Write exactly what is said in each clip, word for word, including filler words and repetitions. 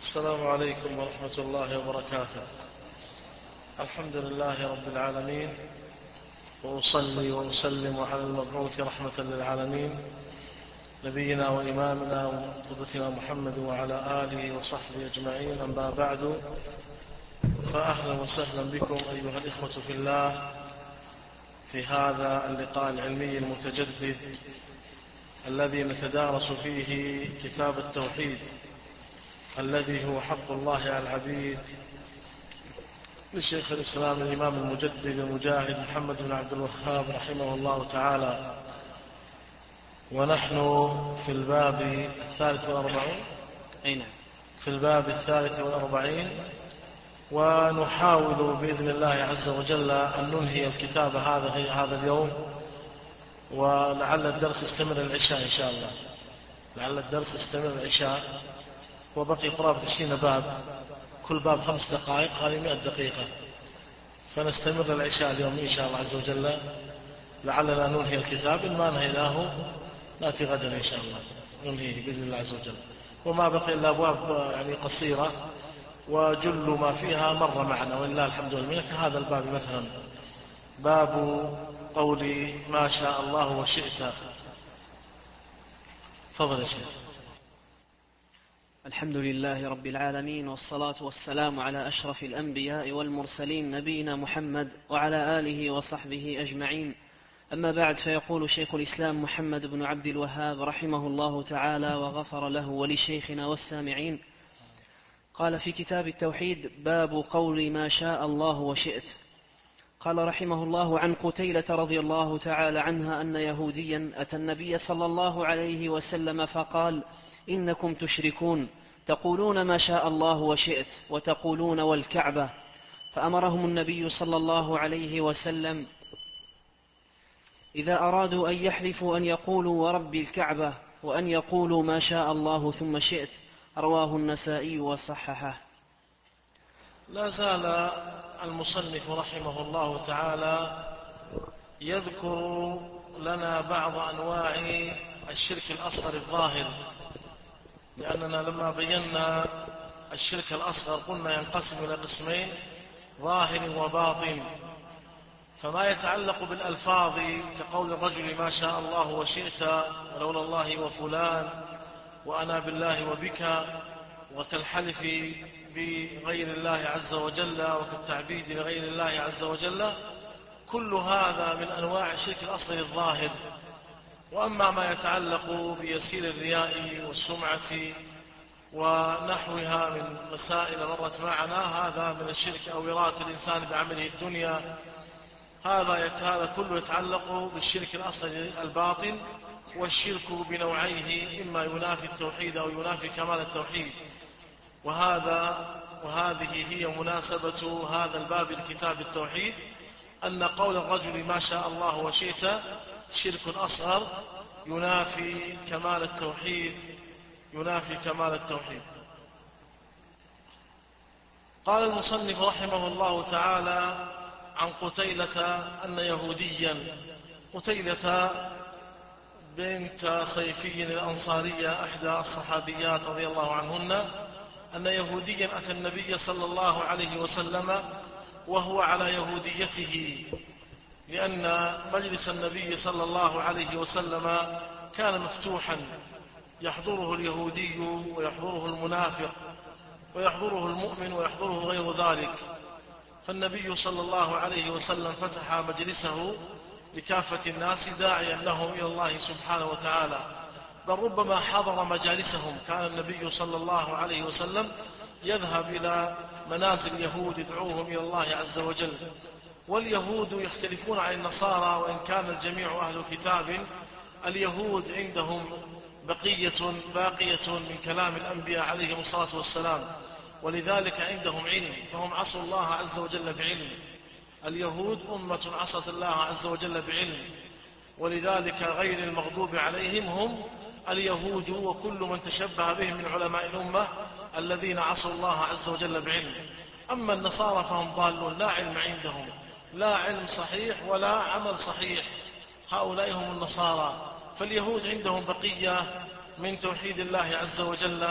السلام عليكم ورحمة الله وبركاته. الحمد لله رب العالمين، وأصلي وأسلم على المبعوث رحمة للعالمين نبينا وإمامنا وقدوتنا محمد وعلى آله وصحبه أجمعين. أما بعد، فأهلا وسهلا بكم أيها الإخوة في الله في هذا اللقاء العلمي المتجدد الذي نتدارس فيه كتاب التوحيد الذي هو حق الله على العبيد لشيخ الإسلام الإمام المجدد المجاهد محمد بن عبد الوهاب رحمه الله تعالى. ونحن في الباب الثالث والأربعين أين؟ في الباب الثالث والأربعين، ونحاول بإذن الله عز وجل أن ننهي الكتاب هذا هذا اليوم، ولعل الدرس يستمر العشاء إن شاء الله. لعل الدرس يستمر العشاء، وبقي قرابة عشرين باب، كل باب خمس دقائق، هذه مئة دقيقة، فنستمر العشاء اليوم إن شاء الله عز وجل. لعلنا ننهي الكتاب، إن ما نهيناه نأتي غدا إن شاء الله ننهيه بإذن الله عز وجل. وما بقي إلا أبواب يعني قصيرة، وجل ما فيها مر معنا ولله الحمد والمنة. هذا الباب مثلا باب قول ما شاء الله وشئت. تفضل يا شيخ. الحمد لله رب العالمين، والصلاة والسلام على أشرف الأنبياء والمرسلين نبينا محمد وعلى آله وصحبه أجمعين. أما بعد، فيقول شيخ الإسلام محمد بن عبد الوهاب رحمه الله تعالى وغفر له ولشيخنا والسامعين، قال في كتاب التوحيد: باب قول ما شاء الله وشئت. قال رحمه الله: عن قتيلة رضي الله تعالى عنها أن يهوديا أتى النبي صلى الله عليه وسلم فقال: إنكم تشركون، تقولون ما شاء الله وشئت وتقولون والكعبة. فأمرهم النبي صلى الله عليه وسلم إذا أرادوا أن يحلفوا أن يقولوا ورب الكعبة، وأن يقولوا ما شاء الله ثم شئت. رواه النسائي وصححه. لا زال المصنف رحمه الله تعالى يذكر لنا بعض أنواع الشرك الأصغر الظاهر، لأننا لما بينا الشرك الأصغر قلنا ينقسم إلى قسمين: ظاهر وباطن. فما يتعلق بالألفاظ كقول الرجل ما شاء الله وشئت، ولولا الله وفلان، وأنا بالله وبك، وكالحلف بغير الله عز وجل، وكالتعبيد لغير الله عز وجل، كل هذا من أنواع الشرك الأصغر الظاهر. وأما ما يتعلق بيسير الرياء والسمعة ونحوها من مسائل مرت معنا، هذا من الشرك أو إرادة الإنسان بعمله الدنيا، هذا هذا كله يتعلق بالشرك الأصغر الباطن. والشرك بنوعيه: إما ينافي التوحيد أو ينافي كمال التوحيد. وهذا وهذه هي مناسبة هذا الباب الكتاب التوحيد، أن قول الرجل ما شاء الله وشئت شرك أصغر ينافي كمال التوحيد ينافي كمال التوحيد. قال المصنف رحمه الله تعالى عن قتيلة أن يهوديا، قتيلة بنت صيفي الأنصارية أحدى الصحابيات رضي الله عنهن، أن يهوديا أتى النبي صلى الله عليه وسلم وهو على يهوديته، لأن مجلس النبي صلى الله عليه وسلم كان مفتوحا، يحضره اليهودي ويحضره المنافق ويحضره المؤمن ويحضره غير ذلك. فالنبي صلى الله عليه وسلم فتح مجلسه لكافة الناس داعيا لهم إلى الله سبحانه وتعالى، بل ربما حضر مجالسهم. كان النبي صلى الله عليه وسلم يذهب إلى منازل اليهود يدعوهم إلى الله عز وجل. واليهود يختلفون عن النصارى، وإن كان الجميع أهل كتاب، اليهود عندهم بقية باقية من كلام الأنبياء عليهم الصلاة والسلام، ولذلك عندهم علم، فهم عصوا الله عز وجل بعلم. اليهود أمة عصت الله عز وجل بعلم، ولذلك غير المغضوب عليهم هم اليهود وكل من تشبه بهم من علماء الأمة الذين عصوا الله عز وجل بعلم. أما النصارى فهم ضالون، لا علم عندهم، لا علم صحيح ولا عمل صحيح، هؤلاء هم النصارى. فاليهود عندهم بقية من توحيد الله عز وجل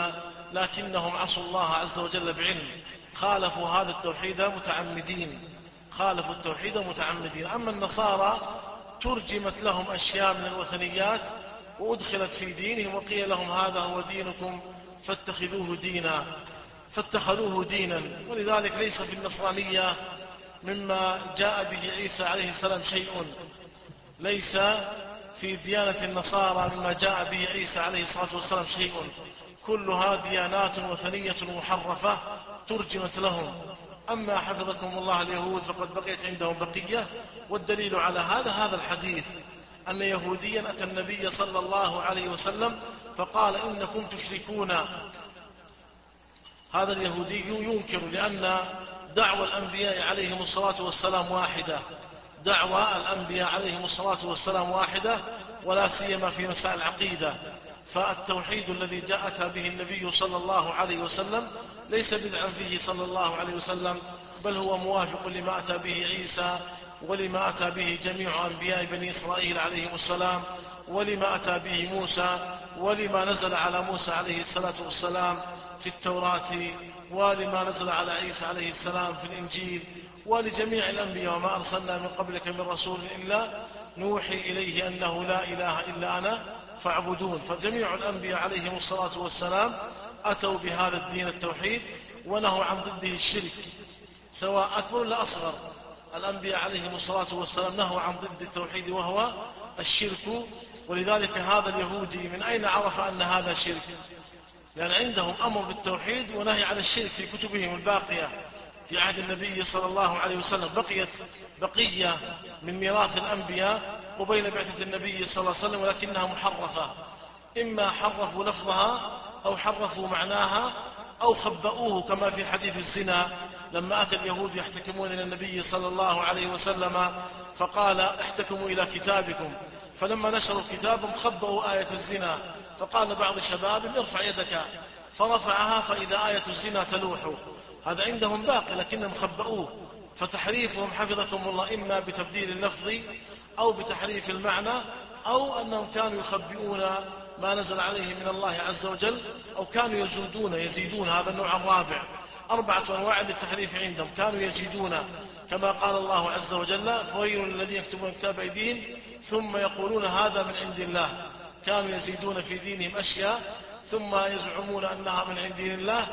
لكنهم عصوا الله عز وجل بعلم، خالفوا هذا التوحيد متعمدين، خالفوا التوحيد متعمدين. أما النصارى ترجمت لهم أشياء من الوثنيات وأدخلت في دينهم وقيل لهم هذا هو دينكم فاتخذوه دينا، فاتخذوه دينا. ولذلك ليس في النصرانية مما جاء به عيسى عليه السلام شيء، ليس في ديانة النصارى مما جاء به عيسى عليه الصلاة والسلام شيء، كلها ديانات وثنية محرفة ترجمت لهم. أما حفظكم الله اليهود فقد بقيت عندهم بقية، والدليل على هذا هذا الحديث أن يهوديا أتى النبي صلى الله عليه وسلم فقال إنكم تشركون. هذا اليهودي ينكر، لأن دعوى الأنبياء عليهم الصلاة والسلام واحدة، دعوى الأنبياء عليهم الصلاة والسلام واحدة، ولا سيما في مسائل العقيدة. فالتوحيد الذي جاءت به النبي صلى الله عليه وسلم ليس بدعا فيه صلى الله عليه وسلم، بل هو موافق لما أتى به عيسى ولما أتى به جميع أنبياء بني إسرائيل عليهم السلام، ولما أتى به موسى، ولما نزل على موسى عليه الصلاة والسلام في التوراة، ولما نزل على عيسى عليه السلام في الإنجيل، ولجميع الأنبياء. وما أرسلنا من قبلك من رسول إلا نوحي إليه أنه لا إله إلا أنا فاعبدون. فجميع الأنبياء عليهم الصلاة والسلام أتوا بهذا الدين التوحيد ونهوا عن ضده الشرك، سواء أكبر ولا أصغر. الأنبياء عليهم الصلاة والسلام نهوا عن ضد التوحيد وهو الشرك. ولذلك هذا اليهودي من أين عرف أن هذا شرك؟ لأن عندهم أمر بالتوحيد ونهي عن الشرك في كتبهم الباقية في عهد النبي صلى الله عليه وسلم. بقيت بقية من ميراث الأنبياء قبيل بعثة النبي صلى الله عليه وسلم، ولكنها محرفة، إما حرفوا لفظها أو حرفوا معناها أو خبأوه، كما في حديث الزنا لما أتى اليهود يحتكمون إلى النبي صلى الله عليه وسلم فقال احتكموا إلى كتابكم، فلما نشروا كتابهم خبأوا آية الزنا، فقال بعض شباب ارفع يدك، فرفعها فإذا آية الزنا تلوح. هذا عندهم باقي لكنهم خبأوه. فتحريفهم حفظكم الله إما بتبديل اللفظ أو بتحريف المعنى، أو أنهم كانوا يخبئون ما نزل عليه من الله عز وجل، أو كانوا يزودون يزيدون. هذا النوع الرابع. أربعة أنواع للتحريف عندهم، كانوا يزيدون كما قال الله عز وجل فويل الذين يكتبون كتاب أيديهم ثم يقولون هذا من عند الله. كانوا يزيدون في دينهم أشياء ثم يزعمون أنها من عند الله،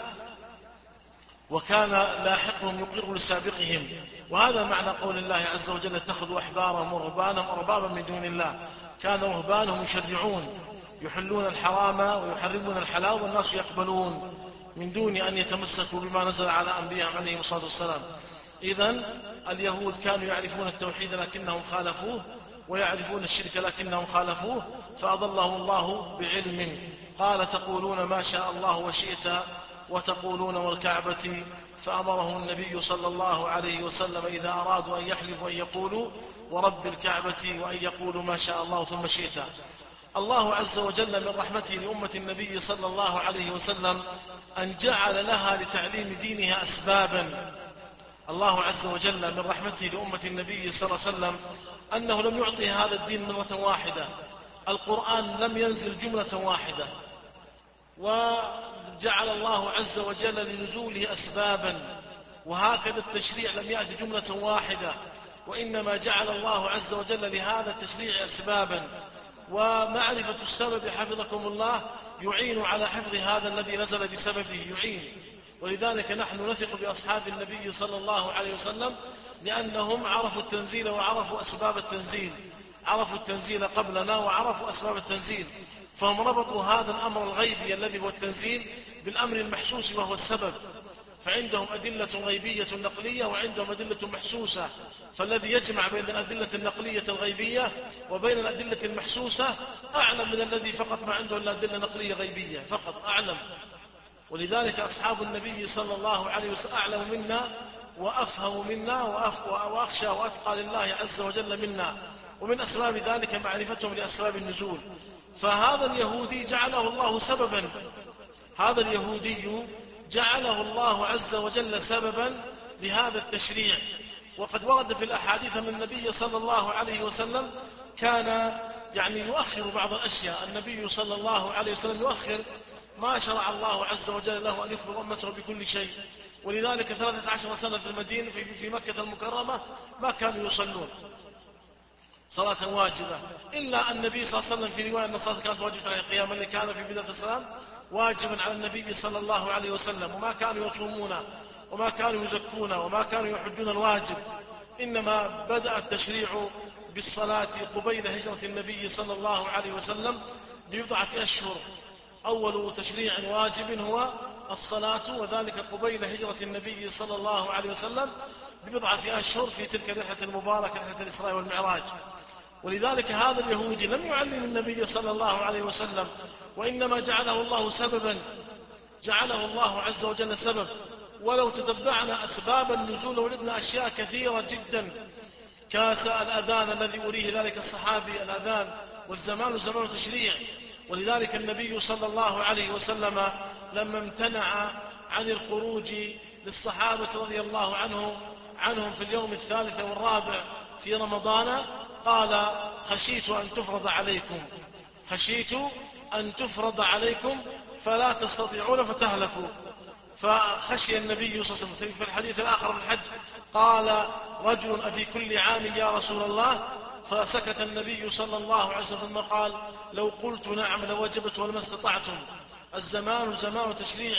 وكان لاحقهم يقر لسابقهم. وهذا معنى قول الله عز وجل اتخذوا أحبارهم ورهبانهم أربابا من دون الله. كان رهبانهم يشرعون يحلون الحرام ويحرمون الحلال، والناس يقبلون من دون أن يتمسكوا بما نزل على أنبيائهم عليهم الصلاة والسلام. إذن اليهود كانوا يعرفون التوحيد لكنهم خالفوه، ويعرفون الشرك لكنهم خالفوه، فأضلهم الله بعلم. قال تقولون ما شاء الله وشئت وتقولون والكعبة، فأمرهم النبي صلى الله عليه وسلم إذا أرادوا أن يحلفوا أن يقولوا ورب الكعبة، وأن يقولوا ما شاء الله ثم شئت. الله عز وجل من رحمته لأمة النبي صلى الله عليه وسلم أن جعل لها لتعليم دينها أسبابا. الله عز وجل من رحمته لأمة النبي صلى الله عليه وسلم أنه لم يعطي هذا الدين مرة واحدة. القرآن لم ينزل جملة واحدة، وجعل الله عز وجل لنزوله أسبابا. وهكذا التشريع لم يأتي جملة واحدة، وإنما جعل الله عز وجل لهذا التشريع أسبابا. ومعرفة السبب حفظكم الله يعين على حفظ هذا الذي نزل بسببه، يعين. ولذلك نحن نثق بأصحاب النبي صلى الله عليه وسلم، لأنهم عرفوا التنزيل وعرفوا أسباب التنزيل، عرفوا التنزيل قبلنا وعرفوا أسباب التنزيل، فهم ربطوا هذا الأمر الغيبي الذي هو التنزيل بالأمر المحسوس وهو السبب. فعندهم أدلة غيبية نقلية وعندهم أدلة محسوسة، فالذي يجمع بين الأدلة النقلية الغيبية وبين الأدلة المحسوسة أعلم من الذي فقط ما عنده إلا أدلة نقلية غيبية فقط، أعلم. ولذلك أصحاب النبي صلى الله عليه وسلم أعلم منا وأفهم منا وأخشى وأتقى لله عز وجل منا. ومن أسباب ذلك معرفتهم لأسباب النزول. فهذا اليهودي جعله الله سببا، هذا اليهودي جعله الله عز وجل سببا لهذا التشريع. وقد ورد في الأحاديث أن النبي صلى الله عليه وسلم كان يعني يؤخر بعض الأشياء. النبي صلى الله عليه وسلم يؤخر ما شرع الله عز وجل له أن يخبر أمته بكل شيء. ولذلك ثلاثة عشر سنة في المدينة في مكة المكرمة ما كانوا يصلون صلاة واجبة، إلا النبي صلى الله عليه وسلم في رواية أن الصلاة كانت واجبة عليه قياما اللي كان في بداية الإسلام واجبا على النبي صلى الله عليه وسلم، وما كانوا يصومون وما كانوا يزكون وما كانوا يحجون الواجب، إنما بدأ التشريع بالصلاة قبيل هجرة النبي صلى الله عليه وسلم ببضعة أشهر. أول تشريع واجب هو الصلاة، وذلك قبيل هجرة النبي صلى الله عليه وسلم ببضعة أشهر في تلك الرحلة المباركة، رحلة الإسراء والمعراج. ولذلك هذا اليهودي لم يعلم النبي صلى الله عليه وسلم، وإنما جعله الله سببا، جعله الله عز وجل سبب. ولو تتبعنا أسباب النزول وجدنا أشياء كثيرة جدا، كاس الأذان الذي أريه ذلك الصحابي، الأذان والزمان زمان تشريع. ولذلك النبي صلى الله عليه وسلم لما امتنع عن الخروج للصحابة رضي الله عنهم عنهم في اليوم الثالث والرابع في رمضان قال: خشيت أن تفرض عليكم خشيت أن تفرض عليكم فلا تستطيعون فتهلكوا. فخشي النبي صلى الله عليه وسلم. في الحديث الآخر من الحج قال رجل: أفي كل عام يا رسول الله؟ فسكت النبي صلى الله عليه وسلم قال: لو قلت نعم لوجبت ولما استطعتم. الزمان زمان تشريع.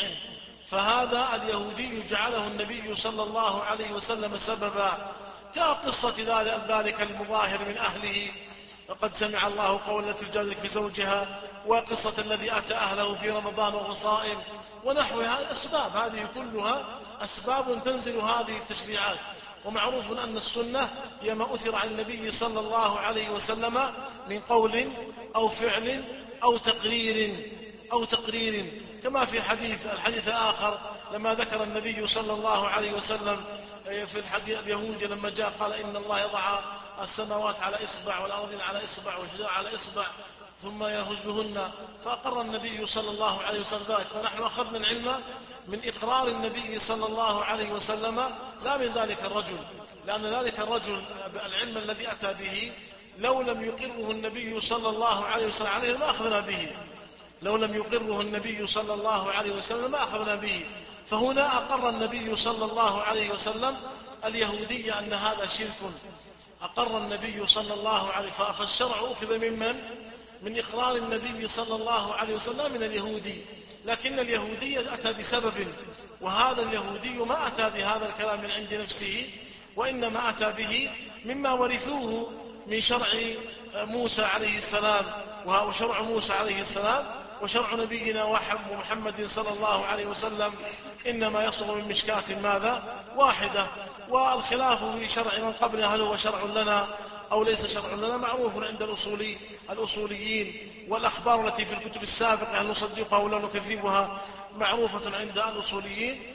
فهذا اليهودي جعله النبي صلى الله عليه وسلم سببا، كقصة ذلك المظاهر من أهله وقد سمع الله قول التي تجادلك في زوجها، وقصة الذي أتى أهله في رمضان وهو صائم، ونحوها. الأسباب هذه كلها أسباب تنزل هذه التشريعات. ومعروف أن السنة هي ما أثر عن النبي صلى الله عليه وسلم من قول أو فعل أو تقرير أو تقرير كما في حديث الحديث الآخر لما ذكر النبي صلى الله عليه وسلم في الحديث اليهودي لما جاء قال: إن الله يضع السماوات على إصبع والأرضين على إصبع والجبال على إصبع ثم يهز بهن. فأقر النبي صلى الله عليه وسلم ذلك. فنحن أخذنا العلم من إقرار النبي صلى الله عليه وسلم لا من ذلك الرجل، لأن ذلك الرجل العلم الذي أتى به لو لم يقره النبي صلى الله عليه وسلم عليه ما أخذنا به لو لم يقره النبي صلى الله عليه وسلم ما أخذنا به. فهنا أقر النبي صلى الله عليه وسلم اليهودية أن هذا شرك، أقر النبي صلى الله عليه وسلم. فالشرع أخذ ممن؟ من إقرار النبي صلى الله عليه وسلم من اليهودي. لكن اليهودي أتى بسبب، وهذا اليهودي ما أتى بهذا الكلام من عند نفسه، وإنما أتى به مما ورثوه من شرع موسى عليه السلام، وشرع موسى عليه السلام وشرع نبينا ومحمد صلى الله عليه وسلم إنما يصدر من مشكاة ماذا؟ واحدة. والخلاف في شرع من قبلنا هل هو شرع لنا أو ليس شرع لنا معروف عند الأصولي الأصوليين، والأخبار التي في الكتب السابقة هل نصدقها ولا نكذبها معروفة عند الأصوليين.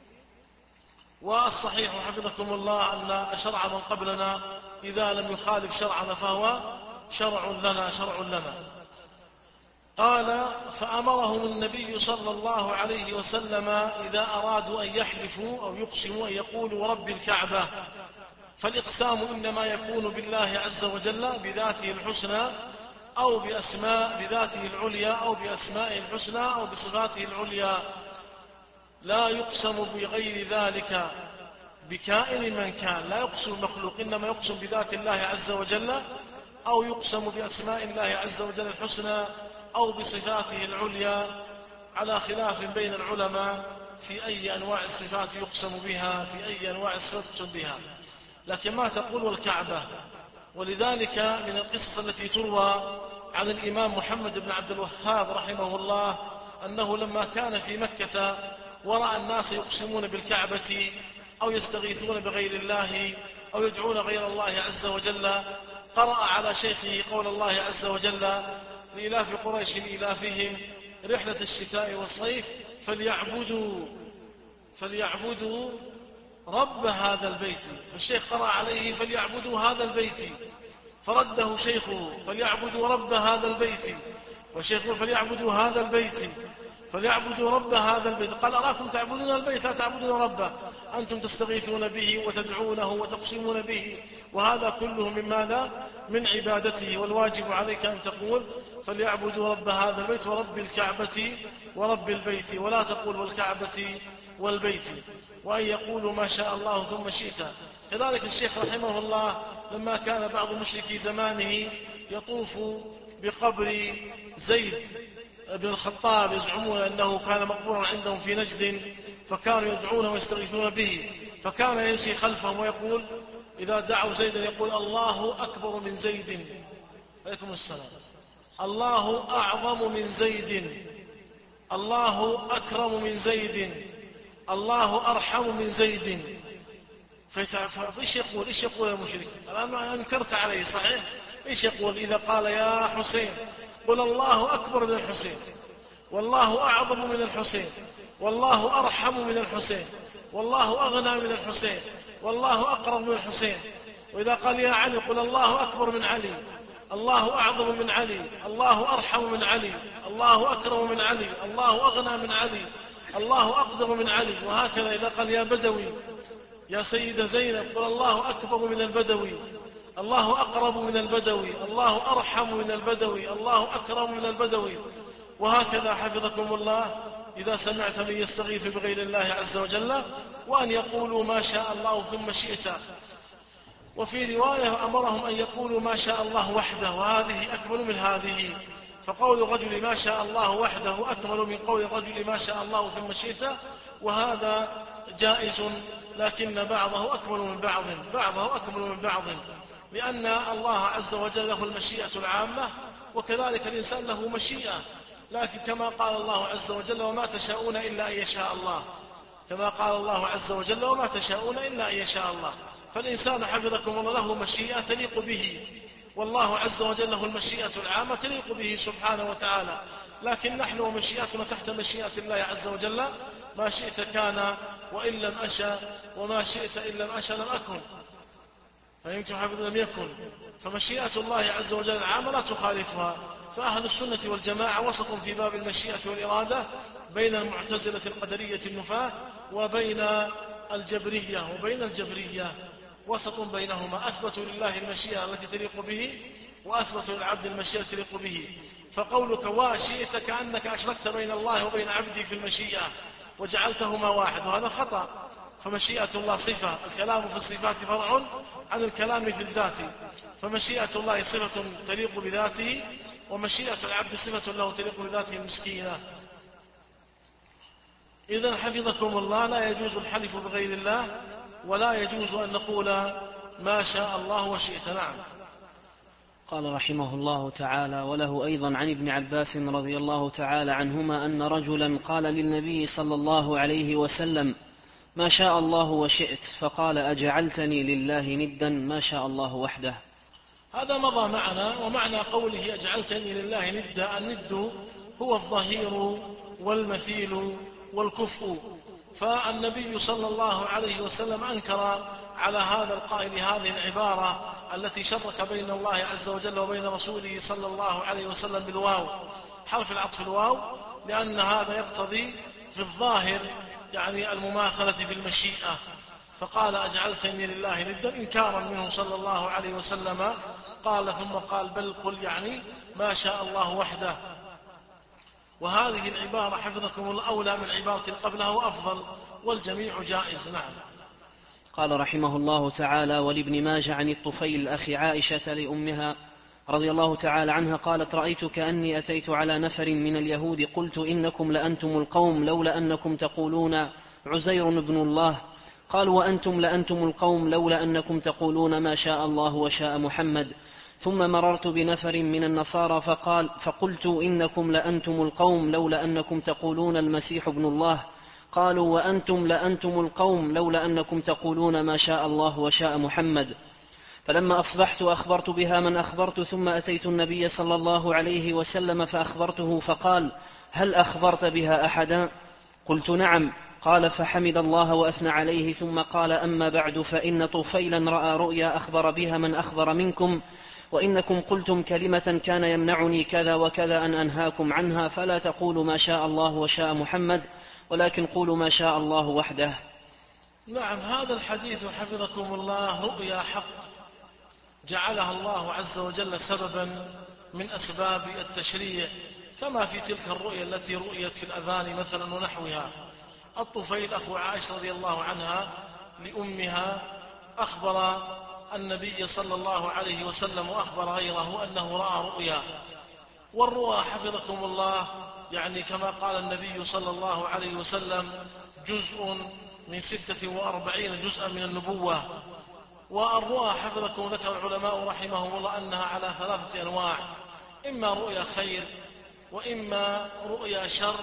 والصحيح حفظكم الله أن شرع من قبلنا إذا لم يخالف شرعنا فهو شرع لنا شرع لنا. قال: فأمرهم النبي صلى الله عليه وسلم إذا أرادوا أن يحلفوا أو يقسموا أن يقولوا رب الكعبة. فالإقسام إنما يكون بالله عز وجل بذاته الحسنى أو بأسماء بذاته العليا أو بأسمائه الحسنى أو بصفاته العليا، لا يقسم بغير ذلك بكائن من كان. لا يقسم المخلوق، إنما يقسم بذات الله عز وجل أو يقسم بأسماء الله عز وجل الحسنى أو بصفاته العليا، على خلاف بين العلماء في أي أنواع الصفات يقسم بها، في أي أنواع الصفات يقسم بها. لكن ما تقول والكعبة. ولذلك من القصص التي تروى عن الإمام محمد بن عبد الوهاب رحمه الله أنه لما كان في مكة ورأى الناس يقسمون بالكعبة أو يستغيثون بغير الله أو يدعون غير الله عز وجل، قرأ على شيخه قول الله عز وجل: لإلاف قريش إلافهم رحلة الشتاء والصيف فليعبدوا فليعبدوا رب هذا البيت. فالشيخ قرأ عليه: فليعبدوا هذا البيت. فرده شيخه: فليعبدوا رب هذا البيت. والشيخ: فليعبدوا هذا البيت فليعبدوا رب هذا البيت. قال: أراكم تعبدون البيت لا تعبدون ربه، أنتم تستغيثون به وتدعونه وتقسمون به، وهذا كله من ماذا؟ من عبادته. والواجب عليك أن تقول فليعبدوا رب هذا البيت ورب الكعبة ورب البيت، ولا تقول والكعبة والبيت، وأن يقولوا ما شاء الله ثم شئت. كذلك الشيخ رحمه الله لما كان بعض مشركي زمانه يطوف بقبر زيد بن الخطاب يزعمون أنه كان مقبورا عندهم في نجد، فكانوا يدعونه ويستغيثون به، فكان يمشي خلفهم ويقول إذا دعوا زيدا يقول الله أكبر من زيد، عليكم السلام، الله أعظم من زيد، الله أكرم من زيد، الله أرحم من زيد. فإيش يقول إيش يقول المشرك؟ الآن ما أنكرت عليه صحيح؟ إيش يقول إذا قال يا حسين قل الله أكبر من الحسين، والله أعظم من الحسين، والله أرحم من الحسين، والله أغنى من الحسين، والله أقرب من الحسين. وإذا قال يا علي قل الله أكبر من علي، الله أعظم من علي، الله أرحم من علي، الله أكرم من علي، الله أغنى من علي، الله أقدر من علي. وهكذا إذا قال يا بدوي يا سيد زينب قل الله أكبر من البدوي، الله أقرب من البدوي، الله أرحم من البدوي، الله أكرم من البدوي. وهكذا حفظكم الله إذا سمعت من يستغيث بغير الله عز وجل، وأن يقولوا ما شاء الله ثم شئت. وفي رواية أمرهم أن يقولوا ما شاء الله وحده، وهذه أكمل من هذه، فقول الرجل ما شاء الله وحده أكمل من قول الرجل ما شاء الله ثم شئت، وهذا جائز، لكن بعضه أكمل من بعض، بعضه أكمل من بعض، لأن الله عز وجل له المشيئة العامة، وكذلك الإنسان له مشيئة، لكن كما قال الله عز وجل وما تشاءون إلا أن يشاء الله، كما قال الله عز وجل وما تشاءون إلا أن يشاء الله. فالإنسان حفظكم الله له مشيئة تليق به، والله عز وجل له المشيئة العامة تليق به سبحانه وتعالى، لكن نحن ومشيئتنا تحت مشيئة الله عز وجل، ما شئت كان وإن لم أشاء، وما شئت إن لم أشاء لم أكن، فإن حفظ لم يكن. فمشيئة الله عز وجل العامة لا تخالفها. فأهل السنة والجماعة وسط في باب المشيئة والإرادة بين المعتزلة القدرية النفاة وبين الجبرية وبين الجبرية، وسط بينهما، أثبتوا لله المشيئة التي تليق به، وأثبتوا للعبد المشيئة تليق به. فقولك وشئت كأنك أشركت بين الله وبين عبده في المشيئة وجعلتهما واحد، وهذا خطأ. فمشيئة الله صفة، الكلام في الصفات فرع عن الكلام في الذات، فمشيئة الله صفة تليق بذاته، ومشيئة العبد صفة له تليق بذاته المسكينة. إذن حفظكم الله لا يجوز الحلف بغير الله، ولا يجوز أن نقول ما شاء الله وشئت. نعم. قال رحمه الله تعالى: وله أيضا عن ابن عباس رضي الله تعالى عنهما أن رجلا قال للنبي صلى الله عليه وسلم: ما شاء الله وشئت، فقال: أجعلتني لله ندا ما شاء الله وحده. هذا مضى معنا. ومعنى قوله أجعلتني لله ندا، الند هو الظهير والمثيل والكفء. فالنبي صلى الله عليه وسلم أنكر على هذا القائل هذه العبارة التي شرك بين الله عز وجل وبين رسوله صلى الله عليه وسلم بالواو، حرف العطف الواو، لأن هذا يقتضي في الظاهر يعني المماثلة في المشيئة، فقال أجعلتني لله ندا إنكارا منه صلى الله عليه وسلم. قال ثم قال بل قل يعني ما شاء الله وحده. وهذه العبارة حفظكم الله أولى من عبارة قبلها وأفضل، والجميع جائز. نعم. قال رحمه الله تعالى: ولابن ماجه عن الطفيل أخي عائشة لأمها رضي الله تعالى عنها قالت: رأيت كأني أتيت على نفر من اليهود قلت: إنكم لأنتم القوم لولا أنكم تقولون عزير بن الله. قالوا: وأنتم لأنتم القوم لولا أنكم تقولون ما شاء الله وشاء محمد. ثم مررت بنفر من النصارى فقال فقلت: إنكم لأنتم القوم لولا أنكم تقولون المسيح ابن الله. قالوا: وأنتم لأنتم القوم لولا أنكم تقولون ما شاء الله وشاء محمد. فلما أصبحت أخبرت بها من أخبرت، ثم أتيت النبي صلى الله عليه وسلم فأخبرته، فقال: هل أخبرت بها أحدا؟ قلت: نعم. قال: فحمد الله وأثنى عليه، ثم قال: أما بعد، فإن طفيلا رأى رؤيا أخبر بها من أخبر منكم، وإنكم قلتم كلمة كان يمنعني كذا وكذا أن أنهاكم عنها، فلا تقولوا ما شاء الله وشاء محمد، ولكن قولوا ما شاء الله وحده. نعم. هذا الحديث حفظكم الله رؤيا حق جعلها الله عز وجل سببا من أسباب التشريع، كما في تلك الرؤيا التي رؤيت في الأذان مثلا ونحوها. الطفيل أخو عائشة رضي الله عنها لأمها أخبر النبي صلى الله عليه وسلم وأخبر غيره أنه رأى رؤيا. والرؤى حفظكم الله يعني كما قال النبي صلى الله عليه وسلم جزء من ستة وأربعين جزءا من النبوة. والرؤى حفظكم ذكر العلماء رحمهم الله أنها على ثلاثة أنواع: إما رؤيا خير، وإما رؤيا شر،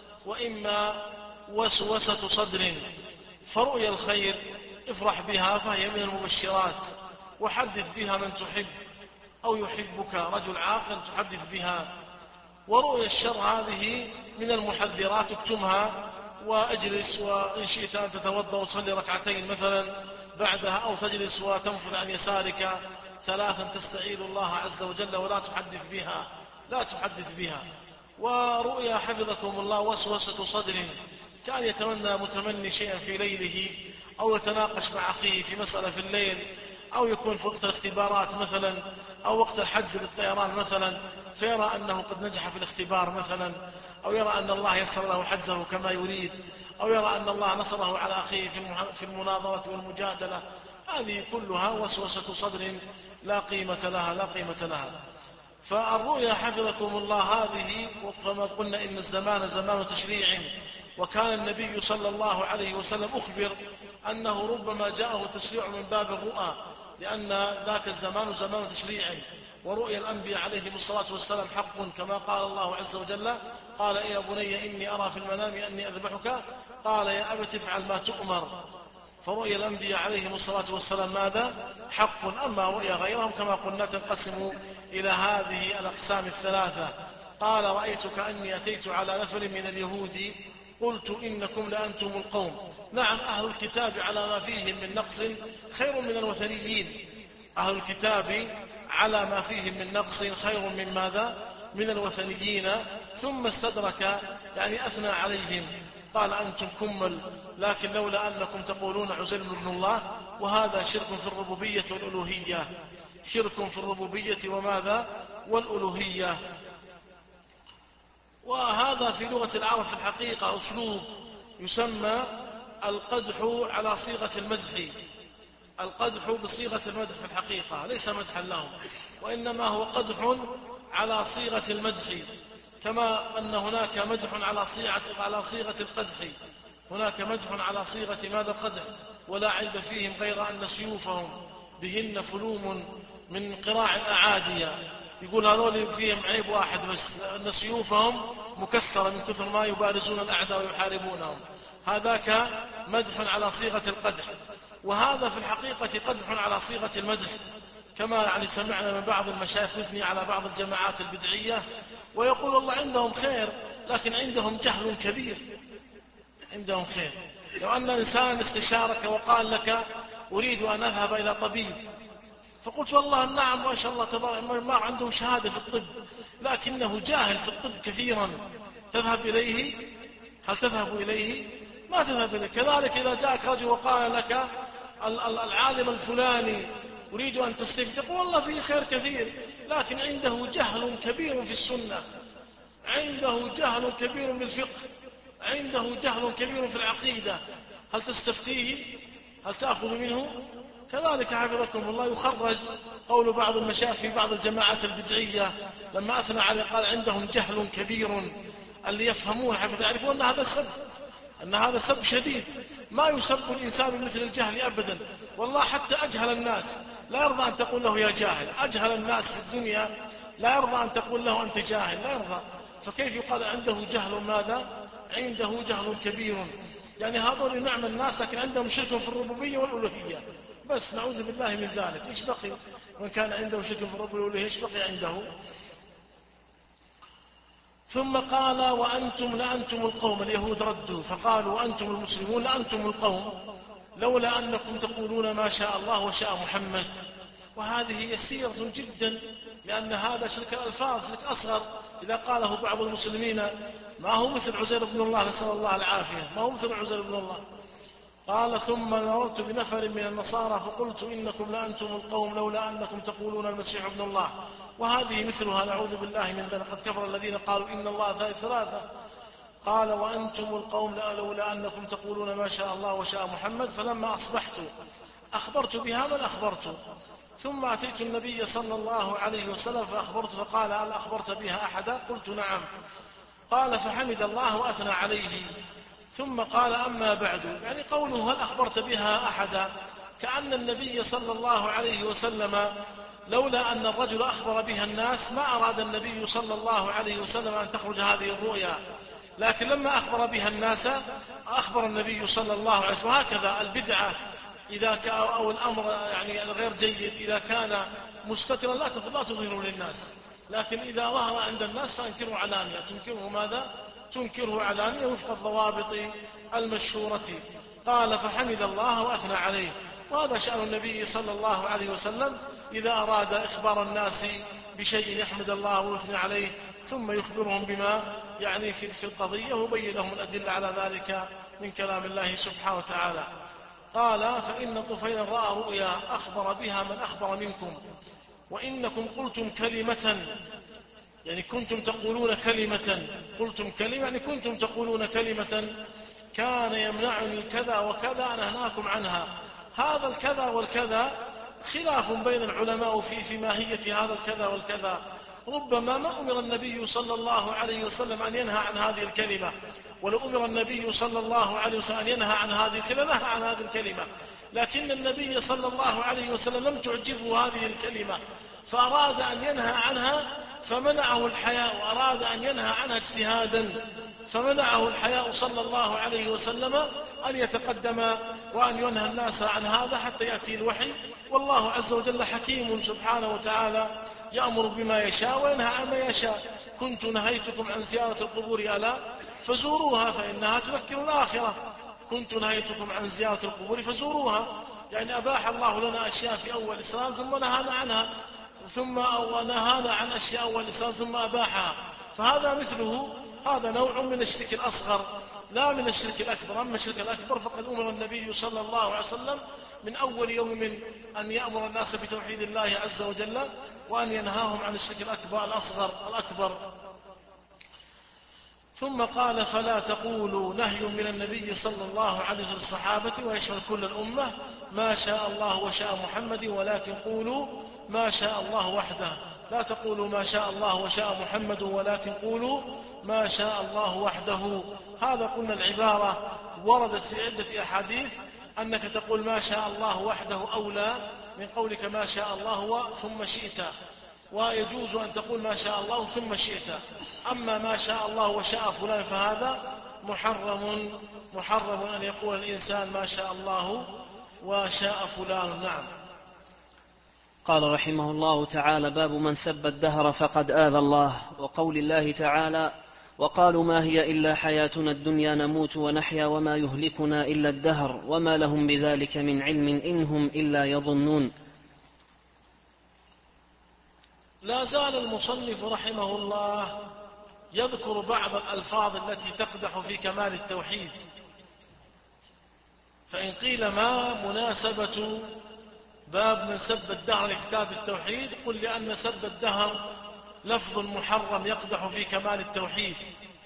وإما وسوسة صدر. فرؤيا الخير افرح بها فهي من المبشرات، وحدث بها من تحب أو يحبك رجل عاقل تحدث بها. ورؤيا الشر هذه من المحذرات، اكتمها واجلس، وإن شئت أن تتوضأ وتصلي ركعتين مثلا بعدها، أو تجلس وتنفذ عن يسارك ثلاثا تستعيذ الله عز وجل ولا تحدث بها، لا تحدث بها. ورؤيا حفظكم الله وسوسة صدر، كان يتمنى متمني شيئا في ليله، أو يتناقش مع أخيه في مسألة في الليل، أو يكون في وقت الاختبارات مثلا، أو وقت الحجز بالطيران مثلا، فيرى أنه قد نجح في الاختبار مثلا، أو يرى أن الله يسر له حجزه كما يريد، أو يرى أن الله نصره على أخيه في المناظرة والمجادلة. هذه كلها وسوسة صدر لا قيمة لها، لا قيمة لها. فالرؤيا حفظكم الله هذه، وكما قلنا إن الزمان زمان تشريع، وكان النبي صلى الله عليه وسلم أخبر أنه ربما جاءه تشريع من باب الرؤى، لأن ذاك الزمان زمان تشريع. ورؤيا الأنبياء عليهم الصلاة والسلام حق، كما قال الله عز وجل: قال يا بني إني أرى في المنام أني أذبحك قال يا أبت افعل ما تؤمر. فرؤيا الأنبياء عليهم الصلاة والسلام ماذا؟ حق. أما رؤيا غيرهم كما قلنا تنقسم إلى هذه الأقسام الثلاثة. قال رأيت كأني أتيت على نفر من اليهود قلت إنكم لأنتم القوم. نعم، أهل الكتاب على ما فيهم من نقص خير من الوثنيين، أهل الكتاب على ما فيهم من نقص خير من ماذا؟ من الوثنيين. ثم استدرك يعني أثنى عليهم، قال أنتم كمل، لكن لولا أنكم تقولون عزير بن الله. وهذا شرك في الربوبية والألوهية، شرك في الربوبية وماذا؟ والألوهية. وهذا في لغة العرب في الحقيقة أسلوب يسمى القدح على صيغة المدح. القدح بصيغة المدح في الحقيقة ليس مدحا لهم، وإنما هو قدح على صيغة المدح، كما أن هناك مدح على صيغة على صيغة القدح، هناك مدح على صيغة ماذا؟ القدح. ولا عيب فيهم غير أن سيوفهم بهن فلوم من قراع أعادية. يقول هذول فيهم عيب واحد بس، أن سيوفهم مكسرة من كثر ما يبارزون الأعداء ويحاربونهم. هذاك مدح على صيغة القدح، وهذا في الحقيقة قدح على صيغة المدح، كما يعني سمعنا من بعض المشايخ يثني على بعض الجماعات البدعية ويقول الله عندهم خير، لكن عندهم جهل كبير. عندهم خير. لو أن إنسان استشارك وقال لك أريد أن أذهب إلى طبيب، فقلت والله نعم ما شاء الله تبارك، ما عنده شهادة في الطب لكنه جاهل في الطب كثيرا، تذهب إليه؟ هل تذهب إليه؟ ما تذهب إليه. كذلك إذا جاءك رجل وقال لك العالم الفلاني أريد أن تستفتي، تقول والله فيه خير كثير، لكن عنده جهل كبير في السنة، عنده جهل كبير في الفقه، عنده جهل كبير في العقيدة، هل تستفتيه؟ هل تأخذ منه؟ كذلك حفظكم الله يخرج قول بعض المشايخ في بعض الجماعات البدعية لما أثنى عليه قال عندهم جهل كبير، اللي يفهمون حفظ يعرفون أن هذا سب، أن هذا سب شديد، ما يسب الإنسان بمثل الجهل أبدا. والله حتى أجهل الناس لا يرضى أن تقول له يا جاهل، أجهل الناس في الدنيا لا يرضى أن تقول له أنت جاهل، لا يرضى. فكيف يقال عنده جهل ماذا؟ عنده جهل كبير. يعني هذول نعم الناس لكن عندهم شرك في الربوبية والألوهية بس، نعوذ بالله من ذلك. إيش بقي من كان عنده شرك في الربوبية والألوهية؟ إيش بقي عنده؟ ثم قال وأنتم لأنتم القوم، اليهود ردوا فقالوا وأنتم المسلمون لأنتم القوم لولا أنكم تقولون ما شاء الله وشاء محمد. وهذه يسيرة جدا، لأن هذا شرك الألفاظ، شرك أصغر. إذا قاله بعض المسلمين ما هو مثل عزير بن الله، نسأل الله العافية، ما هو مثل عزير بن الله. قال ثم مررت بنفر من النصارى فقلت إنكم لأنتم القوم لولا أنكم تقولون المسيح ابن الله. وهذه مثلها نعوذ بالله من ذلك. قد كفر الذين قالوا إن الله ثالث ثلاثة. قال وأنتم القوم لولا أنكم تقولون ما شاء الله وشاء محمد فلما أصبحت أخبرت بها من أخبرت، ثم أتيت النبي صلى الله عليه وسلم فأخبرت فقال هل أخبرت بها أحدا؟ قلت نعم. قال فحمد الله وأثنى عليه، ثم قال أما بعد، يعني قوله هل أخبرت بها أحدا كأن النبي صلى الله عليه وسلم لولا أن الرجل أخبر بها الناس ما أراد النبي صلى الله عليه وسلم أن تخرج هذه الرؤيا، لكن لما أخبر بها الناس أخبر النبي صلى الله عليه وسلم. وهكذا البدعة إذا كان أو الأمر يعني الغير جيد إذا كان مستترا لا تظهره للناس، لكن إذا ظهر عند الناس فانكره علانية. تنكره ماذا؟ تنكره علانية وفق الضوابط المشهورة. قال فحمد الله وأثنى عليه. وهذا شأن النبي صلى الله عليه وسلم إذا أراد إخبار الناس بشيء يحمد الله ويثنى عليه ثم يخبرهم بما يعني في القضية ويبين لهم الأدلة على ذلك من كلام الله سبحانه وتعالى. قال فإن طفيلا رأى رؤيا أخبر بها من أخبر منكم، وإنكم قلتم كلمة، يعني كنتم تقولون كلمة، قلتم كلمة يعني كنتم تقولون كلمة كان يمنعني الكذا وكذا نهناكم عنها. هذا الكذا والكذا خلاف بين العلماء في في ماهية هذا الكذا والكذا. ربما ما أمر النبي صلى الله عليه وسلم أن ينهى عن هذه الكلمة، ولو أمر النبي صلى الله عليه وسلم أن ينهى عن هذه الكلمة نهى عن هذه الكلمة، لكن النبي صلى الله عليه وسلم لم تعجبه هذه الكلمة فأراد أن ينهى عنها فمنعه الحياء، وأراد أن ينهى عنها اجتهادا فمنعه الحياء صلى الله عليه وسلم أن يتقدم وأن ينهى الناس عن هذا حتى يأتي الوحي. والله عز وجل حكيم سبحانه وتعالى يأمر بما يشاء وينهى عما يشاء. كنت نهيتكم عن زيارة القبور ألا فزوروها فإنها تذكر الآخرة. كنت نهيتكم عن زيارة القبور فزوروها، يعني أباح الله لنا أشياء في أول الإسلام ثم نهانا عنها، ثم نهانا عن أشياء أول الإسلام ثم أباحها. فهذا مثله، هذا نوع من الشرك الأصغر لا من الشرك الأكبر. أما الشرك الأكبر فقد أمر النبي صلى الله عليه وسلم من أول يوم من أن يأمر الناس بتوحيد الله عز وجل وأن ينهاهم عن الشرك الأكبر الأصغر الأكبر. ثم قال فلا تقولوا، نهي من النبي صلى الله عليه وسلم الصحابة ويشمل كل الأمة، ما شاء الله وشاء محمد، ولكن قولوا ما شاء الله وحده. لا تقولوا ما شاء الله وشاء محمد ولكن قولوا ما شاء الله وحده. هذا قلنا العبارة وردت في عدة أحاديث أنك تقول ما شاء الله وحده أولى من قولك ما شاء الله ثم شئت، ويجوز أن تقول ما شاء الله ثم شئت. أما ما شاء الله وشاء فلان فهذا محرم، محرم أن يقول الإنسان ما شاء الله وشاء فلان. نعم. قال رحمه الله تعالى باب من سب الدهر فقد آذى الله. وقول الله تعالى وقالوا ما هي إلا حياتنا الدنيا نموت ونحيا وما يهلكنا إلا الدهر وما لهم بذلك من علم إن هم إلا يظنون. لا زال المصنف رحمه الله يذكر بعض الألفاظ التي تقدح في كمال التوحيد. فإن قيل ما مناسبة باب من سب الدهر لكتاب التوحيد، قل لأن سب الدهر لفظ محرم يقدح في كمال التوحيد،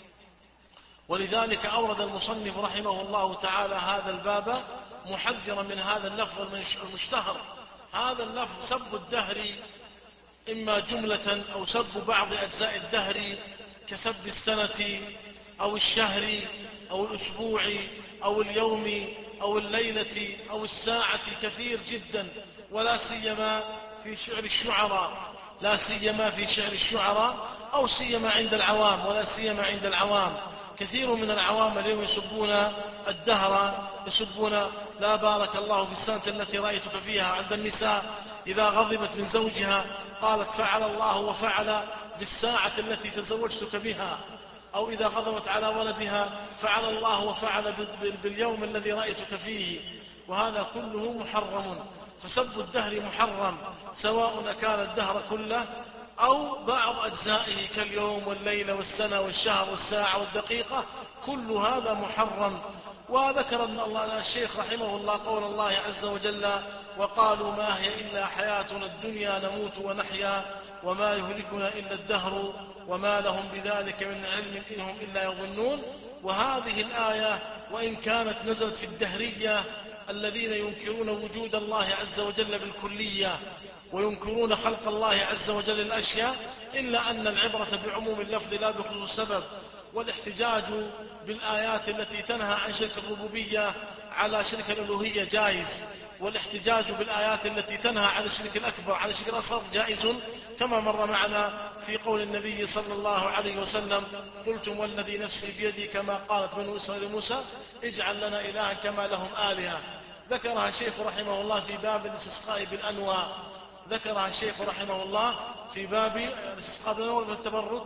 ولذلك أورد المصنف رحمه الله تعالى هذا الباب محذرا من هذا اللفظ المشتهر. هذا اللفظ سب الدهر إما جملة أو سب بعض أجزاء الدهر كسب السنة أو الشهر أو الأسبوع أو اليوم أو الليلة أو الساعة كثير جدا، ولا سيما في شعر الشعراء، لا سيما في شعر الشعراء أو سيما عند العوام، ولا سيما عند العوام. كثير من العوام اليوم يسبون الدهر، يسبون لا بارك الله في السنة التي رأيتك فيها. عند النساء إذا غضبت من زوجها قالت فعل الله وفعل بالساعة التي تزوجتك بها، أو إذا غضبت على ولدها فعل الله وفعل باليوم الذي رأيتك فيه. وهذا كله محرم. فسب الدهر محرم سواء كان الدهر كله أو بعض أجزائه كاليوم والليلة والسنة والشهر والساعة والدقيقة، كل هذا محرم. وذكر الله الشيخ رحمه الله قول الله عز وجل وقالوا ما هي إلا حياتنا الدنيا نموت ونحيا وما يهلكنا إلا الدهر وما لهم بذلك من علم إن هم إلا يظنون. وهذه الآية وإن كانت نزلت في الدهرية الذين ينكرون وجود الله عز وجل بالكلية وينكرون خلق الله عز وجل الأشياء، إلا أن العبرة بعموم اللفظ لا بخصوص السبب، والاحتجاج بالآيات التي تنهى عن شرك الربوبية على شرك الألوهية جائز، والاحتجاج بالآيات التي تنهى عن الشرك الأكبر عن الشرك الأصغر جائز، كما مر معنا في قول النبي صلى الله عليه وسلم: قلتم والذي نفسي بيدي كما قالت بنو إسرائيل موسى اجعل لنا إلها كما لهم آلهة. ذكرها الشيخ رحمه الله في باب الاستسقاء بالأنواع، ذكرها الشيخ رحمه الله في باب الاستسقاء بالأنواع والتبرك،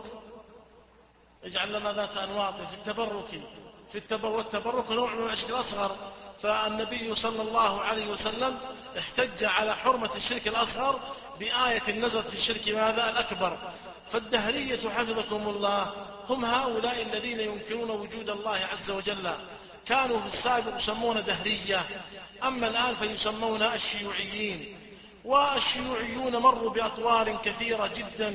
اجعل لنا ذات أنواط في التبرك في التبرك والتبرك نوع من الشرك الأصغر. فالنبي صلى الله عليه وسلم احتج على حرمة الشرك الأصغر بآية نزلت في الشرك ماذا الأكبر. فالدهرية حفظكم الله هم هؤلاء الذين ينكرون وجود الله عز وجل، كانوا في السابق يسمون دهرية، أما الآن فيسمون الشيوعيين. والشيوعيون مروا بأطوار كثيرة جدا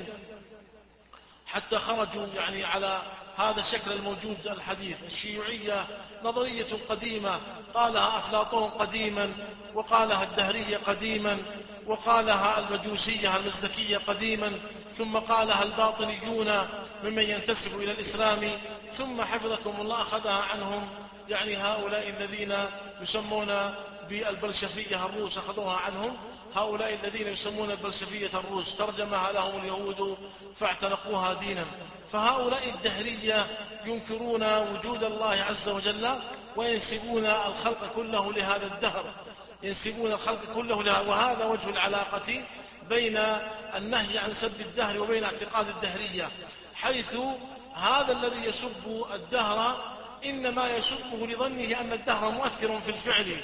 حتى خرجوا يعني على هذا الشكل الموجود الحديث. الشيوعية نظرية قديمة قالها أفلاطون قديما، وقالها الدهرية قديما، وقالها المجوسية المزدكية قديما، ثم قالها الباطنيون ممن ينتسب إلى الإسلام، ثم حفظكم الله أخذها عنهم يعني هؤلاء الذين يسمون بالبلشفية الروس، أخذوها عنهم هؤلاء الذين يسمون البلشفية الروس، ترجمها لهم اليهود فاعتنقوها دينا. فهؤلاء الدهرية ينكرون وجود الله عز وجل وينسبون الخلق كله لهذا الدهر، ينسبون الخلق كله لها. وهذا وجه العلاقة بين النهي عن سب الدهر وبين اعتقاد الدهرية، حيث هذا الذي يسب الدهر إنما يسبه لظنه أن الدهر مؤثر في الفعل،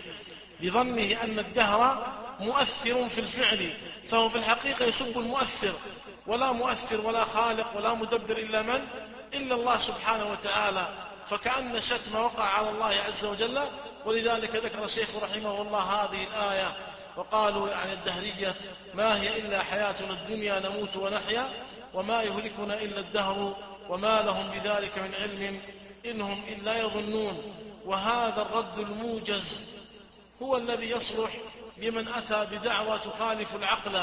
لظنه أن الدهر مؤثر في الفعل، فهو في الحقيقة يسب المؤثر، ولا مؤثر ولا خالق ولا مدبر إلا من؟ إلا الله سبحانه وتعالى. فكأن شتم وقع على الله عز وجل. ولذلك ذكر الشيخ رحمه الله هذه الآية وقالوا يعني الدهرية: ما هي إلا حياتنا الدنيا نموت ونحيا وما يهلكنا إلا الدهر وما لهم بذلك من علم إنهم إلا يظنون. وهذا الرد الموجز هو الذي يصلح لمن أتى بدعوى تخالف العقل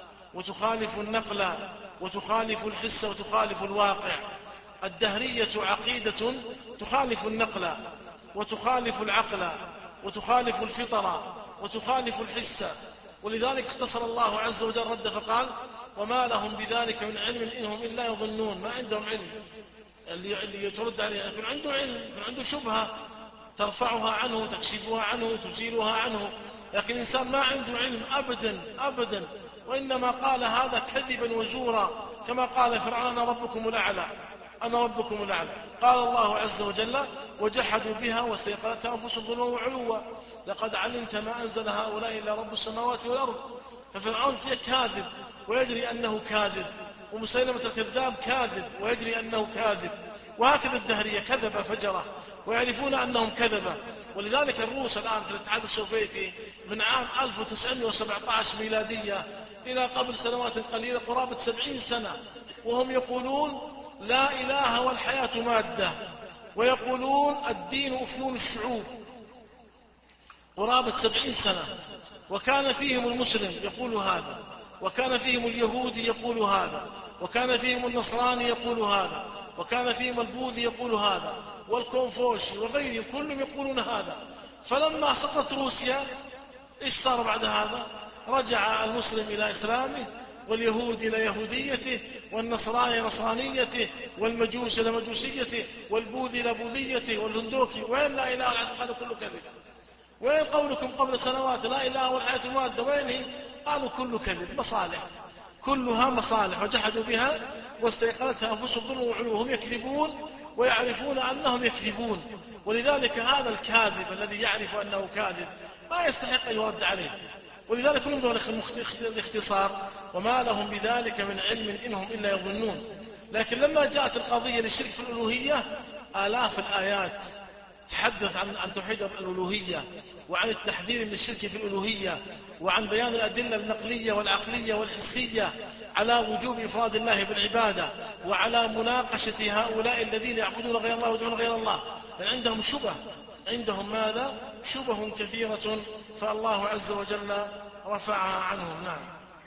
وتخالف النقل وتخالف الحس وتخالف الواقع. الدهرية عقيدة تخالف النقل وتخالف العقل وتخالف الفطرة وتخالف الحس. ولذلك اختصر الله عز وجل رد فقال: وما لهم بذلك من علم إنهم إلا يظنون. ما عندهم علم. اللي, اللي يترد عليه يكون عنده علم، يكون عنده شبهة ترفعها عنه تكشفها عنه تزيلها عنه، لكن الإنسان ما عنده علم أبدا أبدا، وإنما قال هذا كذبا وزورا، كما قال فرعون: أنا ربكم الأعلى أنا ربكم الأعلى. قال الله عز وجل: وجحدوا بها واستيقنتها أنفسهم ظلما وعلوا لقد علمت ما أنزل هؤلاء إلا رب السماوات والأرض. ففرعون كاذب ويدري أنه كاذب، ومسيلمة الكذاب كاذب ويدري أنه كاذب، وهكذا الدهرية كذب فجرة ويعرفون أنهم كذبة. ولذلك الروس الآن في الاتحاد السوفيتي من عام ألف وتسعمائة وسبعة عشر ميلادية إلى قبل سنوات قليلة قرابة سبعين سنة وهم يقولون لا إله والحياة مادة، ويقولون الدين أفيون الشعوب، قرابة سبعين سنة. وكان فيهم المسلم يقول هذا، وكان فيهم اليهودي يقول هذا، وكان فيهم النصراني يقول هذا، وكان فيهم البوذي يقول هذا، والكونفوشي وغيرهم كلهم يقولون هذا. فلما سقطت روسيا إيش صار بعد هذا؟ رجع المسلم إلى إسلامه، واليهود إلى يهوديته، والنصراني إلى نصرانيته، والمجوس إلى مجوسيته، والبوذي إلى بوذيته، والهندوكي. وين لا إله الاعتقاد كله كذب؟ وين قولكم قبل سنوات لا إله والحياة مادة؟ وين هي؟ قالوا كله كذب، مصالح، كلها مصالح، وجحدوا بها واستيقنتها أنفسهم ظلما وعلوا. هم يكذبون ويعرفون أنهم يكذبون. ولذلك هذا الكاذب الذي يعرف أنه كاذب ما يستحق أن يرد عليه. ولذلك انظر الاختصار: وما لهم بذلك من علم إنهم إلا يظنون. لكن لما جاءت القضية للشرك في الألوهية آلاف الآيات تحدث عن عن توحيد الألوهية وعن التحذير من الشرك في الألوهية وعن بيان الأدلة النقلية والعقلية والحسية على وجوب إفراد الله بالعبادة وعلى مناقشة هؤلاء الذين يعبدون غير الله ويدعون غير الله، لأن عندهم شبه، عندهم ماذا؟ شبه كثيرة، فالله عز وجل رفعها عنهم. نعم.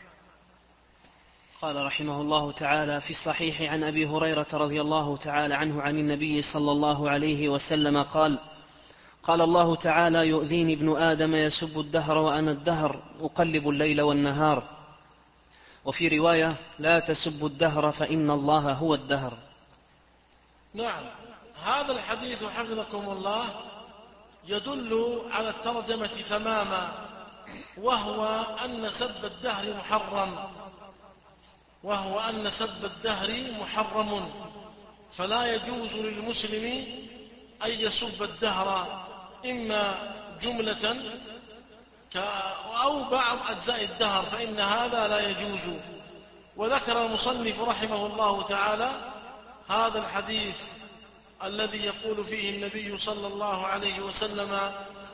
قال رحمه الله تعالى: في الصحيح عن أبي هريرة رضي الله تعالى عنه عن النبي صلى الله عليه وسلم قال: قال الله تعالى: يؤذيني ابن آدم يسب الدهر وأنا الدهر أقلب الليل والنهار. وفي رواية: لا تسبوا الدهر فإن الله هو الدهر. نعم. هذا الحديث حفظكم الله يدل على الترجمة تماما، وهو أن سب الدهر محرم، وهو أن سب الدهر محرم، فلا يجوز للمسلم أن يسب الدهر إما جملة أو بعض أجزاء الدهر، فإن هذا لا يجوز. وذكر المصنف رحمه الله تعالى هذا الحديث الذي يقول فيه النبي صلى الله عليه وسلم: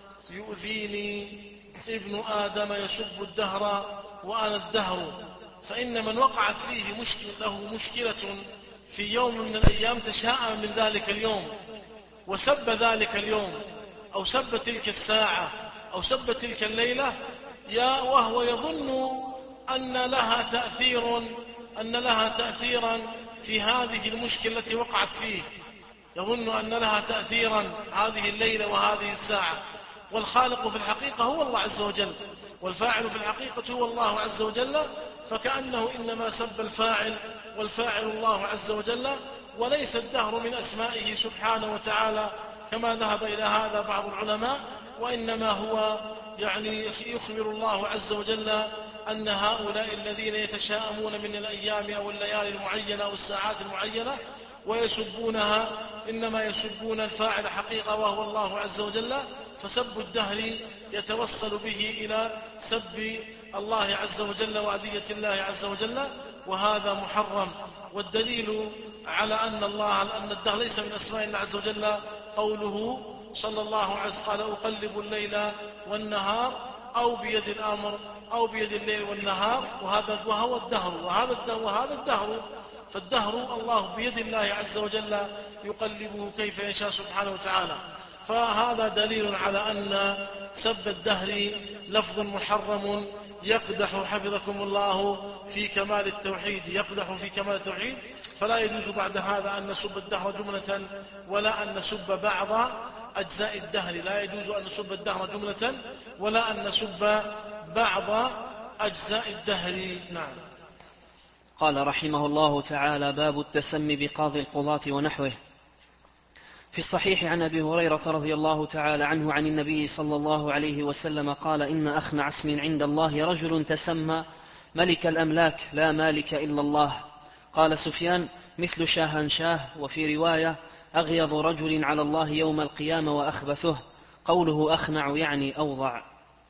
يؤذيني ابن آدم يسب الدهر وأنا الدهر. فإن من وقعت فيه مشكلة له مشكلة في يوم من الأيام تشاءم من ذلك اليوم وسب ذلك اليوم أو سب تلك الساعة أو سب تلك الليلة، يا وهو يظن أن لها تأثير أن لها تأثيرا في هذه المشكلة التي وقعت فيه، يظن أن لها تأثيرا هذه الليلة وهذه الساعة، والخالق في الحقيقة هو الله عز وجل، والفاعل في الحقيقة هو الله عز وجل، فكأنه إنما سب الفاعل والفاعل الله عز وجل، وليس الدهر من أسمائه سبحانه وتعالى كما ذهب إلى هذا بعض العلماء، وإنما هو يعني يخبر الله عز وجل أن هؤلاء الذين يتشاءمون من الأيام أو الليالي المعينة أو الساعات المعينة ويسبونها إنما يسبون الفاعل حقيقة وهو الله عز وجل، فسب الدهر يتوصل به إلى سب الله عز وجل وأذية الله عز وجل، وهذا محرم. والدليل على أن الله أن الدهر ليس من أسماء الله عز وجل قوله صلى الله عليه وسلم: قال: أقلب الليل والنهار، أو بيد الأمر أو بيد الليل والنهار، وهذا وهو الدهر وهذا الدهر وهذا الدهر فالدهر الله بيد الله عز وجل يقلبه كيف يشاء سبحانه وتعالى. فهذا دليل على أن سب الدهر لفظ محرم يقدح حفظكم الله في كمال التوحيد، يقدح في كمال التوحيد، فلا يجوز بعد هذا أن نسب الدهر جملة ولا أن نسب بعض أجزاء الدهر، لا يجوز أن نسب الدهر جملة ولا أن نسب بعض أجزاء الدهر. نعم. قال رحمه الله تعالى: باب التسمي بقاضي القضاة ونحوه. في الصحيح عن أبي هريرة رضي الله تعالى عنه عن النبي صلى الله عليه وسلم قال: إن أخنع اسم عند الله رجل تسمى ملك الأملاك لا مالك إلا الله. قال سفيان: مثل شاهنشاه. وفي رواية: أغيظ رجل على الله يوم القيامة وأخبثه. قوله أخنع يعني أوضع.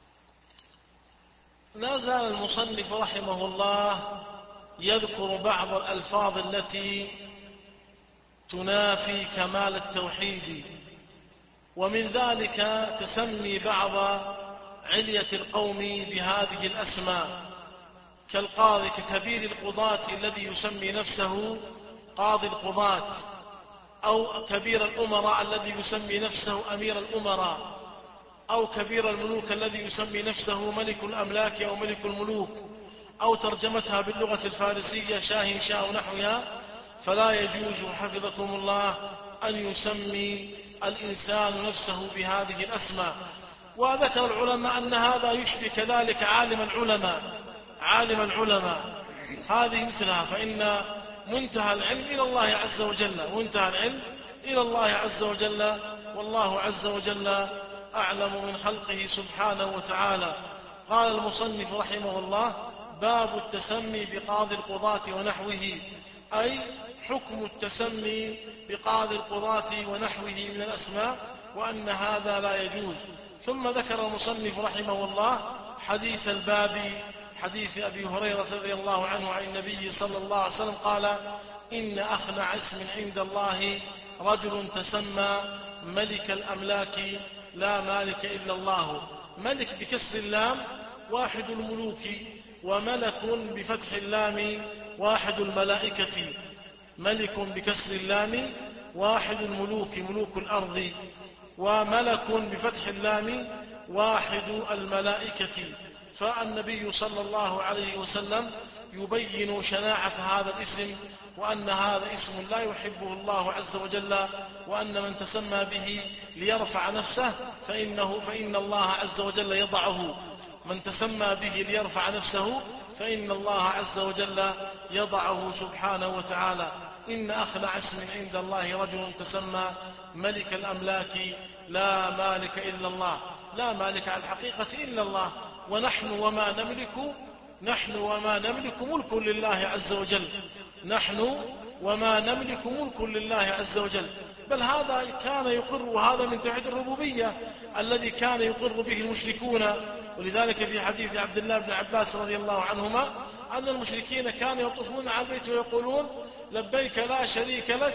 لا زال المصنف رحمه الله يذكر بعض الألفاظ التي تنافي كمال التوحيد، ومن ذلك تسمي بعض علية القوم بهذه الأسماء، كالقاضي ككبير القضاة الذي يسمي نفسه قاضي القضاة، أو كبير الأمراء الذي يسمي نفسه أمير الأمراء، أو كبير الملوك الذي يسمي نفسه ملك الأملاك أو ملك الملوك، أو ترجمتها باللغة الفارسية شاه شاه نحوها. فلا يجوز حفظكم الله أن يسمي الإنسان نفسه بهذه الأسماء. وذكر العلماء أن هذا يشبه كذلك عالم العلماء عالم العلماء هذه مثلها، فإن منتهى العلم إلى الله عز وجل منتهى العلم إلى الله عز وجل، والله عز وجل أعلم من خلقه سبحانه وتعالى. قال المصنف رحمه الله: باب التسمي بقاضي القضاة ونحوه، أي حكم التسمي بقاضي القضاة ونحوه من الأسماء، وأن هذا لا يجوز. ثم ذكر المصنف رحمه الله حديث الباب، حديث أبي هريرة رضي الله عنه عن النبي صلى الله عليه وسلم قال: إن أخنع اسم عند الله رجل تسمى ملك الأملاك لا مالك إلا الله. ملك بكسر اللام واحد الملوك، وملك بفتح اللام واحد الملائكة. ملك بكسر اللام واحد الملوك ملوك الأرض، وملك بفتح اللام واحد الملائكة. فالنبي صلى الله عليه وسلم يبين شناعة هذا الاسم، وأن هذا اسم لا يحبه الله عز وجل، وأن من تسمى به ليرفع نفسه فإنه فإن الله عز وجل يضعه. من تسمى به ليرفع نفسه فإن الله عز وجل يضعه سبحانه وتعالى. إن أخنع اسم عند الله رجل تسمى ملك الأملاك لا مالك إلا الله. لا مالك على الحقيقة إلا الله، ونحن وما نملك نحن وما نملك ملك لله عز وجل. نحن وما نملك ملك لله عز وجل. بل هذا كان يقر، وهذا من توحيد الربوبية الذي كان يقر به المشركون. ولذلك في حديث عبد الله بن عباس رضي الله عنهما أن المشركين كانوا يطوفون على البيت ويقولون لبيك لا شريك لك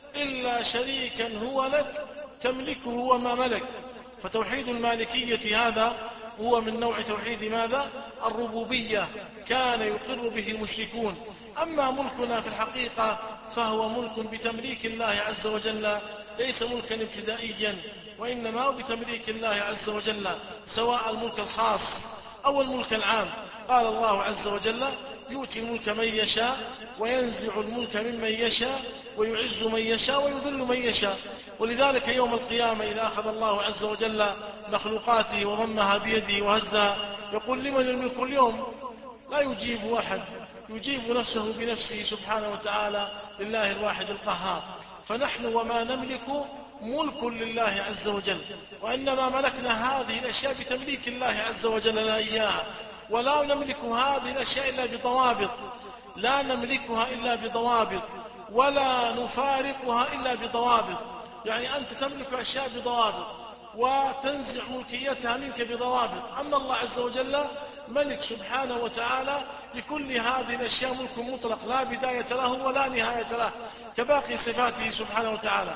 إلا شريكا هو لك تملكه وما ملك. فتوحيد المالكية هذا هو من نوع توحيد ماذا؟ الربوبية، كان يقر به المشركون. أما ملكنا في الحقيقة فهو ملك بتمليك الله عز وجل، ليس ملكا ابتدائيا، وإنما هو بتمليك الله عز وجل، سواء الملك الخاص أو الملك العام. قال الله عز وجل يؤتي الملك من يشاء وينزع الملك ممن يشاء ويعز من يشاء ويذل من يشاء. ولذلك يوم القيامة إذا أخذ الله عز وجل مخلوقاته وضمها بيده وهزها يقول لمن الملك اليوم؟ لا يجيب أحد، يجيب نفسه بنفسه سبحانه وتعالى، لله الواحد القهار. فنحن وما نملك ملك لله عز وجل، وإنما ملكنا هذه الأشياء بتمليك الله عز وجل لا إياها. ولا نملك هذه الأشياء إلا بضوابط، لا نملكها إلا بضوابط، ولا نفارقها إلا بضوابط. يعني أنت تملك أشياء بضوابط وتنزع ملكيتها منك بضوابط. أما الله عز وجل ملك سبحانه وتعالى لكل هذه الأشياء ملك مطلق لا بداية له ولا نهاية له، كباقي صفاته سبحانه وتعالى.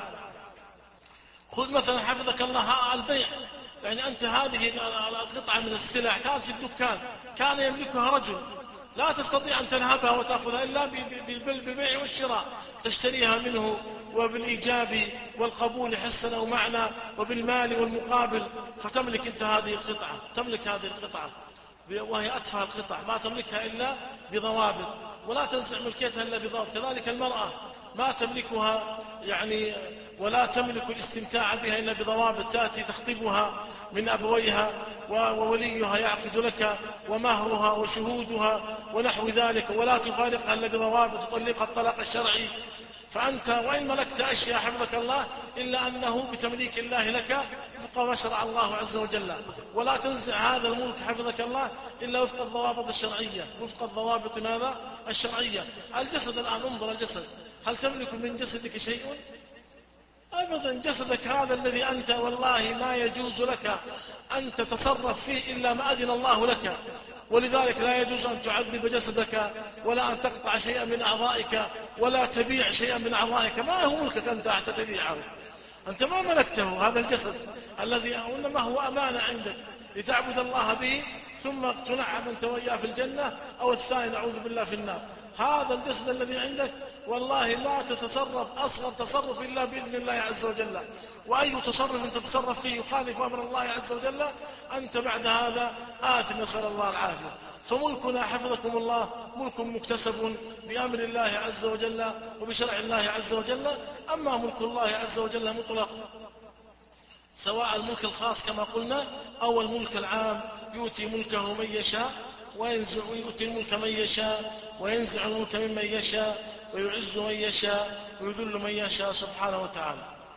خذ مثلا حفظك الله البيع، يعني أنت هذه القطعة من السلع كانت في الدكان كان يملكها رجل، لا تستطيع أن تنهبها وتأخذها إلا بالبيع والشراء، تشتريها منه وبالإيجاب والقبول حسنا ومعنى وبالمال والمقابل، فتملك أنت هذه القطعة، تملك هذه القطعة وهي أتفه القطع، ما تملكها إلا بضوابط، ولا تنزع ملكيتها إلا بضوابط. كذلك المرأة ما تملكها يعني ولا تملك الاستمتاع بها إلا بضوابط، تأتي تخطبها من أبويها ووليها يعقد لك ومهرها وشهودها ونحو ذلك، ولا تفارقها إلا بضوابط، تطلقها الطلاق الشرعي. فأنت وإن ملكت أشياء حفظك الله إلا أنه بتمليك الله لك وفق ما شرع الله عز وجل، ولا تنزع هذا الملك حفظك الله إلا وفق الضوابط الشرعية، وفق الضوابط ماذا؟ الشرعية. الجسد الآن انظر الجسد، هل تملك من جسدك شيء؟ أبدا. جسدك هذا الذي أنت والله ما يجوز لك أن تتصرف فيه إلا ما أذن الله لك، ولذلك لا يجوز أن تعذب جسدك ولا أن تقطع شيئا من أعضائك ولا تبيع شيئا من أعضائك، ما هو ملكك أنت حتى تبيعه، أنت ما ملكته هذا الجسد الذي إنما هو أمانة عندك لتعبد الله به ثم تنعم أنت وإياه في الجنة، أو الثاني نعوذ بالله في النار. هذا الجسد الذي عندك والله لا تتصرف أصغر تصرف إلا بإذن الله عز وجل، وأي تصرف تتصرف فيه يخالف أمر الله عز وجل أنت بعد هذا آثم، نسأل الله العافية. فملكنا حفظكم الله ملك مكتسب بأمر الله عز وجل وبشرع الله عز وجل. أما ملك الله عز وجل مطلق، سواء الملك الخاص كما قلنا أو الملك العام، يؤتي ملكه من يشاء وينزع، يؤتي الملك من يشاء وينزع الملك ممن يشاء ويعز من يشاء ويذل من يشاء سبحانه وتعالى.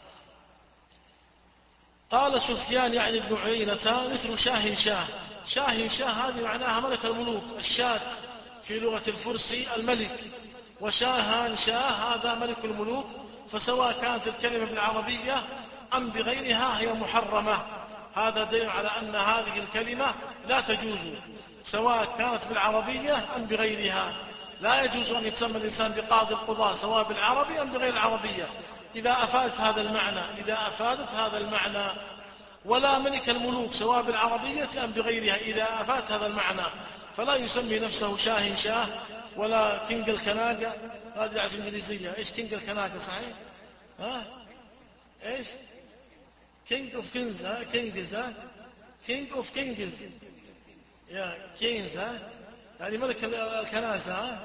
قال سفيان يعني ابن عيينة مثل شاه شاه. شاه شاه هذه معناها ملك الملوك، الشاة في لغة الفرس الملك، وشاهان شاه هذا ملك الملوك. فسواء كانت الكلمة بالعربية أم بغيرها هي محرمة، هذا دليل على أن هذه الكلمة لا تجوز، سواء كانت بالعربية أم بغيرها. لا يجوز أن يتسمى الإنسان بقاضي القضاء سواء بالعربي أم بغير العربية إذا أفادت هذا المعنى، إذا أفادت هذا المعنى. ولا ملك الملوك سواء بالعربية أم بغيرها إذا أفادت هذا المعنى. فلا يسمي نفسه شاهن شاه ولا كينج الكناقة. هذه في الإنجليزية إيش كينج الكناقة صحيح؟ ها إيش كينج أوف كينز؟ ها كينجز ها كينج أوف كينجز يا كينز ها يعني ملك الكناسة. ها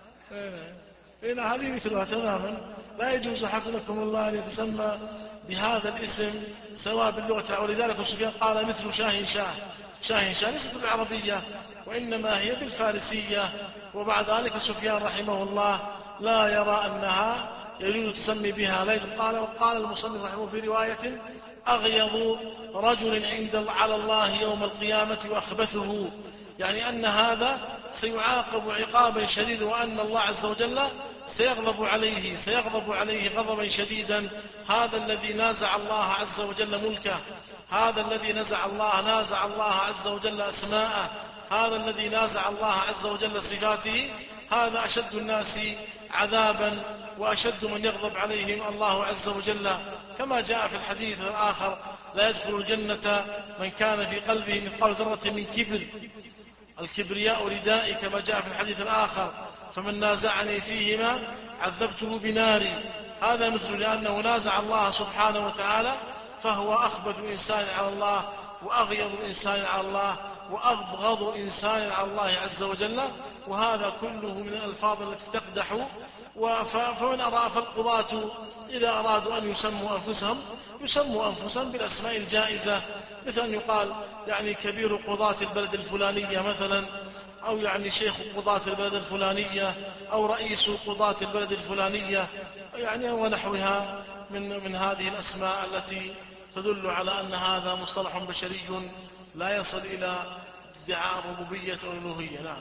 هنا هذه مثلها تماما. لا يجوز حفظكم الله أن يتسمى بهذا الاسم سواء باللغة. ولذلك سفيان قال مثل شاهن شاه. شاهن شاه ليست بالعربية وإنما هي بالفارسية. وبعد ذلك سفيان رحمه الله لا يرى أنها يجوز تسمي بها ليل. قال وقال المصنف رحمه في رواية أغيظ رجل عند على الله يوم القيامة وأخبثه، يعني أن هذا سيعاقب عقابا شديدا وأن الله عز وجل سيغضب عليه سيغضب عليه غضبا شديدا. هذا الذي نازع الله عز وجل ملكه، هذا الذي نزع الله نازع الله عز وجل أسماءه، هذا الذي نازع الله عز وجل صفاته، هذا أشد الناس عذابا وأشد من يغضب عليهم الله عز وجل. كما جاء في الحديث الآخر لا يدخل الجنة من كان في قلبه مثقال ذرة من كبر، الكبرياء ردائي كما جاء في الحديث الآخر، فمن نازعني فيهما عذبته بناري. هذا مثل لأنه نازع الله سبحانه وتعالى فهو أخبث إنسان على الله وأغيظ إنسان على الله وأبغض إنسان على الله عز وجل. وهذا كله من الألفاظ التي تقدح. فمن أرى فالقضاة إذا أرادوا أن يسموا أنفسهم يسموا أنفسهم بالأسماء الجائزة، مثل أن يقال يعني كبير قضاة البلد الفلانية مثلا، أو يعني شيخ قضاة البلد الفلانية، أو رئيس قضاة البلد الفلانية، يعني ونحوها من, من هذه الأسماء التي تدل على أن هذا مصطلح بشري لا يصل إلى ادعاء الربوبية والألوهية. نعم.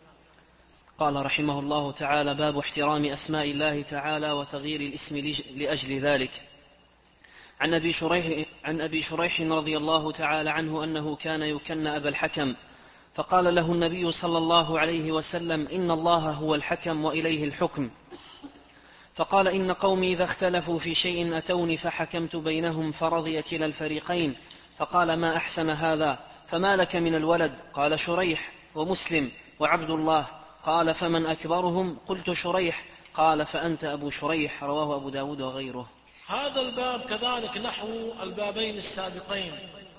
قال رحمه الله تعالى: باب احترام أسماء الله تعالى وتغيير الاسم لأجل ذلك. عن أبي شريح, عن أبي شريح رضي الله تعالى عنه أنه كان يكنى أبا الحكم، فقال له النبي صلى الله عليه وسلم: إن الله هو الحكم وإليه الحكم. فقال: إن قومي إذا اختلفوا في شيء أتوني فحكمت بينهم فرضي كلا الفريقين. فقال: ما أحسن هذا، فما لك من الولد؟ قال: شريح ومسلم وعبد الله. قال: فمن أكبرهم؟ قلت: شريح. قال: فأنت أبو شريح. رواه أبو داود وغيره. هذا الباب كذلك نحو البابين السابقين،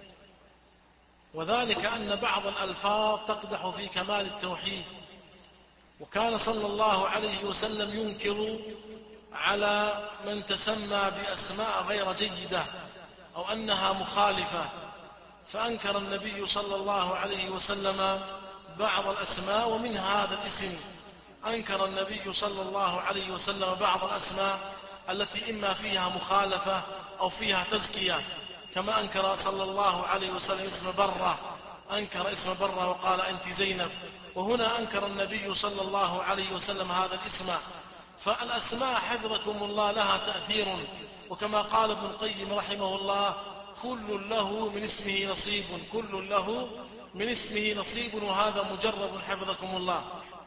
وذلك أن بعض الألفاظ تقدح في كمال التوحيد، وكان صلى الله عليه وسلم ينكر على من تسمى بأسماء غير جيدة أو أنها مخالفة، فأنكر النبي صلى الله عليه وسلم بعض الأسماء، ومن هذا الاسم أنكر النبي صلى الله عليه وسلم بعض الأسماء التي إما فيها مخالفة أو فيها تزكية، كما أنكر صلى الله عليه وسلم اسم برة، أنكر اسم برة وقال أنت زينب، وهنا أنكر النبي صلى الله عليه وسلم هذا الاسم. فالأسماء حفظكم الله لها تأثير، وكما قال ابن القيم رحمه الله: كل له من اسمه نصيب، كل له من اسمه نصيب، وهذا مجرب حفظكم الله.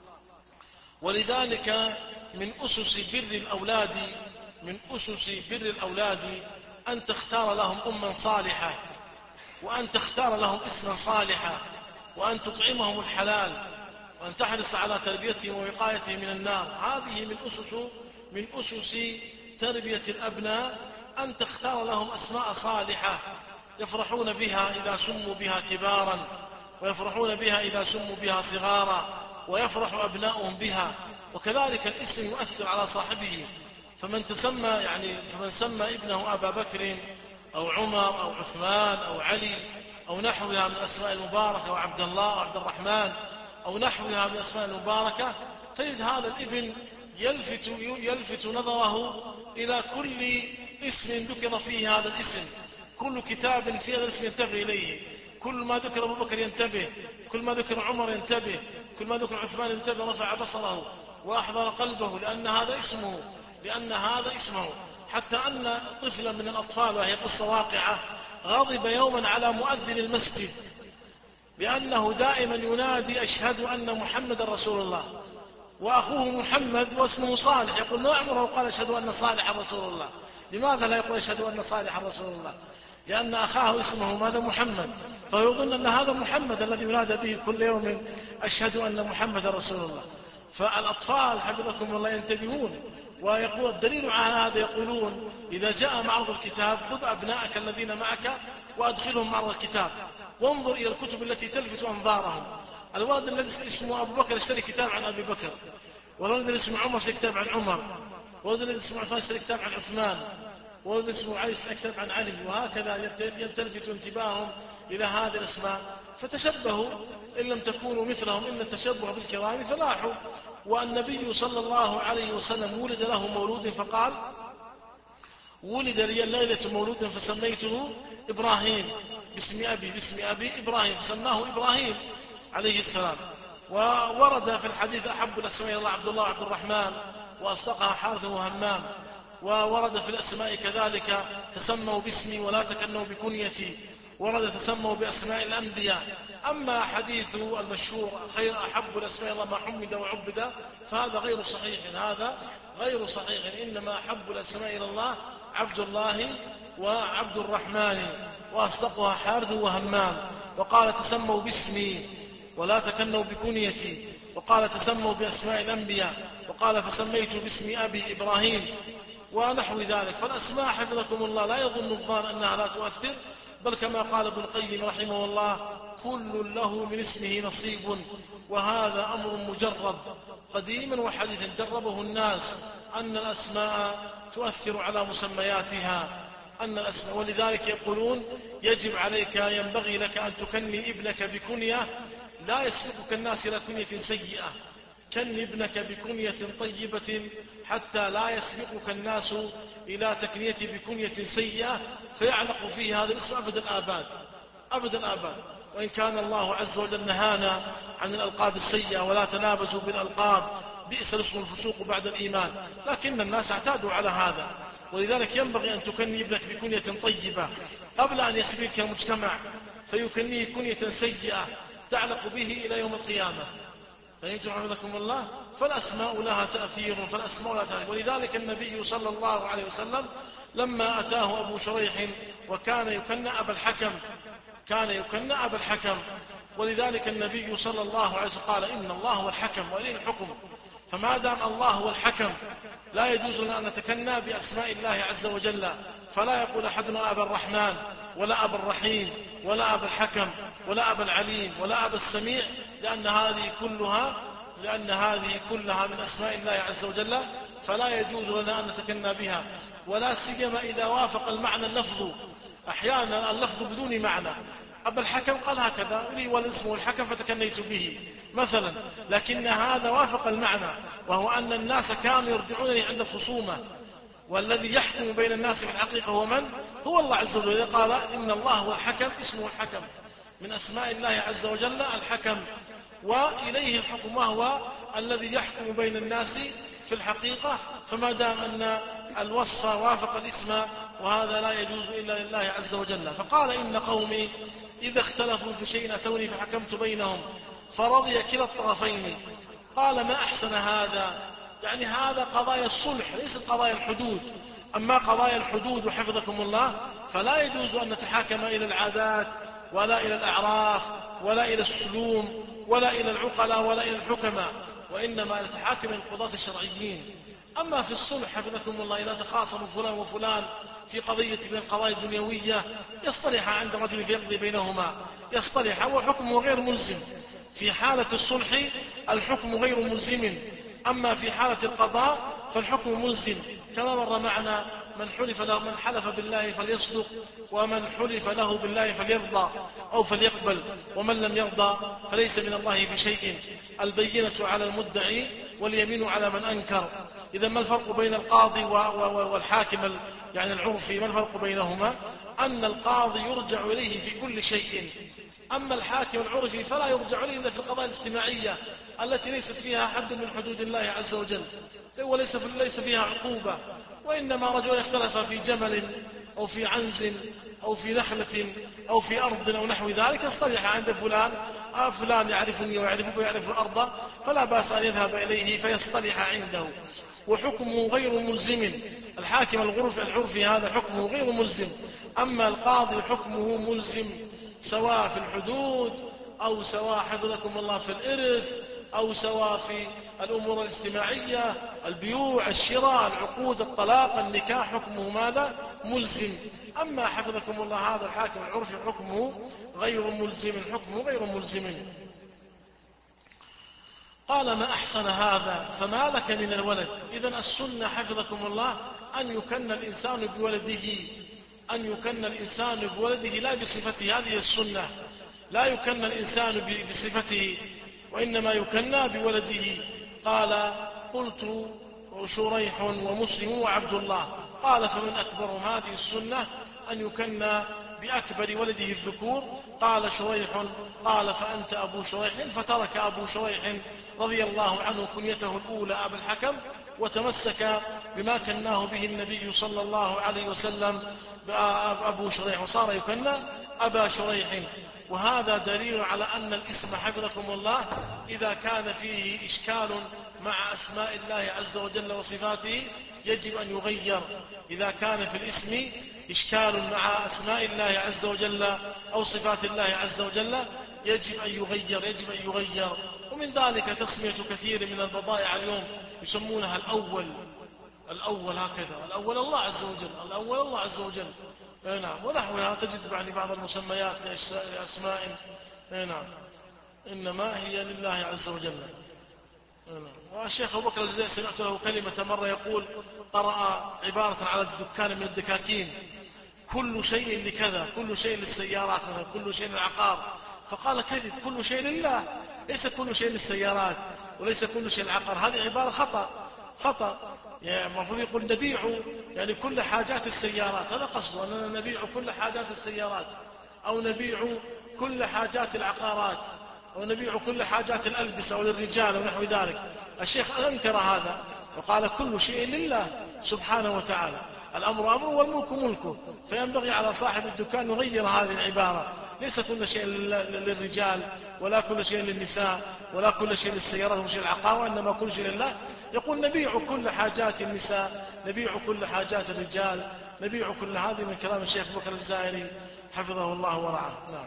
ولذلك من أسس بر الأولاد من أسس بر الأولاد أن تختار لهم أما صالحة، وأن تختار لهم اسما صالحا، وأن تطعمهم الحلال، وأن تحرص على تربيتهم ووقايتهم من النار. هذه من أسس من أسس تربية الأبناء، أن تختار لهم أسماء صالحة يفرحون بها إذا سموا بها كبارا، ويفرحون بها إذا سموا بها صغارا، ويفرح أبناؤهم بها. وكذلك الاسم يؤثر على صاحبه، فمن تسمى يعني فمن سمى ابنه أبا بكر أو عمر أو عثمان أو علي أو نحوها من الأسماء المباركة، أو عبد الله أو عبد الرحمن أو نحوها من الأسماء المباركة، تجد هذا الابن يلفت, يلفت نظره إلى كل اسم ذكر فيه هذا الاسم، كل كتاب في هذا الاسم ينتبه إليه، كل ما ذكر أبو بكر ينتبه، كل ما ذكر عمر ينتبه، كل ما ذكر عثمان ينتبه، رفع بصره وأحضر قلبه، لأن هذا اسمه لأن هذا اسمه حتى أن طفلا من الأطفال، وهي قصة واقعة، غضب يوما على مؤذن المسجد بأنه دائما ينادي: أشهد أن محمد رسول الله، وأخوه محمد واسمه صالح، يقول: ما عمره قال أشهد أن صالح رسول الله، لماذا لا يقول أشهد أن صالح رسول الله؟ لأن أخاه اسمه ماذا؟ محمد، فيظن أن هذا محمد الذي ينادى به كل يوم أشهد أن محمد رسول الله. فالأطفال حفظكم الله ينتبهون، ويقول الدليل على هذا يقولون إذا جاء معرض الكتاب خذ أبنائك الذين معك وأدخلهم معرض الكتاب وانظر إلى الكتب التي تلفت أنظارهم. الولد الذي اسمه أبو بكر اشتري كتاب عن أبي بكر، والولد الذي اسمه عمر اشتري كتاب عن عمر، والولد الذي اسمه عثمان اشتري كتاب عن عثمان، والذي اسمه علي اشتري كتاب عن علي، وهكذا يلتفت انتباههم إلى هذه الأسماء. فتشبهوا إن لم تكونوا مثلهم إن التشبه بالكرام فلاحوا. والنبي صلى الله عليه وسلم ولد له مولود فقال ولد لي الليلة مولود فسميته إبراهيم باسم أبي باسم أبي إبراهيم، فسماه إبراهيم عليه السلام. وورد في الحديث أحب الأسماء إلى الله عبد الله وعبد الرحمن، وأصدقها حارث وهمام. وورد في الأسماء كذلك تسموا باسمي ولا تكنوا بكنيتي، ورد تسموا بأسماء الأنبياء. أما حديث المشهور خير أحب الأسماء إلى الله ما حمد وعبد فهذا غير صحيح، هذا غير صحيح. إنما أحب الأسماء إلى الله عبد الله وعبد الرحمن، وأصدقها حارث وهمام. وقال تسموا باسمي ولا تكنوا بكنيتي، وقال تسموا بأسماء الأنبياء، وقال فسميت باسم أبي إبراهيم ونحو ذلك. فالأسماء حفظكم الله لا يظن الظان أنها لا تؤثر، بل كما قال ابن القيم رحمه الله كل له من اسمه نصيب، وهذا أمر مجرب قديما وحديثا جربه الناس، أن الأسماء تؤثر على مسمياتها، أن الأسماء. ولذلك يقولون يجب عليك ينبغي لك أن تكني ابنك بكنية لا يسبقك الناس إلى كنية سيئة. كن ابنك بكنية طيبة حتى لا يسبقك الناس إلى تكنية بكنية سيئة فيعلق فيه هذا الاسم أبد الآباد أبد الآباد. وإن كان الله عز وجل نهانا عن الألقاب السيئة ولا تنابزوا بالألقاب بئس الاسم الفسوق بعد الإيمان، لكن الناس اعتادوا على هذا. ولذلك ينبغي أن تكني ابنك بكنية طيبة قبل أن يسبقك المجتمع فيكنيه كنية سيئة تعلق به إلى يوم القيامة. فهمتم حفظكم الله؟ فالأسماء لها تأثير فالأسماء لها تأثير. ولذلك النبي صلى الله عليه وسلم لما أتاه أبو شريح وكان يكنى أبا الحكم كان يكنى أبا الحكم ولذلك النبي صلى الله عليه وسلم قال إن الله هو الحكم وإليه الحكم. فما دام الله هو الحكم لا يجوز لنا أن نتكنى بأسماء الله عز وجل، فلا يقول أحدنا أبا الرحمن ولا أبا الرحيم ولا أبا الحكم ولا أبا العليم ولا أبا السميع، لأن هذه كلها لأن هذه كلها من أسماء الله عز وجل، فلا يجوز لنا أن نتكنى بها، ولا سيما إذا وافق المعنى اللفظ. أحيانا اللفظ بدون معنى، أبا الحكم قال هكذا لي والاسم الحكم فتكنيت به مثلا، لكن هذا وافق المعنى، وهو أن الناس كانوا يرجعونني عند الخصومة، والذي يحكم بين الناس في الحقيقة هو من؟ هو الله عز وجل. قال إن الله هو الحكم، اسمه الحكم من أسماء الله عز وجل الحكم، وإليه الحكم وهو الذي يحكم بين الناس في الحقيقة. فما دام أن الوصف وافق الاسم وهذا لا يجوز إلا لله عز وجل. فقال إن قومي إذا اختلفوا في شيء أتوني فحكمت بينهم فرضي كلا الطرفين. قال ما أحسن هذا، يعني هذا قضايا الصلح ليست قضايا الحدود. أما قضايا الحدود وحفظكم الله فلا يجوز أن نتحاكم إلى العادات ولا إلى الأعراف ولا إلى السلوم ولا إلى العقلاء ولا إلى الحكماء، وإنما نتحاكم إلى القضاة الشرعيين. أما في الصلح حفظكم الله إذا تخاصم فلان وفلان في قضية من القضايا الدنيوية يصطلح عند رجل يقضي بينهما، يصطلح وحكمه غير ملزم. في حالة الصلح الحكم غير ملزم، أما في حالة القضاء فالحكم ملزم، كما مر معنا من حلف له من حلف بالله فليصدق ومن حلف له بالله فليرضى أو فليقبل ومن لم يرضى فليس من الله في شيء. البينة على المدعي واليمين على من أنكر. إذا ما الفرق بين القاضي والحاكم يعني العرفي؟ ما الفرق بينهما؟ أن القاضي يرجع إليه في كل شيء، أما الحاكم العرفي فلا يرجع إليه إلا في القضايا الاجتماعية التي ليست فيها حد من حدود الله عز وجل وليس ليس فيها عقوبة، وإنما رجل اختلف في جمل أو في عنز أو في نخلة أو في أرض أو نحو ذلك يصطلح عند فلان آه فلان يعرفني ويعرفك ويعرف الأرض فلا بأس أن يذهب إليه فيصطلح عنده، وحكمه غير ملزم. الحاكم الغرف العرفي هذا حكمه غير ملزم، أما القاضي حكمه ملزم سواء في الحدود أو سواء حفظكم الله في الإرث أو سواء في الأمور الاجتماعية، البيوع، الشراء، العقود، الطلاق، النكاح، حكمه ماذا؟ ملزم. أما حفظكم الله هذا الحاكم العرفي حكمه غير ملزم، حكمه غير ملزم. قال ما أحسن هذا فما لك من الولد. إذن السنة حفظكم الله أن يكن الإنسان بولده، أن يكن الإنسان بولده لا بصفته، هذه السنة. لا يكن الإنسان بصفته وإنما يكن بولده. قال قلت شريح ومسلم وعبد الله. قال فمن أكبرهم هذه السنة أن يكن بأكبر ولده الذكور. قال شريح قال فأنت أبو شريح. فترك أبو شريح رضي الله عنه كنيته الأولى أبا الحكم وتمسك بما كناه به النبي صلى الله عليه وسلم أبو شريح، وصار يكنى أبا شريح. وهذا دليل على أن الاسم حفظكم الله إذا كان فيه إشكال مع أسماء الله عز وجل وصفاته يجب أن يغير. إذا كان في الاسم إشكال مع أسماء الله عز وجل أو صفات الله عز وجل يجب أن يغير، يجب أن يغير. ومن ذلك تسمية كثير من البضائع اليوم يسمونها الأول، الأول هكذا، الأول الله عز وجل، الأول الله عز وجل. نعم. ونحوها تجد يعني بعض المسميات لأسماء نعم إنما هي لله عز وجل. نعم. والشيخ أبو بكر الجزائري سمعت له كلمة مرة يقول قرأ عبارة على الدكان من الدكاكين كل شيء لكذا، كل شيء للسيارات مثلا، كل شيء للعقار. فقال كذب، كل شيء لله، ليس كل شيء للسيارات وليس كل شيء للعقار. هذه عبارة خطأ خطأ. يعني المفروض يقول نبيع يعني كل حاجات السيارات، هذا قصده أننا نبيع كل حاجات السيارات أو نبيع كل حاجات العقارات أو نبيع كل حاجات الألبسة وللرجال ونحو ذلك. الشيخ أنكر هذا وقال كل شيء لله سبحانه وتعالى، الأمر أمره والملك ملكه. فينبغي على صاحب الدكان يغير هذه العبارة، ليس كل شيء للرجال ولا كل شيء للنساء ولا كل شيء للسيارات ولا شيء للعقار، وإنما كل شيء لله. يقول نبيع كل حاجات النساء، نبيع كل حاجات الرجال، نبيع كل هذه. من كلام الشيخ بكر الجزائري حفظه الله ورعاه. نعم.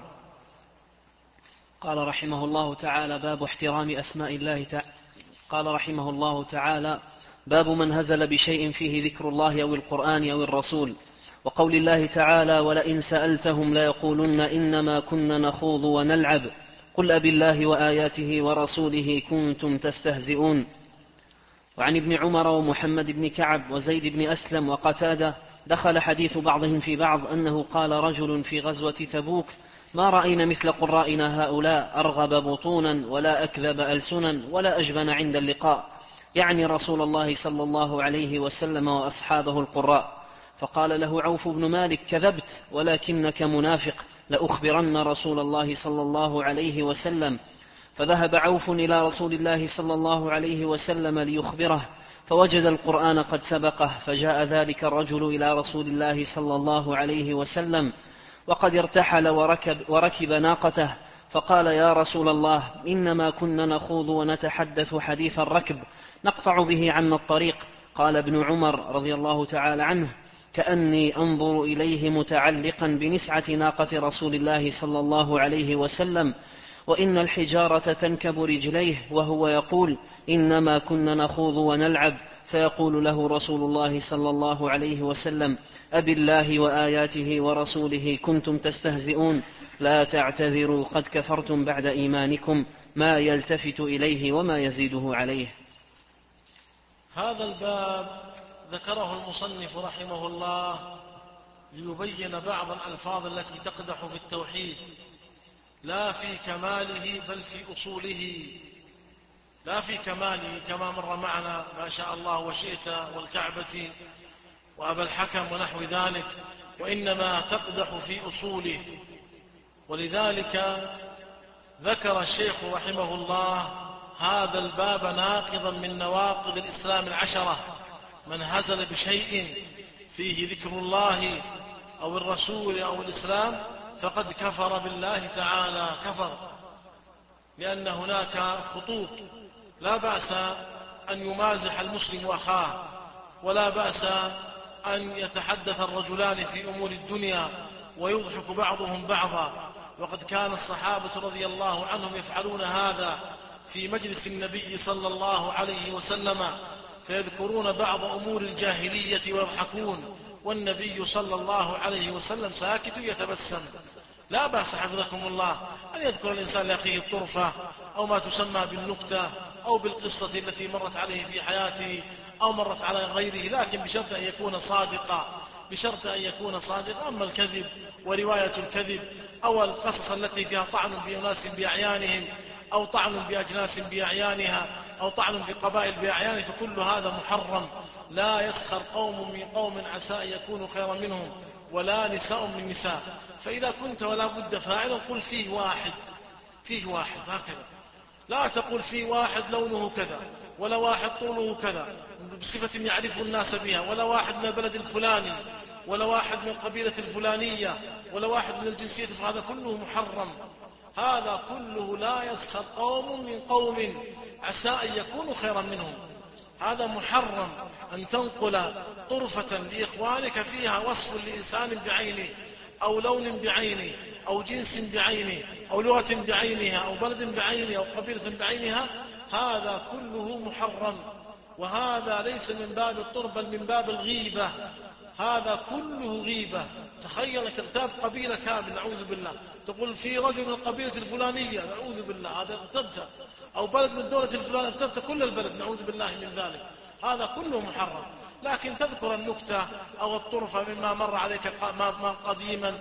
قال رحمه الله تعالى باب احترام أسماء الله تعالى. قال رحمه الله تعالى باب من هزل بشيء فيه ذكر الله أو القرآن أو الرسول، وقول الله تعالى ولئن سألتهم ليقولن إنما كنا نخوض ونلعب قل أبي الله وآياته ورسوله كنتم تستهزئون. وعن ابن عمر ومحمد بن كعب وزيد بن أسلم وقتادة دخل حديث بعضهم في بعض أنه قال رجل في غزوة تبوك ما رأينا مثل قرائنا هؤلاء أرغب بطونا ولا أكذب ألسنا ولا أجبن عند اللقاء، يعني رسول الله صلى الله عليه وسلم وأصحابه القراء. فقال له عوف بن مالك كذبت ولكنك منافق، لأخبرن رسول الله صلى الله عليه وسلم. فذهب عوف إلى رسول الله صلى الله عليه وسلم ليخبره، فوجد القرآن قد سبقه، فجاء ذلك الرجل إلى رسول الله صلى الله عليه وسلم وقد ارتحل وركب, وركب ناقته، فقال يا رسول الله إنما كنا نخوض ونتحدث حديث الركب نقطع به عنا الطريق. قال ابن عمر رضي الله تعالى عنه كأني أنظر إليه متعلقا بنسعة ناقة رسول الله صلى الله عليه وسلم وإن الحجارة تنكب رجليه وهو يقول إنما كنا نخوض ونلعب، فيقول له رسول الله صلى الله عليه وسلم أبي الله وآياته ورسوله كنتم تستهزئون، لا تعتذروا قد كفرتم بعد إيمانكم، ما يلتفت إليه وما يزيده عليه. هذا الباب ذكره المصنف رحمه الله ليبين بعض الألفاظ التي تقدح في التوحيد، لا في كماله بل في أصوله. لا في كماله كما مر معنا ما شاء الله وشئت والكعبة وأبا الحكم ونحو ذلك، وإنما تقدح في أصوله. ولذلك ذكر الشيخ رحمه الله هذا الباب ناقضا من نواقض الإسلام العشرة. من هزل بشيء فيه ذكر الله أو الرسول أو الإسلام فقد كفر بالله تعالى، كفر، لأن هناك خطوط. لا بأس أن يمازح المسلم أخاه، ولا بأس أن يتحدث الرجلان في أمور الدنيا ويضحك بعضهم بعضا، وقد كان الصحابة رضي الله عنهم يفعلون هذا في مجلس النبي صلى الله عليه وسلم، فيذكرون بعض أمور الجاهلية ويضحكون والنبي صلى الله عليه وسلم ساكت يتبسم. لا بأس حفظكم الله أن يذكر الإنسان لأخيه الطرفة أو ما تسمى بالنكتة أو بالقصة التي مرت عليه في حياته أو مرت على غيره، لكن بشرط أن يكون صادقا، بشرط أن يكون صادقا. أما الكذب ورواية الكذب أو القصص التي فيها طعن بأناس بأعيانهم أو طعن بأجناس بأعيانها أو طعن بقبائل بأعيانه، فكل هذا محرم. لا يسخر قوم من قوم عسى أن يكونوا خيرا منهم ولا نساء من نساء. فإذا كنت ولا بد فاعلا قل فيه واحد، فيه واحد هكذا، لا تقول فيه واحد لونه كذا ولا واحد طوله كذا بصفة يعرف الناس بها، ولا واحد من البلد الفلاني ولا واحد من القبيلة الفلانية ولا واحد من الجنسية، فهذا كله محرم. هذا كله لا يسخر قوم من قوم عسى أن يكونوا خيرا منهم. هذا محرم أن تنقل طرفة لإخوانك فيها وصف لإنسان بعينه أو لون بعينه أو جنس بعينه أو لغة بعينها أو بلد بعينه أو قبيلة بعينها، هذا كله محرم. وهذا ليس من باب الطرف بل من باب الغيبة، هذا كله غيبة. تخيل تغتاب قبيلة كاملة نعوذ بالله، تقول في رجل من القبيلة الفلانية نعوذ بالله، هذا اغتبت، أو بلد من دولة الفلانية اغتبت كل البلد نعوذ بالله من ذلك، هذا كله محرم. لكن تذكر النكتة أو الطرفة مما مر عليك قديما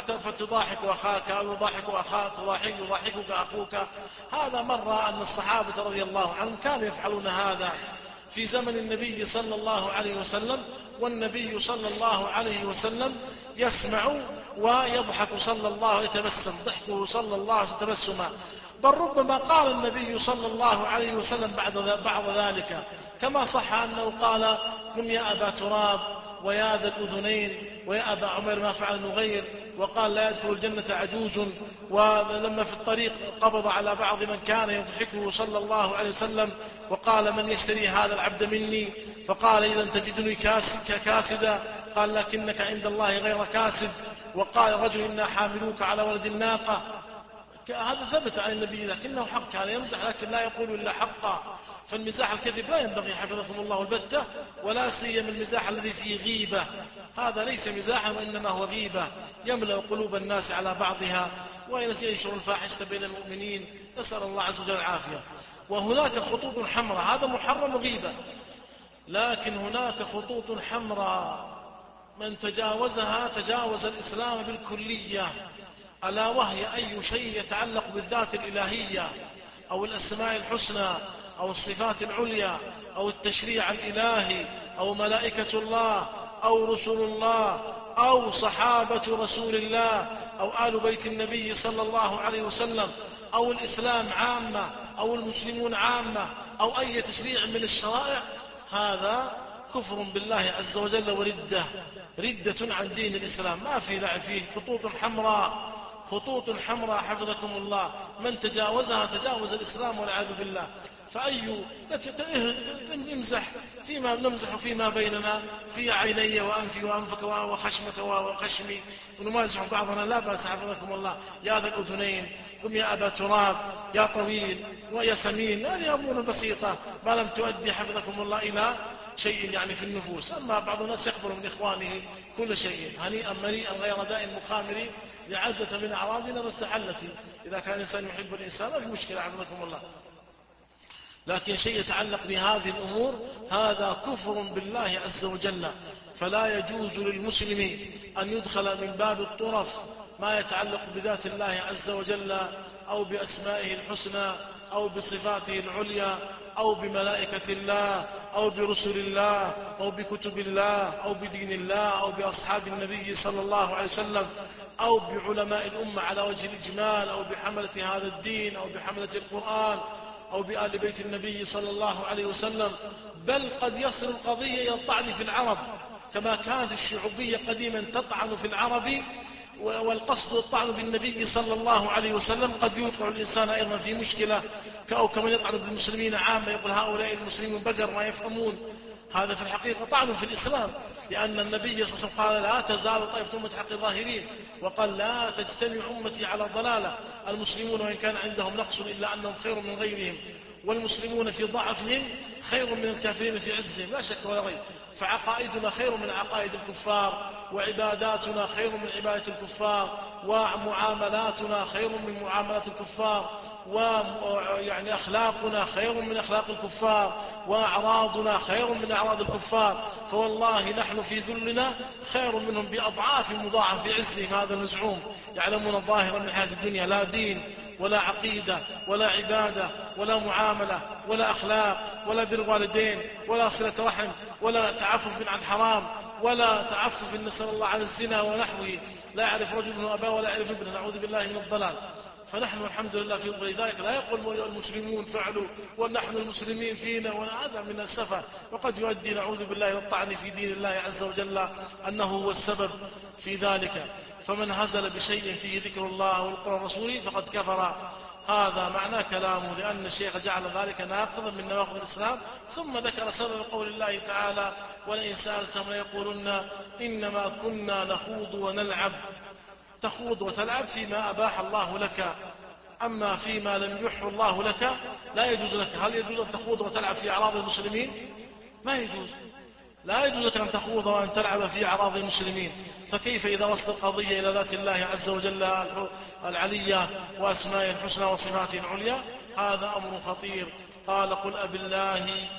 فتضاحك أخاك أو يضاحك أخاك تضاحك يضاحكك أخوك، هذا مر أن الصحابة رضي الله عنهم كانوا يفعلون هذا في زمن النبي صلى الله عليه وسلم، والنبي صلى الله عليه وسلم يسمع ويضحك صلى الله يتبسم ضحكه صلى الله عليه وسلم تبسما. بل ربما قال النبي صلى الله عليه وسلم بعد ذلك كما صح أنه قال قم يا أبا تراب ويا ذا الأذنين ويا أبا عمر ما فعل نغير، وقال لا يدخل الجنة عجوز، ولما في الطريق قبض على بعض من كان يضحكه صلى الله عليه وسلم وقال من يشتري هذا العبد مني، فقال إذا تجدني كاسدا، قال لكنك عند الله غير كاسد. وقال رجل إنا حاملوك على ولد الناقة، هذا ثبت عن النبي لكنه حق، كان يمزح لكن لا يقول إلا حقا. فالمزاح الكذب لا ينبغي حفظكم الله البتة، ولا سيما المزاح الذي فيه غيبة، هذا ليس مزاحا وإنما هو غيبة يملأ قلوب الناس على بعضها وينشر الفاحشة بين المؤمنين، نسأل الله عز وجل العافية. وهناك خطوط حمراء، هذا محرم غيبة، لكن هناك خطوط حمراء من تجاوزها تجاوز الإسلام بالكلية، ألا وهي أي شيء يتعلق بالذات الإلهية أو الأسماء الحسنى أو الصفات العليا أو التشريع الإلهي أو ملائكة الله أو رسل الله أو صحابة رسول الله أو آل بيت النبي صلى الله عليه وسلم أو الإسلام عامة أو المسلمون عامة أو أي تشريع من الشرائع، هذا كفر بالله عز وجل وردة ردة عن دين الإسلام، ما في لعب فيه، خطوط حمراء خطوط حمراء حفظكم الله، من تجاوزها تجاوز الإسلام والعياذ بالله. فأي لك نمزح فيما نمزح فيما بيننا في عيني وأنفي وأنفك وخشمك وخشمي ونمازح بعضنا، لا بأس حفظكم الله. يا ذا الأذنين، قم يا أبا تراب، يا طويل ويا سمين، هذه أمور بسيطة ما لم تؤدي حفظكم الله إلى شيء يعني في النفوس. أما بعض الناس يقبل من إخوانه كل شيء هنيئا مريئا غير داء مخامر لعزة من أعراضنا واستحلت. إذا كان الإنسان يحب الإنسان لا في مشكلة حفظكم الله، لكن شيء يتعلق بهذه الأمور هذا كفر بالله عز وجل. فلا يجوز للمسلم أن يدخل من باب الطرف ما يتعلق بذات الله عز وجل أو بأسمائه الحسنى أو بصفاته العليا أو بملائكة الله أو برسل الله أو بكتب الله أو بدين الله أو بأصحاب النبي صلى الله عليه وسلم أو بعلماء الأمة على وجه الإجمال أو بحملة هذا الدين أو بحملة القرآن أو بآل بيت النبي صلى الله عليه وسلم. بل قد يصل القضية إلى الطعن في العرب، كما كانت الشعوبية قديما تطعن في العرب، والقصد الطعن بالنبي صلى الله عليه وسلم. قد يوقع الإنسان أيضا في مشكلة، أو كمن يطعن بالمسلمين عامة، يقول هؤلاء المسلمون بقر ما يفهمون، هذا في الحقيقة طعن في الإسلام، لأن النبي صلى الله عليه وسلم قال لا تزال طائفة أمتي حق ظاهرين، وقال لا تجتمع أمتي على ضلالة. المسلمون وإن كان عندهم نقص إلا أنهم خير من غيرهم، والمسلمون في ضعفهم خير من الكافرين في عزهم، لا شك ولا ريب. فعقائدنا خير من عقائد الكفار، وعباداتنا خير من عبادة الكفار، ومعاملاتنا خير من معاملات الكفار، ويعني أخلاقنا خير من أخلاق الكفار، وأعراضنا خير من أعراض الكفار. فوالله نحن في ذلنا خير منهم بأضعاف مضاعف في عزهم هذا المزعوم. يعلمون ظاهرا من حياة الدنيا، لا دين ولا عقيدة ولا عبادة ولا معاملة ولا أخلاق ولا بر والدين ولا صلة رحم ولا تعفف عن حرام ولا تعفف نسأل الله عن الزنا ونحوه. لا يعرف رجل أباه ولا يعرف ابنه، نعوذ بالله من الضلال. فنحن الحمد لله في ولذلك لا يقول المسلمون فعلوا ونحن المسلمين فينا، وهذا من السفه، وقد يؤدي نعوذ بالله الى الطعن في دين الله عز وجل أنه هو السبب في ذلك. فمن هزل بشيء فيه ذكر الله والقرآن رسوله فقد كفر. هذا معنى كلامه، لأن الشيخ جعل ذلك ناقضا من نواقض الإسلام. ثم ذكر سبب قول الله تعالى ولئن سألتهم ليقولن إنما كنا نخوض ونلعب. تخوض وتلعب فيما أباح الله لك، أما فيما لم يبح الله لك لا يجوز لك. هل يجوز أن تخوض وتلعب في أعراض المسلمين؟ ما يجوز، لا يجوز لك أن تخوض وأن تلعب في أعراض المسلمين. فكيف إذا وصل القضية إلى ذات الله عز وجل العلية وأسمائه الحسنى وصفاته العليا؟ هذا أمر خطير. قال قل أبالله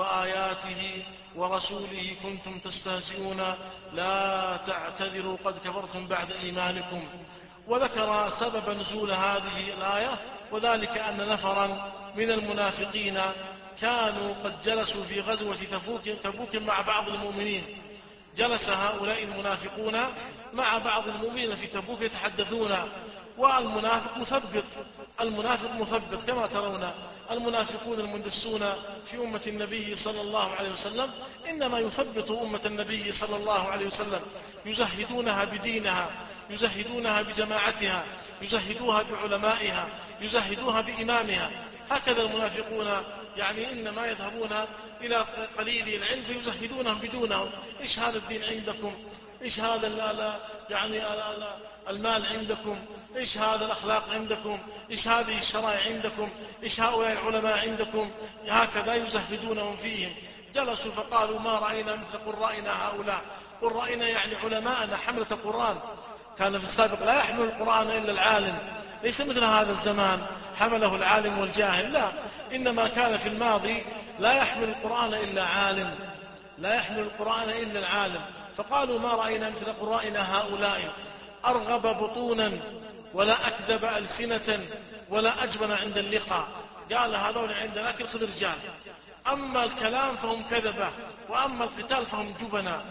وآياته ورسوله كنتم تستهزئون لا تعتذروا قد كفرتم بعد إيمانكم. وذكر سبب نزول هذه الآية، وذلك أن نفرا من المنافقين كانوا قد جلسوا في غزوة تبوك, تبوك مع بعض المؤمنين. جلس هؤلاء المنافقون مع بعض المؤمنين في تبوك يتحدثون، والمنافق مثبت، المنافق مثبت كما ترون. المنافقون المندسون في أمة النبي صلى الله عليه وسلم إنما يثبت أمة النبي صلى الله عليه وسلم، يزهدونها بدينها، يزهدونها بجماعتها، يزهدوها بعلمائها، يزهدوها بإمامها. هكذا المنافقون، يعني إنما يذهبون إلى قليل العلم فيزهدونهم بدونهم. إيش هذا الدين عندكم؟ إيش هذا لا يعني المال عندكم؟ إيش هذا الأخلاق عندكم؟ إيش هذه الشرائع عندكم؟ إيش هؤلاء العلماء عندكم؟ هكذا يزهدونهم فيهم. جلسوا فقالوا ما رأينا مثل قرائنا هؤلاء. قرائنا يعني علماءنا حملة القرآن. كان في السابق لا يحمل القرآن إلا العالم، ليس مثل هذا الزمان حمله العالم والجاهل، لا، إنما كان في الماضي لا يحمل القرآن إلا عالم، لا يحمل القرآن إلا العالم. فقالوا ما رأينا مثل قرائنا هؤلاء أرغب بطونا ولا أكذب ألسنة ولا أجبن عند اللقاء. قال هذول عندنا لكن خذ رجال، أما الكلام فهم كذبة، وأما القتال فهم جبنا.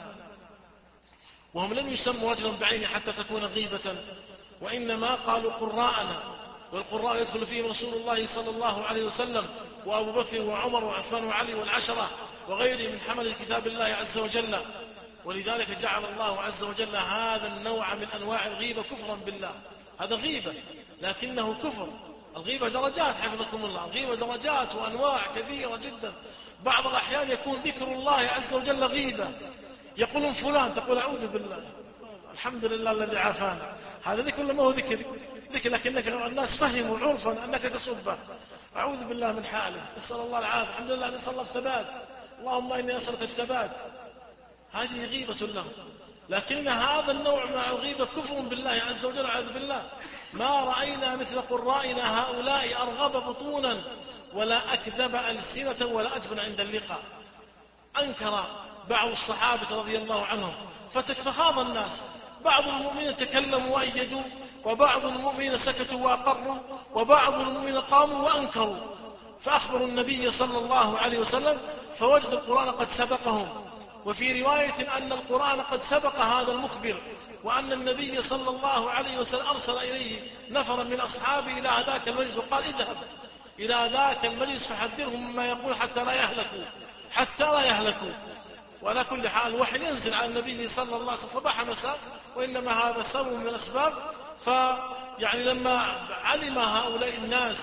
وهم لم يسموا رجلا بعينه حتى تكون غيبة، وإنما قالوا قراءنا، والقراء يدخل فيهم رسول الله صلى الله عليه وسلم وأبو بكر وعمر وعثمان وعلي والعشرة وغيرهم من حمل كتاب الله عز وجل. ولذلك جعل الله عز وجل هذا النوع من أنواع الغيبة كفرا بالله. هذا غيبة لكنه كفر. الغيبة درجات حفظكم الله، الغيبة درجات وأنواع كثيرة جدا. بعض الأحيان يكون ذكر الله عز وجل غيبة، يقولون فلان، تقول أعوذ بالله، الحمد لله الذي عافانا. هذا ذكر ما هو ذكر ذكر لكنك الناس فهموا عرفا أنك تسبه. أعوذ بالله من حاله، نسأل الله العافية، الحمد لله نسأل الله الثبات، اللهم إني أسألك الثبات. هذه غيبة له، لكن هذا النوع مع الغيبة كفر بالله عز وجل، أعوذ بالله. ما رأينا مثل قرائنا هؤلاء أرغب بطونا ولا أكذب ألسنة ولا أجبن عند اللقاء. أنكر بعض الصحابة رضي الله عنهم فخاض الناس، بعض المؤمنين تكلموا وأيدوا، وبعض المؤمنين سكتوا وأقروا، وبعض المؤمنين قاموا وأنكروا، فأخبروا النبي صلى الله عليه وسلم فوجد القرآن قد سبقهم. وفي رواية أن القرآن قد سبق هذا المخبر، وأن النبي صلى الله عليه وسلم أرسل إليه نفرا من أصحابه إلى ذاك المجلس وقال اذهب إلى ذاك المجلس فحذرهم مما يقول حتى لا يهلكوا حتى لا يهلكوا. وعلى كل حال الوحي ينزل على النبي صلى الله عليه وسلم صباح مساء، وإنما هذا سبب من الأسباب. فيعني لما علم هؤلاء الناس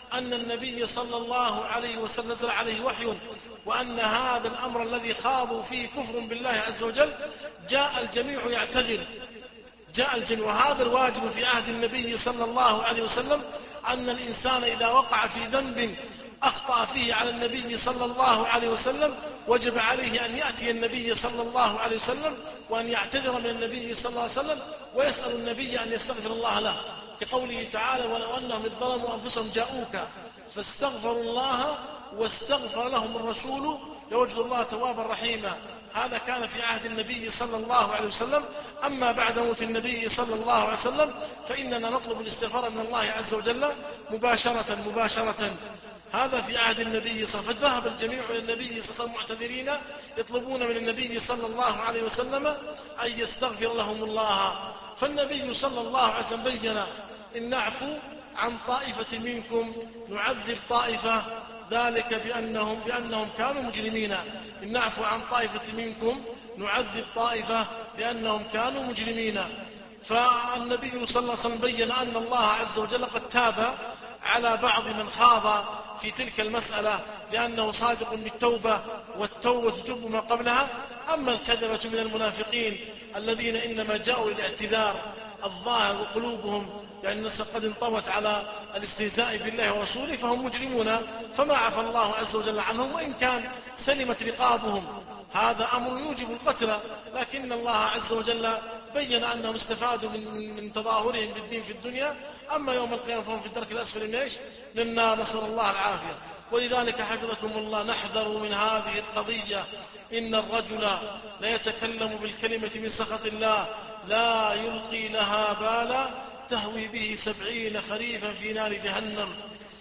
أن النبي صلى الله عليه وسلم نزل عليه وحي، وأن هذا الأمر الذي خاضوا فيه كفر بالله عز وجل جاء الجميع يعتذر، جاء الجميع. وهذا الواجب في عهد النبي صلى الله عليه وسلم، أن الإنسان إذا وقع في ذنب أخطأ فيه على النبي صلى الله عليه وسلم وجب عليه أن يأتي النبي صلى الله عليه وسلم وأن يعتذر من النبي صلى الله عليه وسلم ويسأل النبي أن يستغفر الله له، كقوله تعالى: ولو أنهم إذ ظلموا أنفسهم جاءوك فاستغفروا الله واستغفر لهم الرسول لوجدوا الله توابا رحيما. هذا كان في عهد النبي صلى الله عليه وسلم. أما بعد موت النبي صلى الله عليه وسلم فإننا نطلب الاستغفار من الله عز وجل مباشرة مباشرة. هذا في عهد النبي صلى الله عليه وسلم، فذهب الجميع إلى النبي صلى الله عليه وسلم معتذرين يطلبون من النبي صلى الله عليه وسلم أن يستغفر لهم الله. فالنبي صلى الله عليه وسلم بين: إن نعفو عن طائفة منكم نعذب طائفة، ذلك بأنهم, بأنهم كانوا مجرمين. إن نعفو عن طائفة منكم نعذب طائفة بأنهم كانوا مجرمين. فالنبي صلى الله عليه وسلم بين أن الله عز وجل قد تاب على بعض من خاض في تلك المسألة لأنه صادق بالتوبة، والتوبة تجب ما قبلها. أما الكذبة من المنافقين الذين إنما جاءوا للاعتذار الظاهر وقلوبهم لأن الناس قد انطوت على الاستهزاء بالله ورسوله فهم مجرمون، فما عفى الله عز وجل عنهم، وإن كان سلمت رقابهم. هذا أمر يوجب القتل، لكن الله عز وجل بين أنهم استفادوا من, من تظاهرهم بالدين في الدنيا، أما يوم القيامة فهم في الدرك الأسفل من إيش؟ للنار، نسأل الله العافية. ولذلك حفظكم الله نحذر من هذه القضية. إن الرجل ليتكلم بالكلمة من سخط الله لا يلقي لها بالا تهوي به سبعين خريفا في نار جهنم.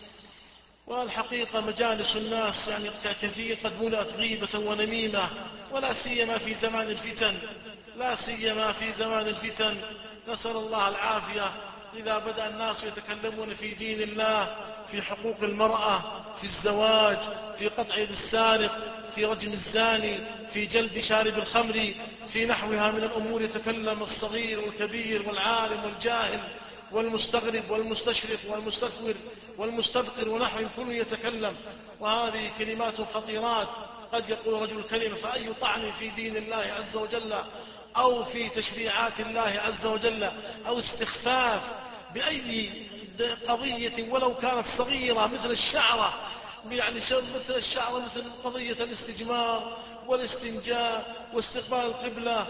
والحقيقة مجالس الناس يعني كثير قد ملأت غيبة ونميمة، ولا سيما في زمان الفتن، لا سيما في زمان الفتن، نسأل الله العافية. إذا بدأ الناس يتكلمون في دين الله، في حقوق المرأة، في الزواج، في قطع يد السارق، في رجم الزاني، في جلد شارب الخمر، في نحوها من الأمور يتكلم الصغير والكبير والعالم والجاهل والمستغرب والمستشرق والمستثمر والمستبقر ونحو كل يتكلم. وهذه كلمات خطيرات. قد يقول رجل كلمة فأي طعن في دين الله عز وجل أو في تشريعات الله عز وجل أو استخفاف بأي قضية ولو كانت صغيرة مثل الشعرة، يعني مثل الشعرة مثل قضية الاستجمار والاستنجاء واستقبال القبلة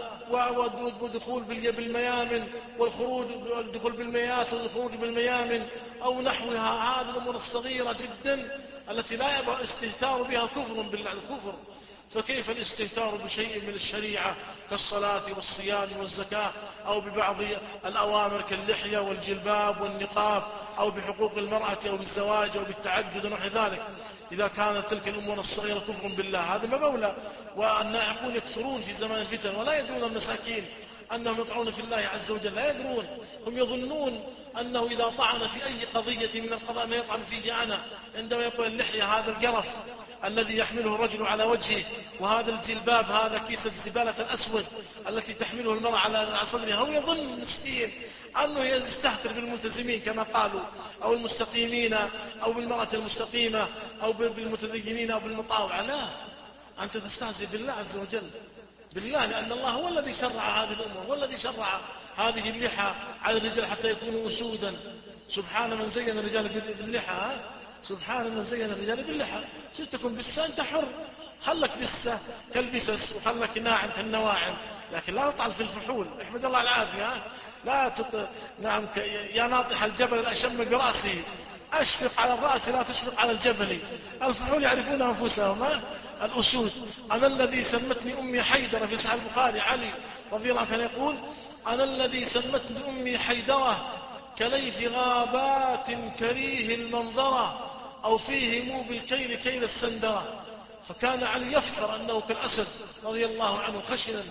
والدخول بالميامن والخروج والدخول بالمياس والخروج بالميامن أو نحوها. هذه الأمور الصغيرة جدا التي لا يبقى استهتار بها كفر بالله الكفر. فكيف الاستهتار بشيء من الشريعة كالصلاة والصيام والزكاة، أو ببعض الأوامر كاللحية والجلباب والنقاب، أو بحقوق المرأة أو بالزواج أو بالتعدد ونحو ذلك، إذا كانت تلك الأمور الصغيرة كفر بالله؟ هذا ما مولى. والناعقون يكثرون في زمان الفتن ولا يدرون المساكين أنهم يطعنون في الله عز وجل، لا يدرون. هم يظنون أنه إذا طعن في أي قضية من القضاء ما يطعن فيه أنا. عندما يقول اللحية هذا الجرف الذي يحمله الرجل على وجهه، وهذا الجلباب هذا كيس الزبالة الأسود التي تحمله المرأة على صدرها، هو يظن مسكين أنه يستهتر بالملتزمين كما قالوا، أو المستقيمين، أو بالمرأة المستقيمة، أو بالمتدينين، أو بالمطاوعة. لا، أنت تستهزئ بالله عز وجل، بالله، لأن الله هو الذي شرع هذه الأمور، هو الذي شرع هذه اللحى على الرجال حتى يكونوا أسودا. سبحان من زين الرجال باللحى، سبحان من زين الرجال باللحى. تكون بسة أنت حر، خلك بسة كالبسس وخلك ناعم كالنواعم، لكن لا تطعن في الفحول. احمد الله العافية. لا تط... نعم ك... يا ناطح الجبل الأشم برأسه أشفق على الرأس لا تشفق على الجبل. الفحول يعرفون أنفسهم، الأسود. أنا الذي سمتني أمي حيدرة في صحيح البخاري، علي رضي الله عنه كان يقول: أنا الذي سمتني أمي حيدرة كليث غابات كريه المنظرة، أو فيه مو بالكيل كيل السندرة. فكان علي يفخر أنه كالأسد رضي الله عنه، خشنا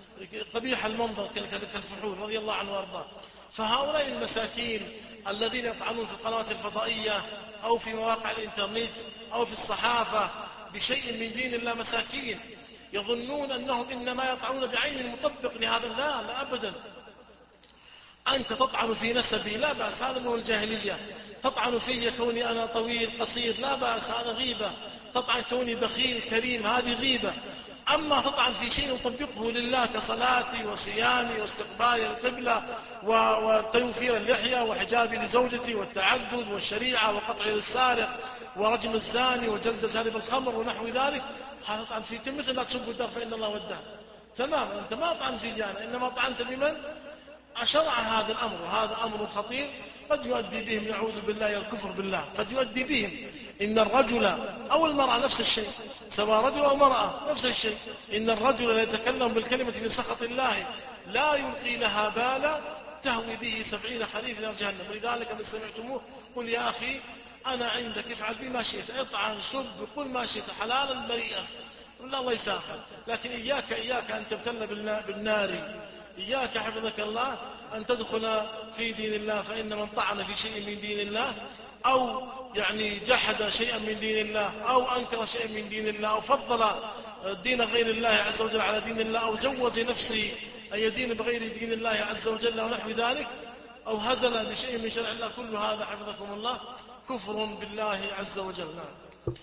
قبيح المنظر كالفحول رضي الله عنه وارضاه. فهؤلاء المساكين الذين يطعنون في القنوات الفضائية أو في مواقع الإنترنت أو في الصحافة بشيء من دين الله، مساكين يظنون أنهم إنما يطعنون بعين المطبق لهذا. لا لا أبدا. أنت تطعن في نسبه لا بأس، هذا من الجاهلية، تطعن في كوني أنا طويل قصير لا بأس، هذا غيبة. تطعن كوني بخيل كريم، هذه غيبة. أما تطعن في شيء نطبقه لله كصلاتي وصيامي واستقبالي القبلة وتوفير اللحية وحجابي لزوجتي والتعدد والشريعة وقطع السارق ورجم الزاني وجلد شارب الخمر ونحو ذلك، هذا طعن فيك. مثل لا تسبوا الدار فإن الله وداه. تمام، أنت ما طعن في ديانة، إنما طعنت بمن أشرع هذا الأمر، وهذا أمر خطير قد يؤدي بهم نعوذ بالله إلى الكفر بالله، قد يؤدي بهم. إن الرجل أو المرأة نفس الشيء، سواء رجل أو مرأة نفس الشيء. إن الرجل لا يتكلم بالكلمة من سخط الله لا يلقي لها بالا تهوي به سبعين خريف إلى جهنم. ولذلك من سمعتموه قل يا أخي أنا عندك افعل بما شئت، اطعن سب قل ما شئت حلالا بريئا، الله يسامحك. لكن إياك إياك أن تبتل بالنار، إياك حفظك الله أن تدخل في دين الله. فإن من طعن في شيء من دين الله أو يعني جحد شيئا من دين الله أو أنكر شيئا من دين الله أو فضل دين غير الله عز وجل على دين الله أو جوز نفسه أن يدين بغير دين الله عز وجل ونحو ذلك أو هزل بشيء من شرع الله، كل هذا حفظكم الله كفر بالله عز وجل. نعم.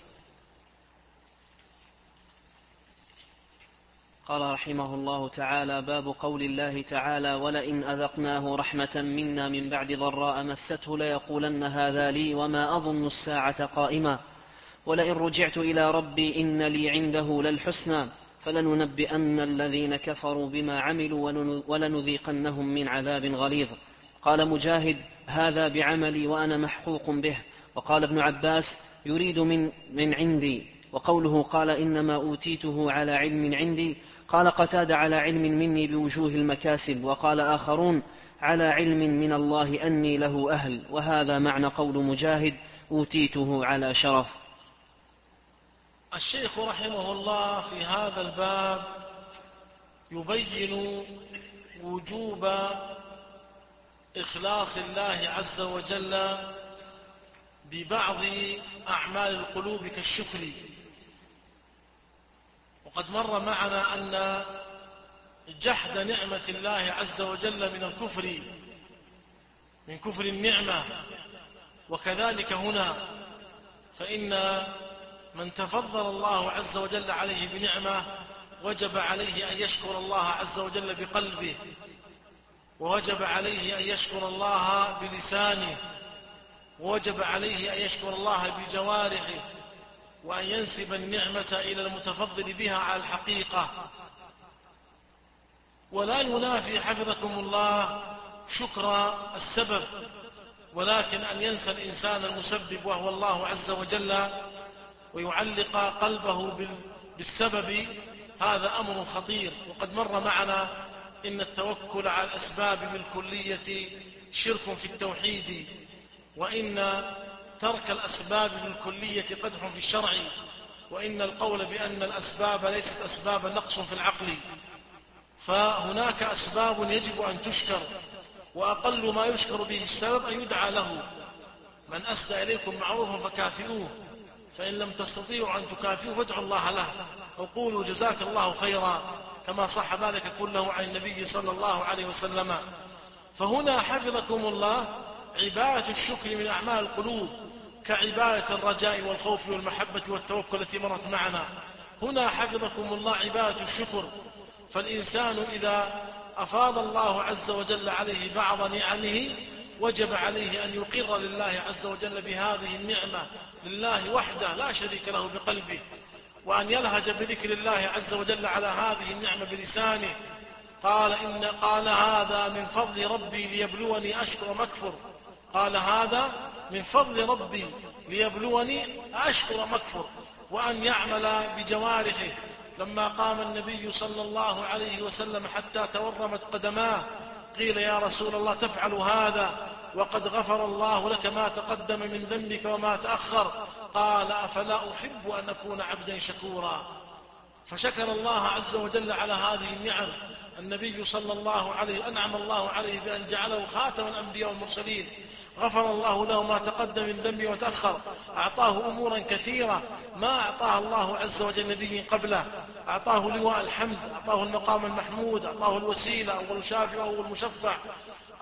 قال رحمه الله تعالى: باب قول الله تعالى: ولئن أذقناه رحمة منا من بعد ضراء مسته ليقولن هذا لي وما أظن الساعة قائمة ولئن رجعت إلى ربي إن لي عنده للحسنى فلننبئن الذين كفروا بما عملوا ولنذيقنهم من عذاب غليظ. قال مجاهد: هذا بعملي وأنا محقوق به. وقال ابن عباس: يريد من, من عندي. وقوله قال إنما أوتيته على علم عندي، قال قتادة: على علم مني بوجوه المكاسب. وقال آخرون: على علم من الله أني له أهل. وهذا معنى قول مجاهد: أوتيته على شرف. الشيخ رحمه الله في هذا الباب يبين وجوب إخلاص الله عز وجل ببعض أعمال القلوب كالشكر. وقد مر معنا أن جحد نعمة الله عز وجل من الكفر، من كفر النعمة. وكذلك هنا، فإن من تفضل الله عز وجل عليه بنعمة وجب عليه أن يشكر الله عز وجل بقلبه، ووجب عليه أن يشكر الله بلسانه، ووجب عليه أن يشكر الله بجوارحه، وأن ينسب النعمة إلى المتفضل بها على الحقيقة. ولا ينافي حفظكم الله شكر السبب، ولكن أن ينسى الإنسان المسبب وهو الله عز وجل ويعلق قلبه بالسبب، هذا أمر خطير. وقد مر معنا إن التوكل على الأسباب بالكلية شرك في التوحيد، وإن ترك الأسباب بالكلية قدح في الشرع، وإن القول بأن الأسباب ليست أسباب نقص في العقل. فهناك أسباب يجب أن تشكر، وأقل ما يشكر به السبب أن يدعى له. من أسدى إليكم معروفا فكافئوه، فإن لم تستطيعوا أن تكافئوه فادعوا الله له وقولوا جزاك الله خيرا، كما صح ذلك كله عن النبي صلى الله عليه وسلم. فهنا حفظكم الله عبادة الشكر من أعمال القلوب كعبادة الرجاء والخوف والمحبة والتوكل التي مرت معنا. هنا حفظكم الله عبادة الشكر. فالإنسان إذا أفاض الله عز وجل عليه بعض نعمه وجب عليه أن يقر لله عز وجل بهذه النعمة لله وحده لا شريك له بقلبه، وأن يلهج بذكر الله عز وجل على هذه النعمة بلسانه. قال إن قال هذا من فضل ربي ليبلوني أشكر أم أكفر. قال هذا من فضل ربي ليبلوني أشكر أم أكفر. وأن يعمل بجوارحه. لما قام النبي صلى الله عليه وسلم حتى تورمت قدماه قيل يا رسول الله تفعل هذا وقد غفر الله لك ما تقدم من ذنبك وما تأخر؟ قال أفلا أحب أن أكون عبدا شكورا. فشكر الله عز وجل على هذه النعم. النبي صلى الله عليه أنعم الله عليه بأن جعله خاتم الأنبياء والمرسلين، غفر الله له ما تقدم من ذنبه وتأخر، أعطاه أمورا كثيرة ما أعطاها الله عز وجل نبي قبله. أعطاه لواء الحمد، أعطاه المقام المحمود، أعطاه الوسيلة أو الشافع أو المشفع،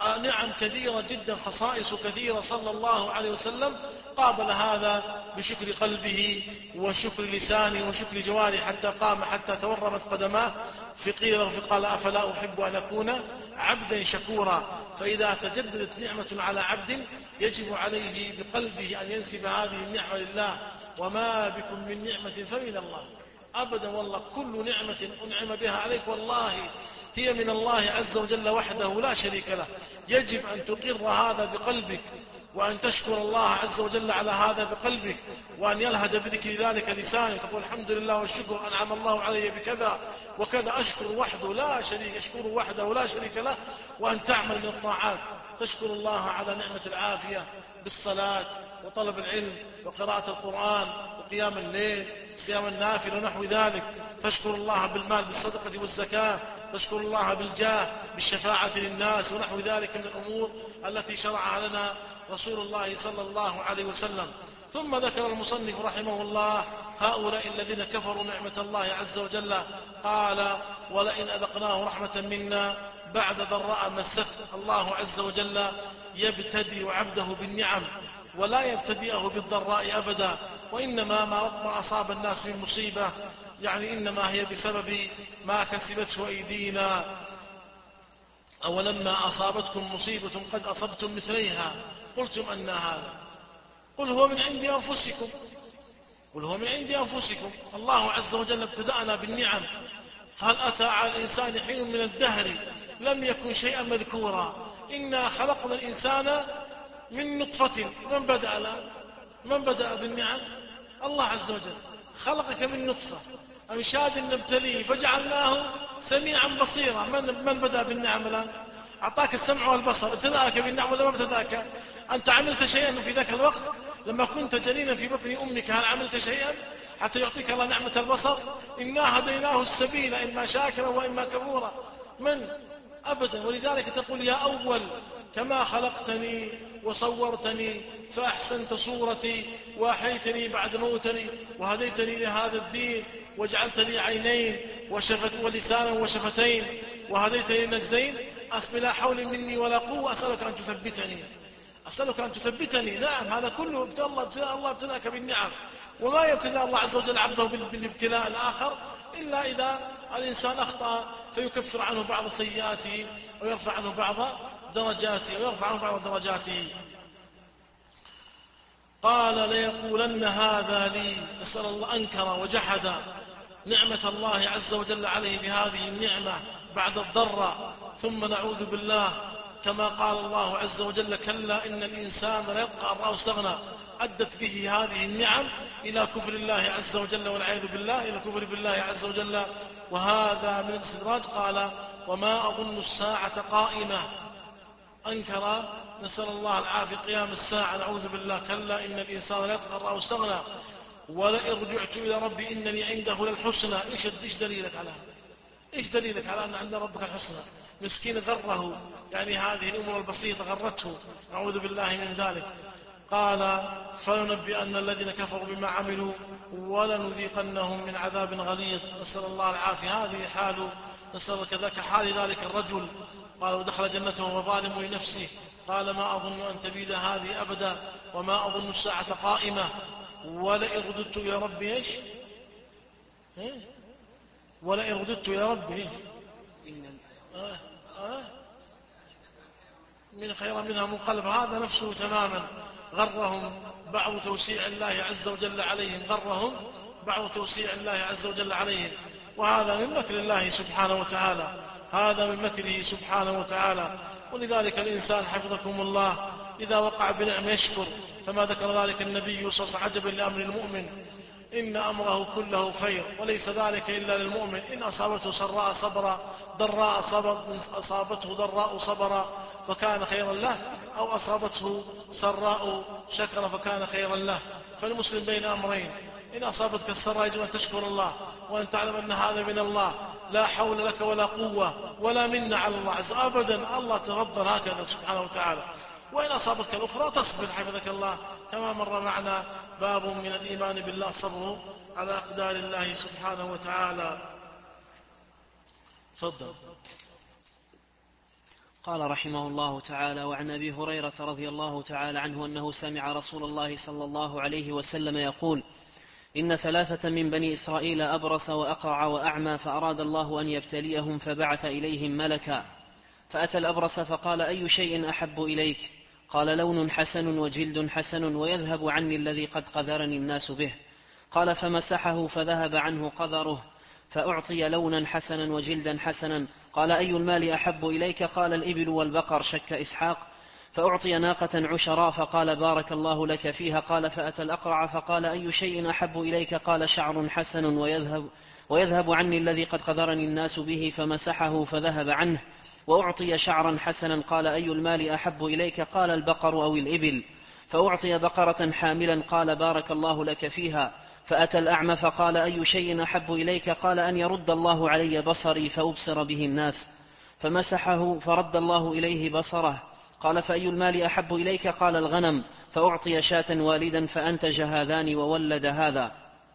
نعم كثيرة جدا، خصائص كثيرة صلى الله عليه وسلم، قابل هذا بشكر قلبه وشكر لسانه وشكر جواره، حتى قام حتى تورمت قدماه، فقيل له فقال أفلا أحب أن أكون عبدا شكورا. فإذا تجددت نعمة على عبد يجب عليه بقلبه أن ينسب هذه النعمة لله، وما بكم من نعمة فمن الله. أبدا والله كل نعمة أنعم بها عليك والله هي من الله عز وجل وحده لا شريك له. يجب أن تقر هذا بقلبك، وأن تشكر الله عز وجل على هذا بقلبك، وأن يلهج بذكر ذلك لسانك، تقول الحمد لله والشكر أنعم الله علي بكذا وكذا، أشكر وحده لا شريك أشكر وحده لا شريك له. وأن تعمل من الطاعات، تشكر الله على نعمة العافية بالصلاة وطلب العلم وقراءة القرآن وقيام الليل وصيام النافل ونحو ذلك. تشكر الله بالمال بالصدقة والزكاة، تشكر الله بالجاه بالشفاعة للناس ونحو ذلك من الأمور التي شرعها لنا رسول الله صلى الله عليه وسلم. ثم ذكر المصنف رحمه الله هؤلاء الذين كفروا نعمة الله عز وجل، قال ولئن أذقناه رحمة منا بعد ضراء مسته. الله عز وجل يبتدئ عبده بالنعم ولا يبتدئه بالضراء أبدا، وإنما ما أصاب الناس من مصيبة يعني إنما هي بسبب ما كسبته أيدينا. أولما أصابتكم مصيبة قد أصبتم مثليها قلتم أن هذا قل هو من عند أنفسكم قل هو من عند أنفسكم. الله عز وجل ابتدأنا بالنعم، هل أتى على الإنسان حين من الدهر لم يكن شيئا مذكورا. إنا خلقنا الإنسان من نطفة. من بدأ الآن؟ من بدأ بالنعم؟ الله عز وجل خلقك من نطفة أمشاد نبتليه فجعلناه سميعا بصيرا. من, من بدأ بالنعم الآن؟ أعطاك السمع والبصر، ابتدأك بالنعم ولا ما ابتدأك؟ أنت عملت شيئا في ذاك الوقت لما كنت جنينا في بطن أمك؟ هل عملت شيئا حتى يعطيك الله نعمة البصر؟ إنا هديناه السبيل إما شاكرا وإما كفورا. من؟ أبدا. ولذلك تقول يا أول كما خلقتني وصورتني فأحسنت صورتي وأحيتني بعد موتني وهديتني لهذا الدين وجعلت لي عينين وشفت ولسانا وشفتين وهديتني النجدين. أسم لا حول مني ولا قوة أسألك أن تثبتني أسألك أن تثبتني. نعم هذا كله ابتلى الله, ابتلى الله ابتلاك بالنعم، وما يبتلى الله عز وجل عبده بالابتلاء الآخر إلا إذا الإنسان أخطأ فيكفر عنه بعض سيئاته ويرفع عنه بعض درجاته ويرفع عنه بعض درجاته. قال ليقولن هذا لي. نسأل الله أنكر وجحد نعمة الله عز وجل عليه بهذه النعمة بعد الضر، ثم نعوذ بالله كما قال الله عز وجل كلا إن الإنسان ليطغى أن رآه استغنى. أدت به هذه النعم إلى كفر الله عز وجل والعياذ بالله، إلى الكفر بالله عز وجل، وهذا من الاستدراج. قال وما أظن الساعة قائمة. أنكر نسأل الله العافية قيام الساعة، نعوذ بالله. كلا إن الإنسان ليطغى أن رآه استغنى ولئن رجعت إلى ربي إن لي عنده للحسنى. إيش إيش دليلك على إيش دليلك على أن عند ربك الحسنى؟ مسكين غره، يعني هذه الأمور البسيطة غرته، نعوذ بالله من ذلك. قال فلننبئن الذين كفروا بما عملوا ولنذيقنهم من عذاب غليظ. نسأل الله العافية. هذه حال نسأل كذاك حال ذلك الرجل. قال ودخل جنته وهو ظالم لنفسه قال ما أظن أن تبيد هذه أبدا وما أظن الساعة قائمة ولئن رددت إلى ربي إيش ولئن رددت إلى ربي آه آه من خير منها منقلب. هذا نفسه تماما. غرهم بعض توسيع الله عز وجل عليهم غرهم بعض توسيع الله عز وجل عليهم وهذا من مكر الله سبحانه وتعالى هذا من مكره سبحانه وتعالى. ولذلك الإنسان حفظكم الله إذا وقع بنعم يشكر، كما ذكر ذلك النبي صلى الله عليه وسلم عجبا لأمر المؤمن إن أمره كله خير وليس ذلك إلا للمؤمن. إن أصابته سراء صبرا ضراء أصابته ضراء صبرا فكان خيرا له أو أصابته سراء شكر فكان خيرا له. فالمسلم بين أمرين، إن أصابتك السراء يجب أن تشكر الله وأن تعلم أن هذا من الله، لا حول لك ولا قوة ولا منا على الله عز وجل أبدا. الله تفضل هكذا سبحانه وتعالى. وإن أصابتك الأخرى تصبر حفظك الله، كما مر معنا باب من الإيمان بالله الصبر على أقدار الله سبحانه وتعالى. تفضل. قال رحمه الله تعالى: وعن أبي هريرة رضي الله تعالى عنه أنه سمع رسول الله صلى الله عليه وسلم يقول: إن ثلاثة من بني إسرائيل أبرص وأقرع وأعمى فأراد الله أن يبتليهم فبعث إليهم ملكا، فأتى الأبرص فقال: أي شيء أحب إليك؟ قال: لون حسن وجلد حسن ويذهب عني الذي قد قذرني الناس به. قال: فمسحه فذهب عنه قذره، فأعطي لونا حسنا وجلدا حسنا. قال: أي المال أحب إليك؟ قال: الإبل والبقر، شك إسحاق. فأعطي ناقة عشراء فقال: بارك الله لك فيها. قال: فأتى الأقرع فقال: أي شيء أحب إليك؟ قال: شعر حسن ويذهب, ويذهب عني الذي قد قذرني الناس به. فمسحه فذهب عنه، وأعطي شعرا حسنا. قال: أي المال أحب إليك؟ قال: البقر أو الإبل. فأعطي بقرة حاملا. قال: بارك الله لك فيها. فأتى الأعمى فقال: أي شيء أحب إليك؟ قال: أن يرد الله علي بصري فأبصر به الناس. فمسحه فرد الله إليه بصره. قال: فأي المال أحب إليك؟ قال: الغنم. فأعطي شاة والدا فأنتج هذان وولد هذا،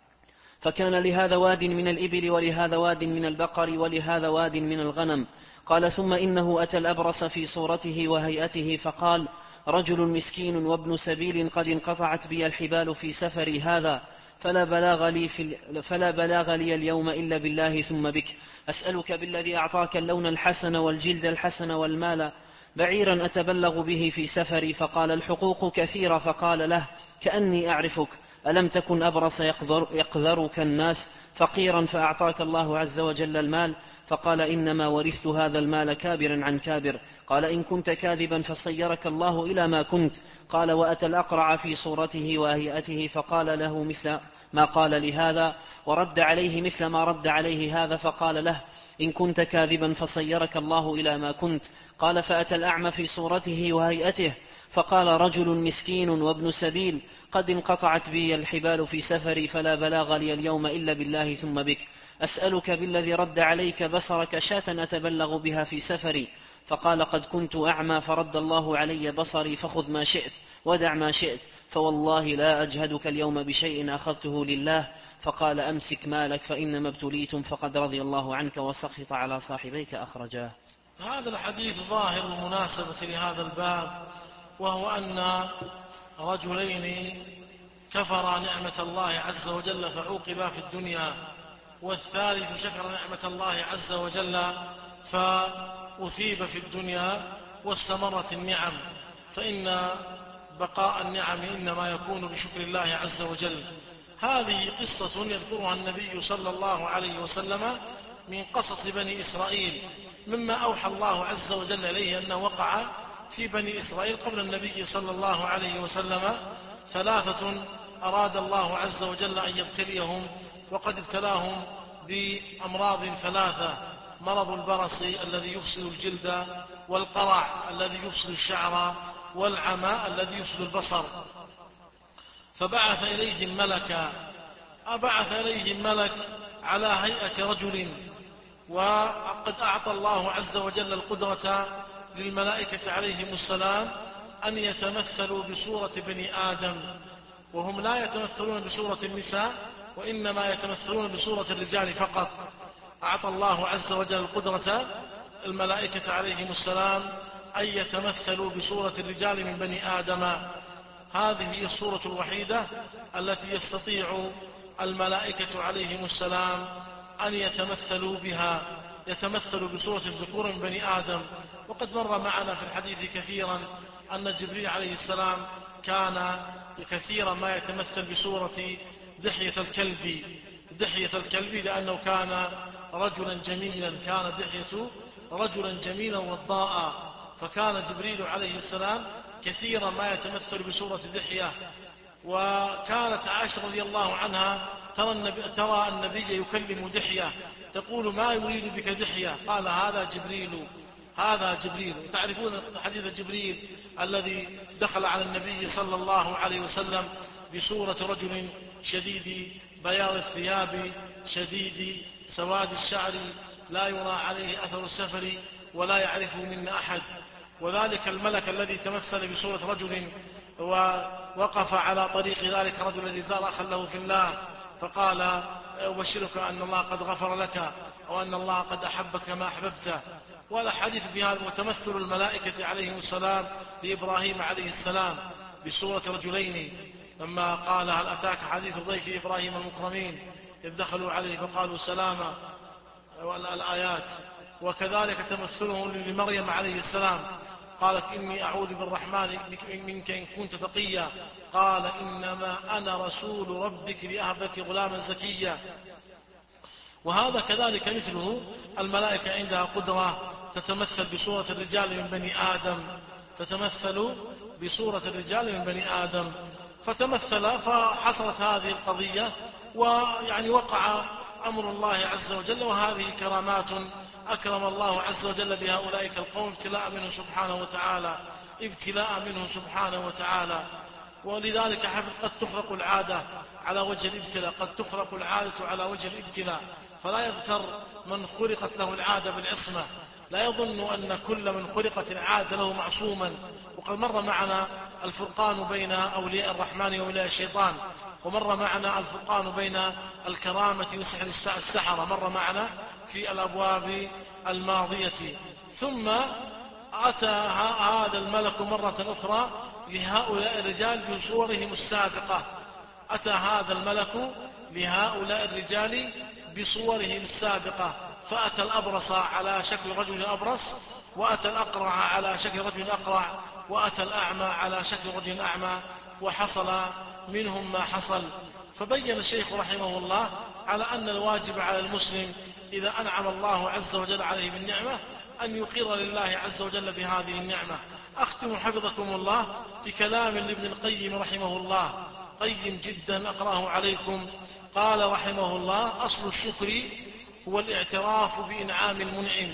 فكان لهذا واد من الإبل ولهذا واد من البقر ولهذا واد من الغنم. قال: ثم إنه أتى الأبرص في صورته وهيئته فقال: رجل مسكين وابن سبيل قد انقطعت بي الحبال في سفري هذا، فلا بلاغ لي, في فلا بلاغ لي اليوم إلا بالله ثم بك، أسألك بالذي أعطاك اللون الحسن والجلد الحسن والمال بعيرا أتبلغ به في سفري. فقال: الحقوق كثيرة. فقال له: كأني أعرفك، ألم تكن أبرص يقذر يقذرك الناس فقيرا فأعطاك الله عز وجل المال؟ فقال: إنما ورثت هذا المال كابرا عن كابر. قال: إن كنت كاذبا فصيرك الله إلى ما كنت. قال: وأتى الأقرع في صورته وهيئته فقال له مثل ما قال لهذا، ورد عليه مثل ما رد عليه هذا. فقال له: إن كنت كاذبا فصيرك الله إلى ما كنت. قال: فأتى الأعمى في صورته وهيئته فقال: رجل مسكين وابن سبيل قد انقطعت بي الحبال في سفري، فلا بلاغ لي اليوم إلا بالله ثم بك، أسألك بالذي رد عليك بصرك شاة أتبلغ بها في سفري. فقال: قد كنت أعمى فرد الله علي بصري، فخذ ما شئت ودع ما شئت، فوالله لا أجهدك اليوم بشيء أخذته لله. فقال: أمسك مالك فإنما ابتليتم فقد رضي الله عنك وسخط على صاحبيك. أخرجاه. هذا الحديث ظاهر المناسبة لهذا الباب، وهو أن رجلين كفرا نعمة الله عز وجل فعوقبا في الدنيا، والثالث شكر نعمة الله عز وجل فأثيب في الدنيا واستمرت النعم. فإن بقاء النعم إنما يكون بشكر الله عز وجل. هذه قصة يذكرها النبي صلى الله عليه وسلم من قصص بني إسرائيل، مما أوحى الله عز وجل إليه أنه وقع في بني إسرائيل قبل النبي صلى الله عليه وسلم ثلاثة أراد الله عز وجل أن يبتليهم، وقد ابتلاهم بأمراض ثلاثة: مرض البرص الذي يفسد الجلد، والقرع الذي يفسد الشعر، والعمى الذي يفسد البصر. فبعث إليهم ملكا، أبعث إليهم ملك على هيئة رجل، وقد أعطى الله عز وجل القدرة للملائكة عليهم السلام أن يتمثلوا بصورة بني آدم، وهم لا يتمثلون بصورة النساء، وإنما يتمثلون بصورة الرجال فقط. أعطى الله عز وجل القدرة الملائكة عليهم السلام أن يتمثلوا بصورة الرجال من بني آدم. هذه هي الصورة الوحيدة التي يستطيع الملائكة عليهم السلام أن يتمثلوا بها، يتمثلوا بصورة الذكور من بني آدم. وقد مر معنا في الحديث كثيرا أن جبريل عليه السلام كان كثيرا ما يتمثل بصورة دحية الكلب، دحية الكلب لأنه كان رجلا جميلا، كان دحية رجلا جميلا وضاء، فكان جبريل عليه السلام كثيرا ما يتمثل بصورة دحية. وكانت عائشة رضي الله عنها ترى النبي, ترى النبي يكلم دحية تقول: ما يريد بك دحية؟ قال: هذا جبريل، هذا جبريل. تعرفون حديث جبريل الذي دخل على النبي صلى الله عليه وسلم بصورة رجل شديد بياض الثياب شديد سواد الشعر لا يرى عليه أثر السفر ولا يعرفه منا أحد. وذلك الملك الذي تمثل بصورة رجل ووقف على طريق ذلك رجل الذي زار أخا له في الله، فقال: أبشرك أن الله قد غفر لك، وأن الله قد أحبك ما أحببته. والحديث في هذا وتمثل الملائكة عليهم السلام لإبراهيم عليه السلام بصورة رجلين، لما قال هل أتاك حديث ضيف إبراهيم المكرمين إذ دخلوا عليه فقالوا سلاما والآيات. وكذلك تمثلهم لمريم عليه السلام، قالت إني أعوذ بالرحمن منك إن كنت تقيا، قال إنما أنا رسول ربك لأهبك غلاما زكيا. وهذا كذلك مثله الملائكة عندها قدرة تتمثل بصورة الرجال من بني آدم، تتمثل بصورة الرجال من بني آدم، فتمثل فحصلت هذه القضية، ويعني وقع أمر الله عز وجل. وهذه كرامات أكرم الله عز وجل بها أولئك القوم ابتلاء منه سبحانه وتعالى، ابتلاء منه سبحانه وتعالى. ولذلك قد تخرق العادة على وجه الابتلاء، قد تخرق العادة على وجه الابتلاء، فلا يغتر من خرقت له العادة بالعصمة، لا يظن أن كل من خرقت العادة له معصوما. وقد مر معنا الفرقان بين أولياء الرحمن وأولياء الشيطان، ومر معنا الفرقان بين الكرامة وسحر السحرة، مر معنا في الأبواب الماضية. ثم أتى هذا الملك مرة أخرى لهؤلاء الرجال بصورهم السابقة، أتى هذا الملك لهؤلاء الرجال بصورهم السابقة، فأتى الأبرص على شكل رجل أبرص، وأتى الأقرع على شكل رجل أقرع، وأتى الأعمى على شكل رجل أعمى، وحصل منهم ما حصل. فبين الشيخ رحمه الله على أن الواجب على المسلم إذا أنعم الله عز وجل عليه بالنعمة أن يقر لله عز وجل بهذه النعمة. أختم حفظكم الله بكلام لابن القيم رحمه الله، قيم جدا أقرأه عليكم. قال رحمه الله: أصل الشكر هو الاعتراف بإنعام المنعم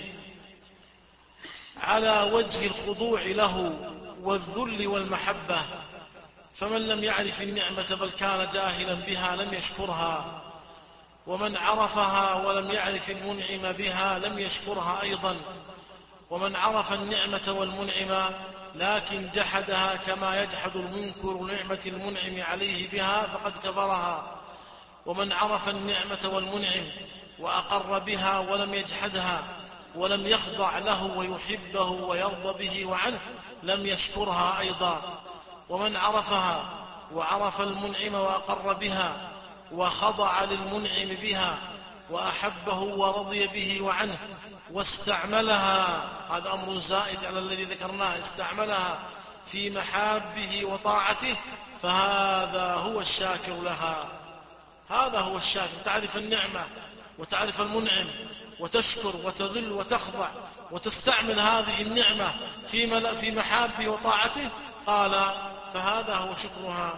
على وجه الخضوع له والذل والمحبة، فمن لم يعرف النعمة بل كان جاهلا بها لم يشكرها، ومن عرفها ولم يعرف المنعم بها لم يشكرها أيضا، ومن عرف النعمة والمنعم لكن جحدها كما يجحد المنكر نعمة المنعم عليه بها فقد كفرها، ومن عرف النعمة والمنعم وأقر بها ولم يجحدها ولم يخضع له ويحبه ويرضى به وعنه لم يشكرها أيضا، ومن عرفها وعرف المنعم وأقر بها وخضع للمنعم بها وأحبه ورضي به وعنه واستعملها، هذا أمر زائد على الذي ذكرناه، استعملها في محابه وطاعته، فهذا هو الشاكر لها. هذا هو الشاكر، تعرف النعمة وتعرف المنعم وتشكر وتذل وتخضع وتستعمل هذه النعمة في في محابه وطاعته، قال فهذا هو شكرها.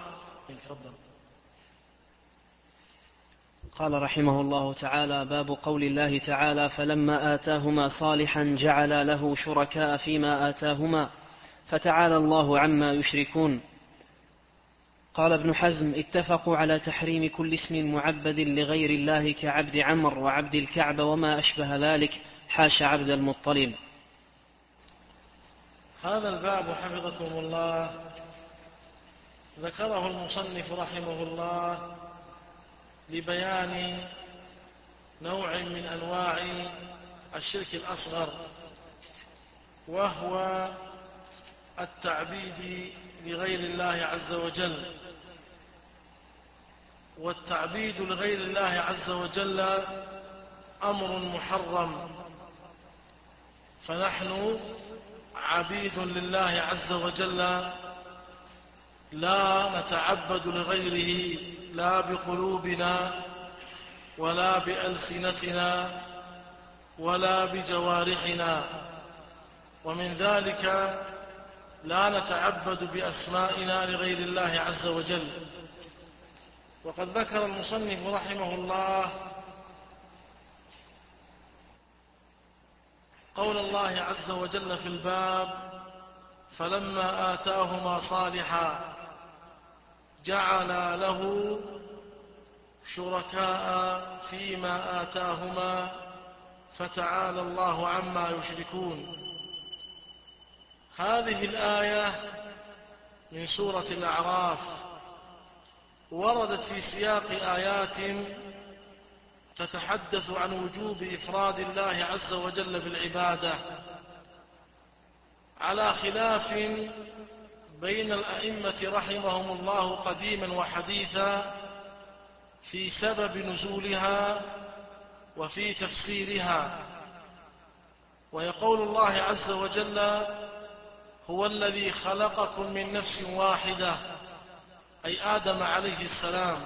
قال رحمه الله تعالى: باب قول الله تعالى: فلما آتاهما صالحا جعل له شركاء فيما آتاهما فتعالى الله عما يشركون. قال ابن حزم: اتفقوا على تحريم كل اسم معبد لغير الله كعبد عمرو وعبد الكعبة وما أشبه ذلك، حاش عبد المطلب. هذا الباب حفظكم الله ذكره المصنف رحمه الله لبيان نوع من أنواع الشرك الأصغر، وهو التعبيد لغير الله عز وجل. والتعبيد لغير الله عز وجل أمر محرم، فنحن عبيد لله عز وجل، لا نتعبد لغيره لا بقلوبنا ولا بألسنتنا ولا بجوارحنا. ومن ذلك لا نتعبد بأسمائنا لغير الله عز وجل. وقد ذكر المصنف رحمه الله قول الله عز وجل في الباب: فلما آتاهما صالحا جعل له شركاء فيما آتاهما فتعالى الله عما يشركون. هذه الآية من سورة الأعراف وردت في سياق آيات تتحدث عن وجوب إفراد الله عز وجل بالعبادة، على خلاف بين الأئمة رحمهم الله قديما وحديثا في سبب نزولها وفي تفسيرها. ويقول الله عز وجل: هو الذي خلقكم من نفس واحدة، أي آدم عليه السلام،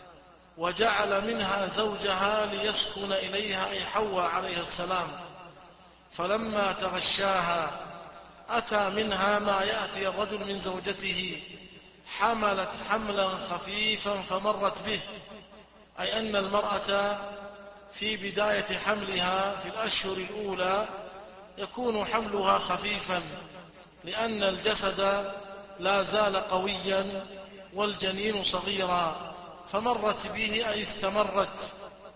وجعل منها زوجها ليسكن إليها، أي حواء عليه السلام، فلما تغشاها أتى منها ما يأتي الرجل من زوجته، حملت حملا خفيفا فمرت به، أي أن المرأة في بداية حملها في الأشهر الأولى يكون حملها خفيفا، لأن الجسد لا زال قويا والجنين صغيرا، فمرت به أي استمرت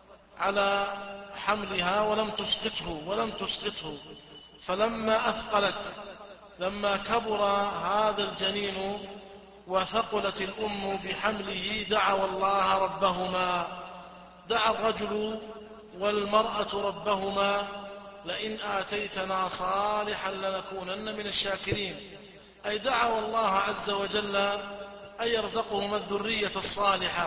على حملها ولم تسقطه ولم تسقطه فلما أثقلت، لما كبر هذا الجنين وثقلت الأم بحمله، دعوا الله ربهما، دعا الرجل والمرأة ربهما: لئن آتيتنا صالحا لنكونن من الشاكرين، أي دعوا الله عز وجل أن يرزقهما الذرية الصالحة.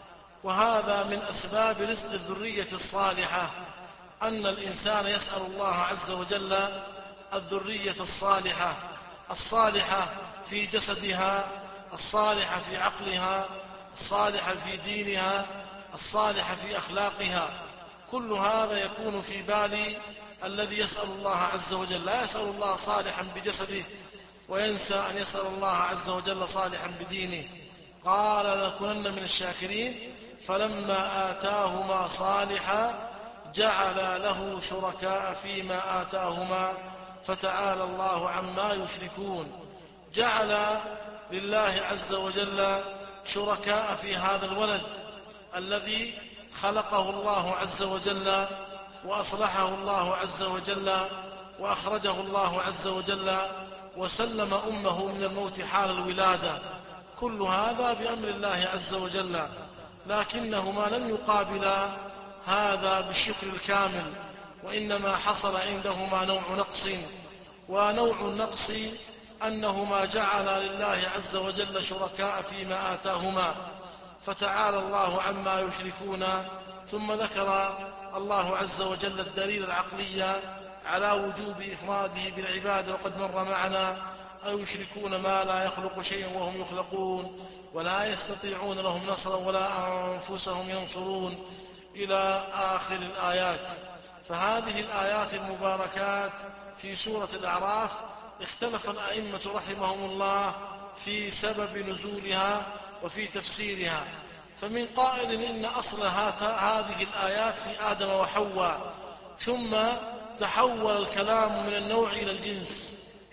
وهذا من أسباب رزق الذرية الصالحة، أن الإنسان يسأل الله عز وجل الذرية الصالحة، الصالحة في جسدها، الصالحة في عقلها، الصالحة في دينها، الصالحة في أخلاقها. كل هذا يكون في بال الذي يسأل الله عز وجل، لا يسأل الله صالحا بجسده وينسى أن يسأل الله عز وجل صالحا بدينه. قال: لنكونن من الشاكرين، فلما آتاهما صالحا جعل له شركاء فيما آتاهما فتعالى الله عما يشركون. جعل لله عز وجل شركاء في هذا الولد الذي خلقه الله عز وجل وأصلحه الله عز وجل وأخرجه الله عز وجل وسلم أمه من الموت حال الولادة. كل هذا بأمر الله عز وجل، لكنهما لم يقابلا هذا بالشكر الكامل، وإنما حصل عندهما نوع نقص. ونوع النقص أنهما جعلا لله عز وجل شركاء فيما آتاهما فتعالى الله عما يشركون. ثم ذكر الله عز وجل الدليل العقلي على وجوب إفراده بالعبادة، وقد مر معنا: أو يشركون ما لا يخلق شيئا وهم يخلقون ولا يستطيعون لهم نصرا ولا أنفسهم ينصرون، إلى آخر الآيات. فهذه الآيات المباركات في سورة الأعراف اختلف الأئمة رحمهم الله في سبب نزولها وفي تفسيرها. فمن قائل إن أصل هذه الآيات في آدم وحواء، ثم تحول الكلام من النوع إلى الجنس.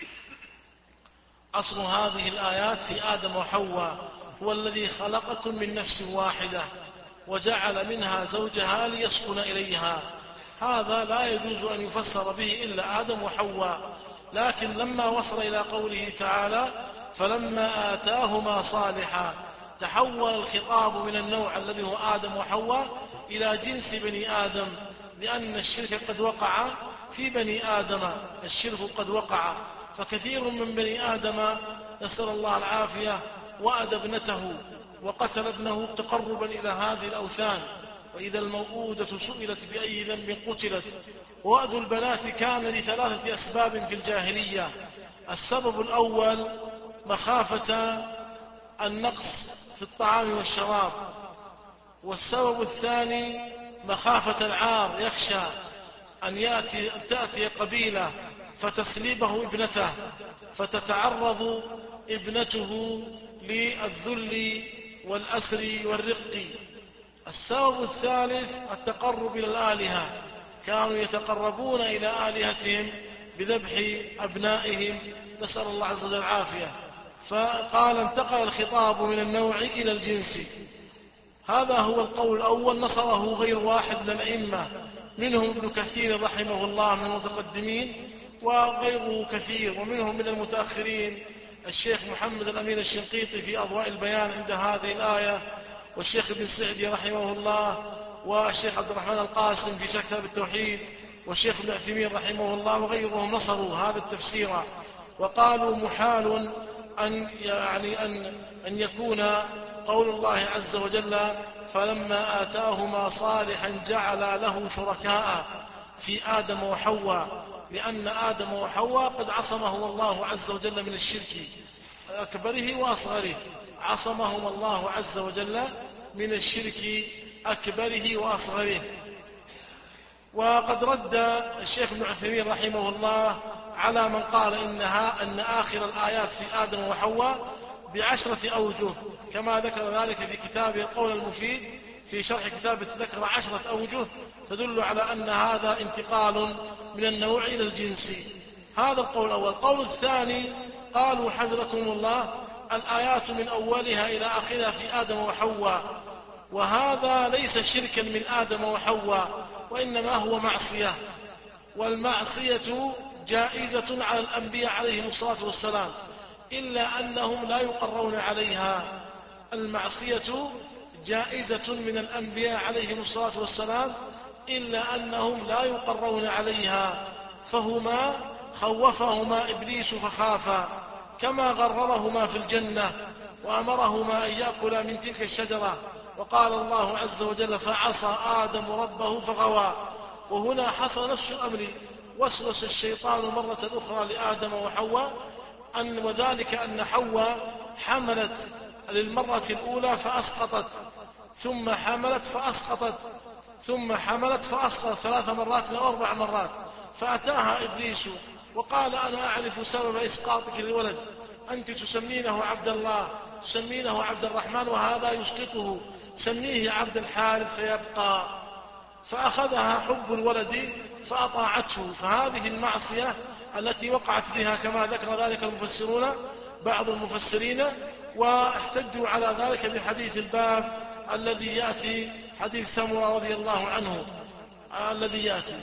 أصل هذه الآيات في آدم وحواء: هو الذي خلقكم من نفس واحدة وجعل منها زوجها ليسكن إليها. هذا لا يجوز أن يفسر به إلا آدم وحواء، لكن لما وصل إلى قوله تعالى: فلما آتاهما صالحا، تحول الخطاب من النوع الذي هو آدم وحواء إلى جنس بني آدم، لأن الشرك قد وقع في بني آدم، الشرك قد وقع، فكثير من بني آدم نسأل الله العافية وأد ابنته وقتل ابنه تقربا إلى هذه الأوثان. وإذا الموءودة سئلت بأي ذنب قتلت. وأد البنات كان لثلاثة أسباب في الجاهلية: السبب الأول مخافة النقص في الطعام والشراب، والسبب الثاني مخافة العار، يخشى أن يأتي تأتي قبيلة فتسليبه ابنته فتتعرض ابنته للذل والأسر والرق. السبب الثالث التقرب إلى الآلهة، كانوا يتقربون إلى آلهتهم بذبح أبنائهم، نسأل الله عز وجل العافية. فقال: انتقل الخطاب من النوع إلى الجنس. هذا هو القول الأول، نصره غير واحد من الأئمة، منهم ابن كثير رحمه الله من المتقدمين، وغيره كثير، ومنهم من المتأخرين الشيخ محمد الأمين الشنقيطي في أضواء البيان عند هذه الآية، والشيخ ابن سعدي رحمه الله، والشيخ عبد الرحمن القاسم في شرح كتاب التوحيد، والشيخ ابن عثيمين رحمه الله، وغيرهم نصروا هذا التفسير. وقالوا محال أن يعني أن أن يكون قول الله عز وجل فلما آتاهما صالحا جعل له شركاء في آدم وحواء، لأن آدم وحواء قد عصمهم الله عز وجل من الشرك أكبره وأصغره، عصمهم الله عز وجل من الشرك أكبره وأصغره. وقد رد الشيخ ابن عثيمين رحمه الله على من قال إنها أن آخر الآيات في آدم وحواء بعشرة أوجه، كما ذكر ذلك في كتابه القول المفيد في شرح كتاب ذكر عشرة أوجه تدل على أن هذا انتقال من النوع إلى الجنس. هذا القول الأول. القول الثاني قالوا حفظكم الله الآيات من أولها إلى آخرها في آدم وحواء، وهذا ليس شركا من آدم وحواء، وإنما هو معصية، والمعصية جائزة على الأنبياء عليهم الصلاة والسلام، إلا أنهم لا يقرون عليها. المعصية جائزة من الأنبياء عليهم الصلاة والسلام إلا أنهم لا يقرون عليها، فهما خوفهما إبليس فخافا، كما غررهما في الجنة وأمرهما أن يأكلا من تلك الشجرة، وقال الله عز وجل فعصى آدم ربه فغوى. وهنا حصل نفس الأمر، وسوس الشيطان مرة أخرى لآدم وحواء، أن وذلك أن حواء حملت للمرة الأولى فأسقطت، ثم حملت فأسقطت، ثم حملت فأسقطت ثلاث مرات أو أربع مرات، فأتاها إبليس وقال أنا أعرف سبب إسقاطك للولد، أنت تسمينه عبد الله، تسمينه عبد الرحمن، وهذا يسقطه، سميه عبد الحارث فيبقى. فأخذها حب الولد فأطاعته. فهذه المعصية التي وقعت بها كما ذكر ذلك المفسرون بعض المفسرين، واحتجوا على ذلك بحديث الباب الذي يأتي، حديث سمرة رضي الله عنه الذي يأتي،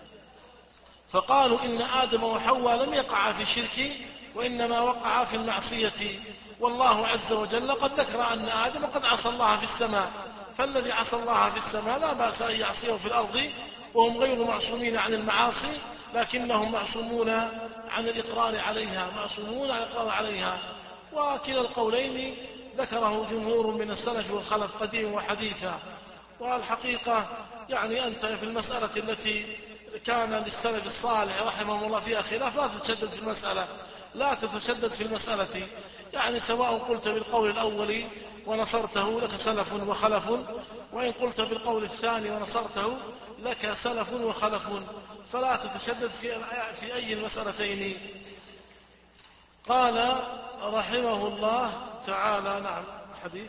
فقالوا إن آدم وحواء لم يقعا في الشرك وإنما وقعا في المعصية، والله عز وجل قد ذكر أن آدم قد عصى الله في السماء، فالذي عصى الله في السماء لا بأس أن يعصيه في الأرض، وهم غير معصومين عن المعاصي، لكنهم معصومون عن الإقرار عليها، معصومون عن الإقرار عليها. وكلا القولين ذكره جمهور من السلف والخلف قديم وحديثا. والحقيقة يعني أنت في المسألة التي كان للسلف الصالح رحمهم الله فيها خلاف لا تتشدد في المسألة، لا تتشدد في المسألة، يعني سواء قلت بالقول الأول ونصرته لك سلف وخلف، وإن قلت بالقول الثاني ونصرته لك سلف وخلف، فلا تتشدد في, في أي المسألتين. قال رحمه الله تعالى. نعم حديث.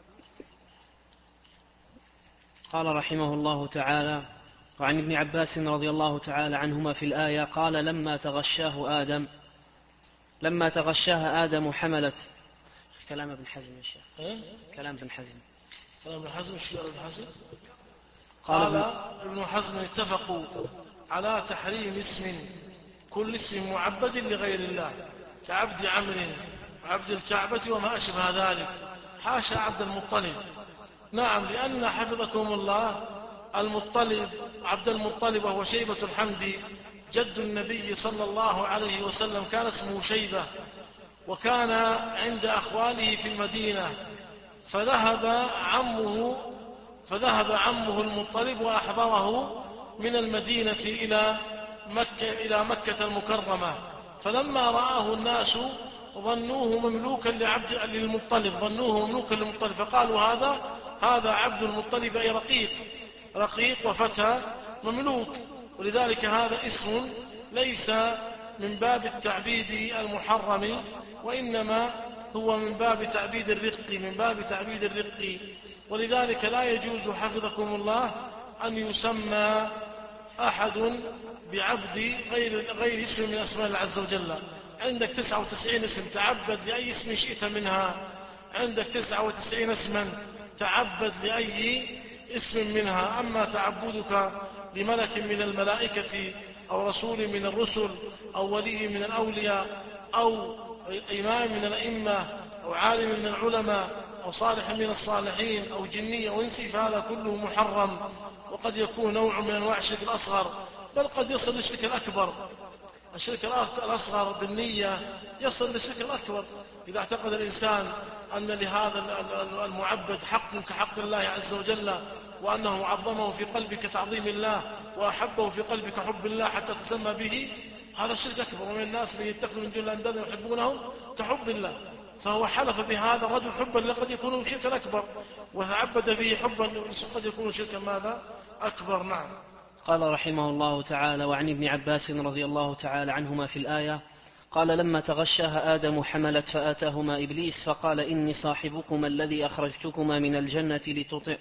قال رحمه الله تعالى وعن ابن عباس رضي الله تعالى عنهما في الآية قال لما تغشاه آدم لما تغشاها آدم حملت. كلام ابن حزم يا شيخ. إيه؟ كلام ابن حزم. كلام ابن حزم. الشيء ابن حزم قال, قال ابن حزم اتفقوا على تحريم اسم كل اسم معبد لغير الله كعبد عمرو وعبد الكعبة وما أشبه ذلك، حاشا عبد المطلب. نعم، لأن حفظكم الله المطلب عبد المطلب وهو شيبة الحمد جد النبي صلى الله عليه وسلم كان اسمه شيبة، وكان عند أخواله في المدينة، فذهب عمه فذهب عمه المطلب وأحضره من المدينة إلى مكة إلى مكة المكرمة، فلما رآه الناس ظنوه مملوكا لعبد للمطلب ظنوه مملوكا للمطلب فقالوا هذا هذا عبد المطلب، أي رقيق رقيق وفتى مملوك. ولذلك هذا اسم ليس من باب التعبيد المحرم، وإنما هو من باب تعبيد الرق من باب تعبيد الرق ولذلك لا يجوز حفظكم الله أن يسمى أحد بعبد غير, غير اسم من أسماء الله عز وجل. عندك تسعة وتسعين اسم، تعبد لأي اسم شئت منها، عندك تسعة وتسعين اسما، تعبد لأي اسم منها. أما تعبدك لملك من الملائكة أو رسول من الرسل أو ولي من الأولياء أو إمام من الأئمة أو عالم من العلماء أو صالح من الصالحين أو جني أو إنسي، فهذا كله محرم، وقد يكون نوع من أنواع الشرك الأصغر، بل قد يصل للشرك الأكبر. الشرك الأصغر بالنية يصل للشرك الأكبر. إذا اعتقد الإنسان أن لهذا المعبد حق كحق الله عز وجل، وأنه عظمه في قلبك تعظيم الله، وأحبه في قلبك حب الله حتى تسمى به، هذا شرك أكبر. ومن الناس من يتخذ من دون الله أندادا يحبونهم كحب الله، فهو حلف بهذا الرجل حبا لقد يكون شركا أكبر، وتعبد به حبا قد يكون شركا ماذا أكبر. نعم. قال رحمه الله تعالى: وعن ابن عباس رضي الله تعالى عنهما في الآية قال: لما تغشاها آدم حملت فآتاهما إبليس فقال: إني صاحبكما الذي أخرجتكما من الجنة لتطيع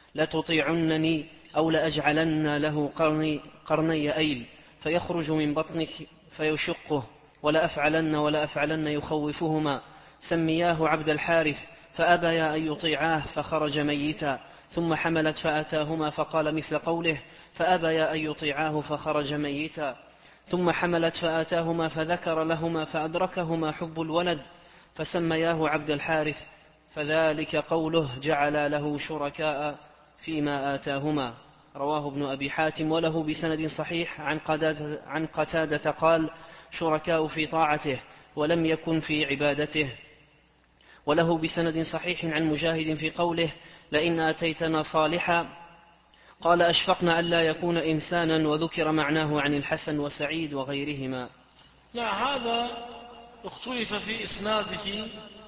لتطيعنني أو لأجعلن له قرني, قرني أيل فيخرج من بطنك فيشقه ولا أفعلن ولا أفعلن يخوفهما، سمياه عبد الحارث فأبيا أن يطيعاه فخرج ميتا. ثم حملت فأتاهما فقال مثل قوله فأبيا أن يطيعاه فخرج ميتا. ثم حملت فآتاهما فذكر لهما فأدركهما حب الولد فسمياه عبد الحارث، فذلك قوله جعل له شركاء فيما آتاهما. رواه ابن أبي حاتم وله بسند صحيح عن قتادة, عن قتادة قال: شركاء في طاعته ولم يكن في عبادته. وله بسند صحيح عن مجاهد في قوله: لئن آتيتنا صالحا قال: أشفقنا ألا يكون إنسانا، وذكر معناه عن الحسن وسعيد وغيرهما. لا، هذا اختلف في إسناده،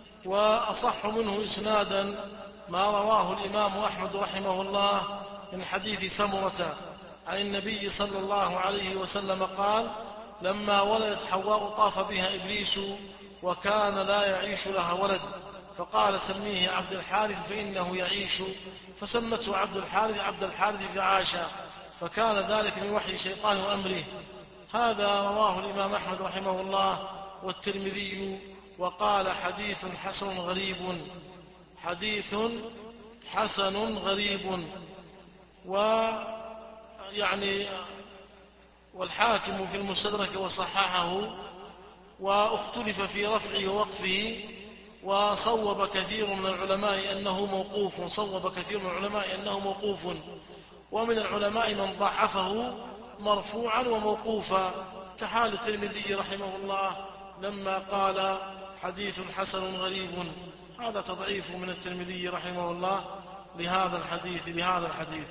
وأصح منه إسنادا ما رواه الإمام أحمد رحمه الله من حديث سمرة عن النبي صلى الله عليه وسلم قال: لما ولدت حواء طاف بها إبليس وكان لا يعيش لها ولد، فقال: سميه عبد الحارث فإنه يعيش، فسمته عبد الحارث عبد الحارث فعاش، فكان ذلك من وحي الشيطان وأمره. هذا رواه الإمام أحمد رحمه الله والترمذي، وقال: حديث حسن غريب، حديث حسن غريب. ويعني والحاكم في المستدرك وصححه، واختلف في رفعه ووقفه، وصوب كثير من العلماء أنه موقوف صوب كثير من العلماء أنه موقوف ومن العلماء من ضعفه مرفوعا وموقوفا، كحال الترمذي رحمه الله لما قال حديث حسن غريب. هذا تضعيف من الترمذي رحمه الله لهذا الحديث لهذا الحديث.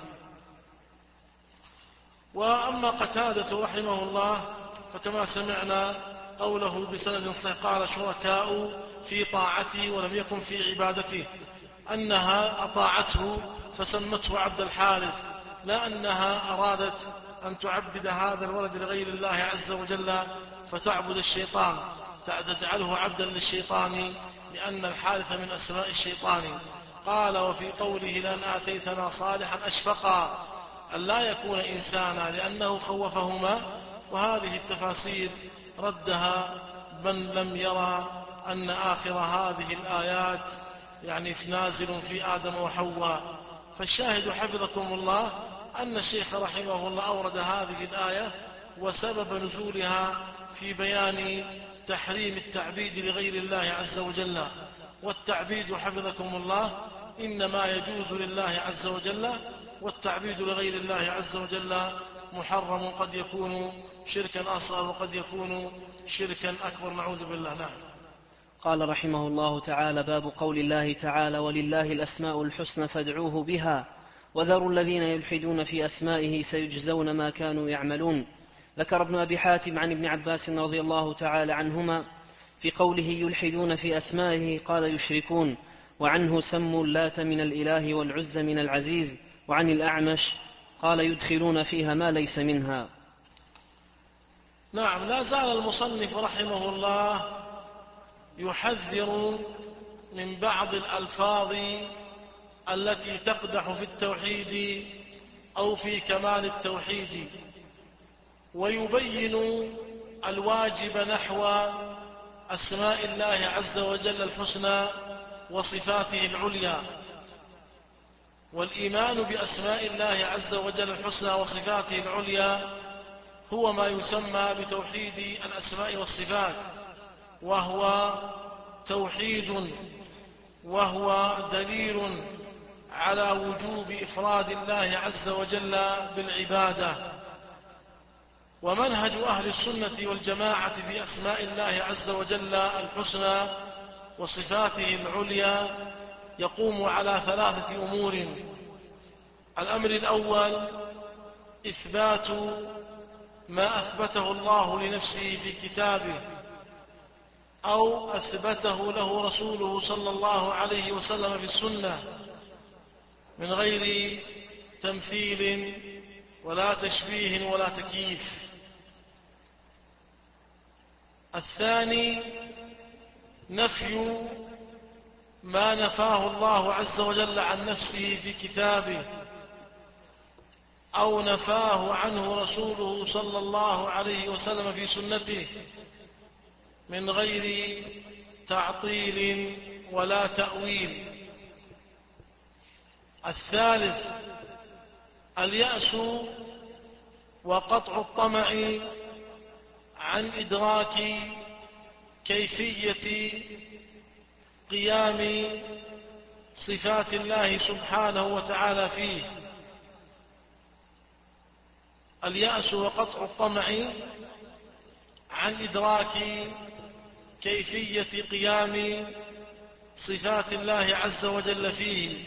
وأما قتادة رحمه الله فكما سمعنا قوله بسند صحيح قال: شركاء في طاعته ولم يكن في عبادته، أنها أطاعته فسمته عبد الحارث، لا أنها أرادت أن تعبد هذا الولد لغير الله عز وجل فتعبد الشيطان، تجعله عبدا للشيطان، لأن الحارث من أسماء الشيطان. قال: وفي قوله: لأن آتيتنا صالحا أشفقا أن لا يكون إنسانا، لأنه خوفهما. وهذه التفاسير ردها من لم يرى أن آخر هذه الآيات يعني نازل في آدم وحواء. فالشاهد حفظكم الله أن الشيخ رحمه الله أورد هذه الآية وسبب نزولها في بيان تحريم التعبيد لغير الله عز وجل. والتعبيد حفظكم الله إنما يجوز لله عز وجل، والتعبيد لغير الله عز وجل محرم، قد يكون شركا أصغر وقد يكون شركا أكبر، نعوذ بالله. نعم. قال رحمه الله تعالى: باب قول الله تعالى: ولله الأسماء الحسنى فادعوه بها وذروا الذين يلحدون في أسمائه سيجزون ما كانوا يعملون. ذكر ابن أبي حاتم عن ابن عباس رضي الله تعالى عنهما في قوله يلحدون في أسمائه قال: يشركون. وعنه: سموا اللات من الإله والعز من العزيز. وعن الأعمش قال: يدخلون فيها ما ليس منها. نعم. لا زال المصنف رحمه الله يحذر من بعض الألفاظ التي تقدح في التوحيد أو في كمال التوحيد، ويبين الواجب نحو أسماء الله عز وجل الحسنى وصفاته العليا. والإيمان بأسماء الله عز وجل الحسنى وصفاته العليا هو ما يسمى بتوحيد الأسماء والصفات، وهو توحيد وهو دليل على وجوب إفراد الله عز وجل بالعبادة. ومنهج أهل السنة والجماعة في أسماء الله عز وجل الحسنى وصفاته العليا يقوم على ثلاثة أمور. الأمر الأول إثبات ما أثبته الله لنفسه في كتابه أو أثبته له رسوله صلى الله عليه وسلم في السنة من غير تمثيل ولا تشبيه ولا تكييف. الثاني نفي ما نفاه الله عز وجل عن نفسه في كتابه أو نفاه عنه رسوله صلى الله عليه وسلم في سنته من غير تعطيل ولا تأويل. الثالث اليأس وقطع الطمع عن إدراك كيفية قيام صفات الله سبحانه وتعالى فيه. اليأس وقطع الطمع عن إدراك كيفية قيام صفات الله عز وجل فيه.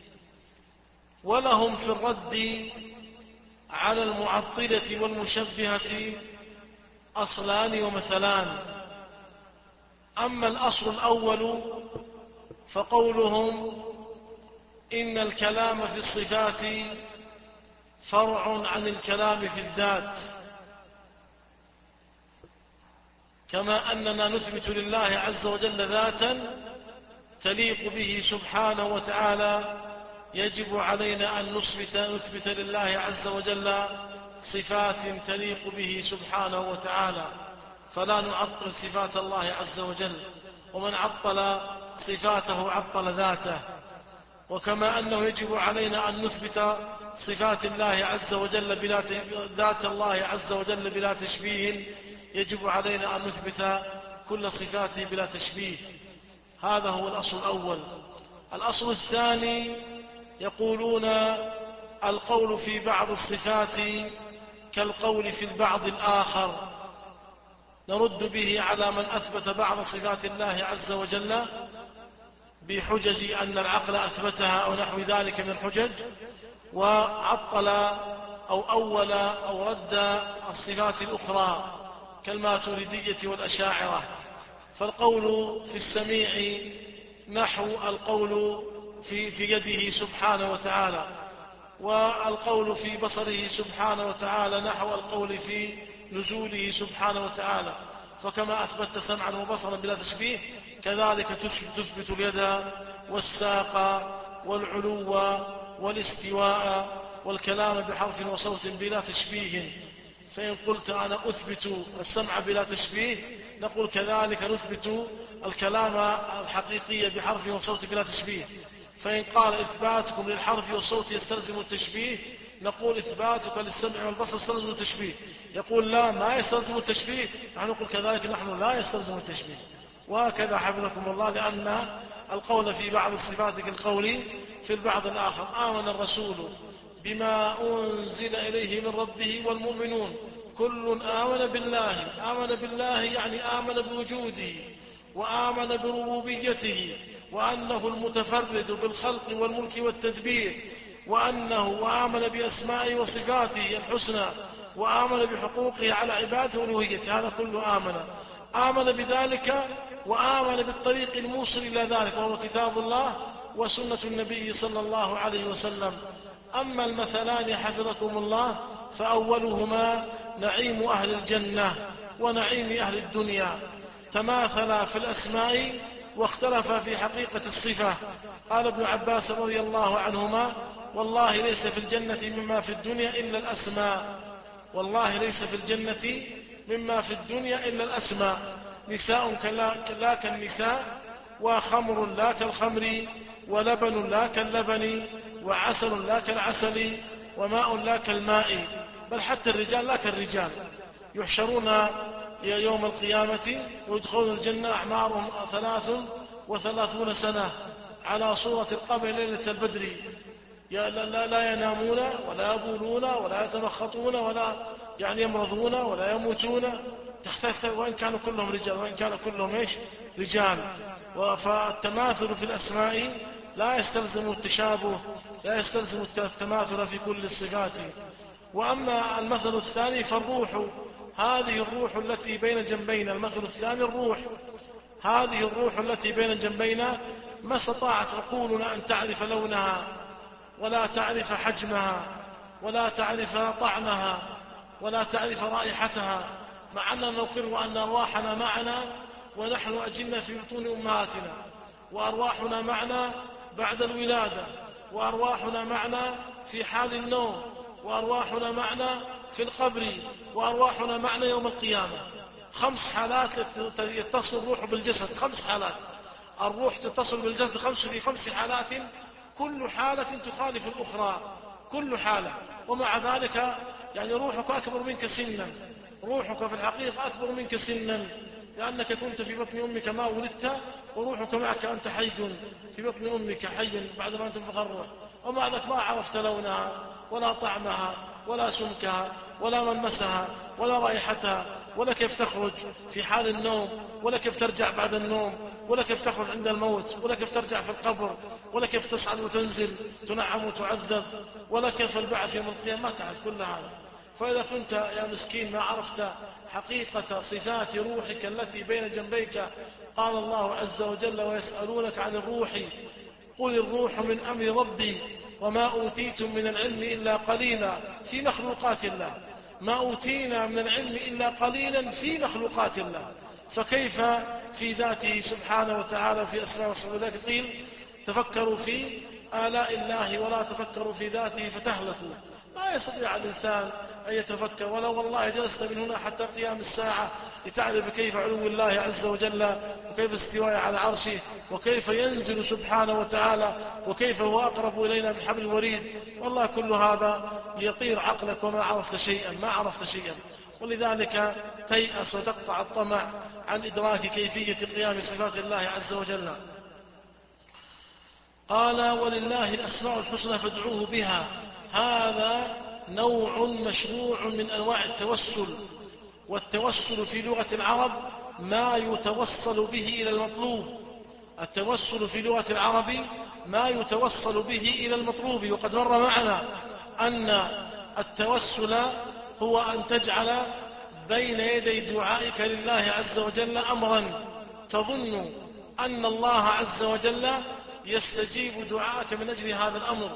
ولهم في الرد على المعطلة والمشبهة أصلان ومثلان. أما الأصل الأول فقولهم إن الكلام في الصفات فرع عن الكلام في الذات، كما أننا نثبت لله عز وجل ذاتا تليق به سبحانه وتعالى، يجب علينا أن نثبت, نثبت لله عز وجل صفات تليق به سبحانه وتعالى، فلا نعطل صفات الله عز وجل، ومن عطل صفاته عطل ذاته. وكما أنه يجب علينا أن نثبت صفات الله عز وجل بلا ذات الله عز وجل بلا تشبيه، يجب علينا أن نثبت كل صفاته بلا تشبيه. هذا هو الأصل الأول. الأصل الثاني يقولون القول في بعض الصفات كالقول في البعض الآخر، نرد به على من أثبت بعض صفات الله عز وجل بحجج أن العقل أثبتها أو نحو ذلك من الحجج، وعطل أو أول أو رد الصفات الأخرى كالماتريدية والأشاعرة. فالقول في السميع نحو القول في, في يده سبحانه وتعالى، والقول في بصره سبحانه وتعالى نحو القول في نزوله سبحانه وتعالى. فكما أثبت سمعا وبصرا بلا تشبيه، كذلك تثبت اليد والساق والعلو والاستواء والكلام بحرف وصوت بلا تشبيه. فإن قلت أنا أثبت السمع بلا تشبيه، نقول كذلك نثبت الكلام الحقيقي بحرف وصوت بلا تشبيه. فإن قال إثباتكم للحرف والصوت يستلزم التشبيه، نقول إثباتك للسمع والبصر يستلزم التشبيه. يقول لا، ما يستلزم التشبيه، نحن نقول كذلك نحن لا يستلزم التشبيه. وهكذا حفظكم الله، لأن القول في بعض الصفات كالقول في البعض الآخر. آمن الرسول بما أنزل إليه من ربه والمؤمنون كل آمن بالله. آمن بالله يعني آمن بوجوده وآمن بربوبيته، وأنه المتفرد بالخلق والملك والتدبير، وأنه وآمن بأسمائه وصفاته الحسنى، وآمن بحقوقه على عباده وألوهيته. هذا كله آمن آمن بذلك، وآمن بالطريق الموصل إلى ذلك، وهو كتاب الله وسنة النبي صلى الله عليه وسلم. أما المثلان حفظكم الله فأولهما نعيم أهل الجنة ونعيم أهل الدنيا، تماثلا في الأسماء واختلفا في حقيقة الصفة. قال ابن عباس رضي الله عنهما: والله ليس في الجنة مما في الدنيا إلا الأسماء. والله ليس في الجنة مما في الدنيا إلا الأسماء. نساء لا كالنساء، وخمر لا كالخمر، ولبن لا كاللبن، وعسل لا كالعسل، وماء لا كالماء. بل حتى الرجال لا كالرجال. يحشرون يوم القيامة ويدخلون الجنة أعمارهم ثلاث وثلاثون سنة على صورة القمر ليلة البدر، لا, لا, لا ينامون ولا يبولون ولا يتنخطون ولا, يعني يمرضون ولا يموتون، وإن كانوا كلهم رجال وإن كانوا كلهم إيش رجال. فالتماثل في الأسماء لا يستلزم التشابه، لا يستلزم التماثل في كل الصفات. وأما المثل الثاني فالروح، هذه الروح التي بين جنبينا، المثل الثاني الروح، هذه الروح التي بين جنبينا ما استطاعت عقولنا أن تعرف لونها ولا تعرف حجمها ولا تعرف طعمها ولا تعرف رائحتها، مع أننا نقر أن أرواحنا معنا ونحن أجلنا في بطون أمهاتنا، وأرواحنا معنا بعد الولادة، وأرواحنا معنا في حال النوم، وأرواحنا معنا في القبر، وأرواحنا معنا يوم القيامة. خمس حالات يتصل الروح بالجسد، خمس حالات الروح تتصل بالجسد خمس في خمس حالات، كل حالة تخالف الأخرى، كل حالة. ومع ذلك يعني روحك أكبر منك سنا، روحك في الحقيقة أكبر منك سنا، لأنك كنت في بطن أمك ما ولدت، وروحك معك أنت حي في بطن أمك حي بعدما تنفخ الروح، ومع ذلك ما عرفت لونها ولا طعمها ولا سمكها ولا ملمسها ولا رائحتها، ولا كيف تخرج في حال النوم، ولا كيف ترجع بعد النوم، ولا كيف تخرج عند الموت، ولا كيف ترجع في القبر، ولا كيف تصعد وتنزل تنعم وتعذب، ولا كيف البعث يوم القيامة، ما تعرف كل هذا. فإذا كنت يا مسكين ما عرفت حقيقة صفات روحك التي بين جنبيك، قال الله عز وجل ويسألونك عن الروح قل الروح من أمر ربي وما أوتيتم من العلم إلا قليلا في مخلوقات الله، ما أوتينا من العلم إلا قليلا في مخلوقات الله، فكيف في ذاته سبحانه وتعالى في أسماء وصفاته؟ ذلك قيل تفكروا في آلاء الله ولا تفكروا في ذاته فتهلكوا. ما يستطيع الإنسان أن يتفكر، ولو والله جلست من هنا حتى قيام الساعة لتعرف كيف علو الله عز وجل، وكيف استواء على عرشه، وكيف ينزل سبحانه وتعالى، وكيف هو أقرب إلينا من حبل الوريد، والله كل هذا يطير عقلك وما عرفت شيئا، ما عرفت شيئا. ولذلك تيأس وتقطع الطمع عن إدراك كيفية قيام صفات الله عز وجل. قال ولله الأسماء الحسنى فادعوه بها، هذا نوع مشروع من أنواع التوسل. والتوسل في لغة العرب ما يتوصل به إلى المطلوب، التوسل في لغة العرب ما يتوصل به إلى المطلوب. وقد مر معنا أن التوسل هو أن تجعل بين يدي دعائك لله عز وجل أمرا تظن أن الله عز وجل يستجيب دعائك من أجل هذا الأمر.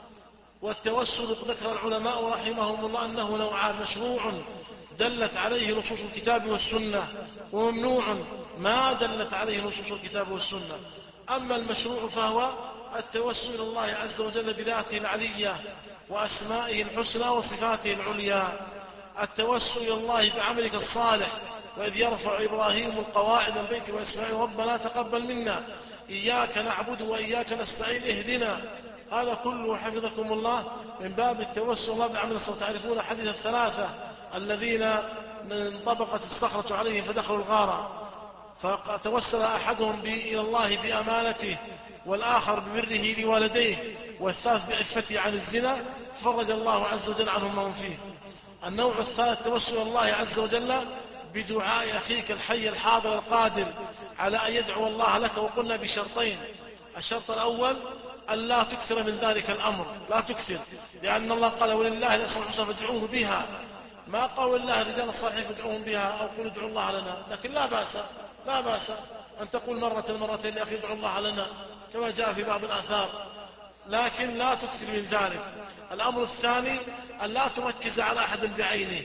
والتوسل ذكر العلماء رحمهم الله أنه نوعان، مشروع دلت عليه نصوص الكتاب والسنة، وممنوع ما دلت عليه نصوص الكتاب والسنة. أما المشروع فهو التوسل إلى الله عز وجل بذاته العلية وأسمائه الحسنى وصفاته العليا، التوسل إلى الله بعملك الصالح، وإذ يرفع إبراهيم القواعد البيت وإسماعيل ربنا تقبل منا إياك نعبد وإياك نستعين اهدنا، هذا كله حفظكم الله من باب التوسل الله بعمل الصالح. تعرفون حديث الثلاثة الذين من طبقة الصخرة عليهم فدخلوا الغار، فتوسل أحدهم إلى الله بأمانته، والآخر ببره لوالديه، والثالث بعفته عن الزنا، فرج الله عز وجل عنهم ما هم فيه. النوع الثالث توسل الله عز وجل بدعاء أخيك الحي الحاضر القادر على أن يدعو الله لك، وقلنا بشرطين. الشرط الأول أن لا تكثر من ذلك الأمر، لا تكثر، لأن الله قال ولله الأسماء الحسنى فادعوه بها، ما قال الله رجال الصالحين فادعوهم بها أو قل ادعوا الله لنا، لكن لا بأس لا بأس أن تقول مرة مرتين يا أخي ادعوا الله لنا كما جاء في بعض الآثار، لكن لا تكثر من ذلك. الأمر الثاني أن لا تركز على أحد بعينه،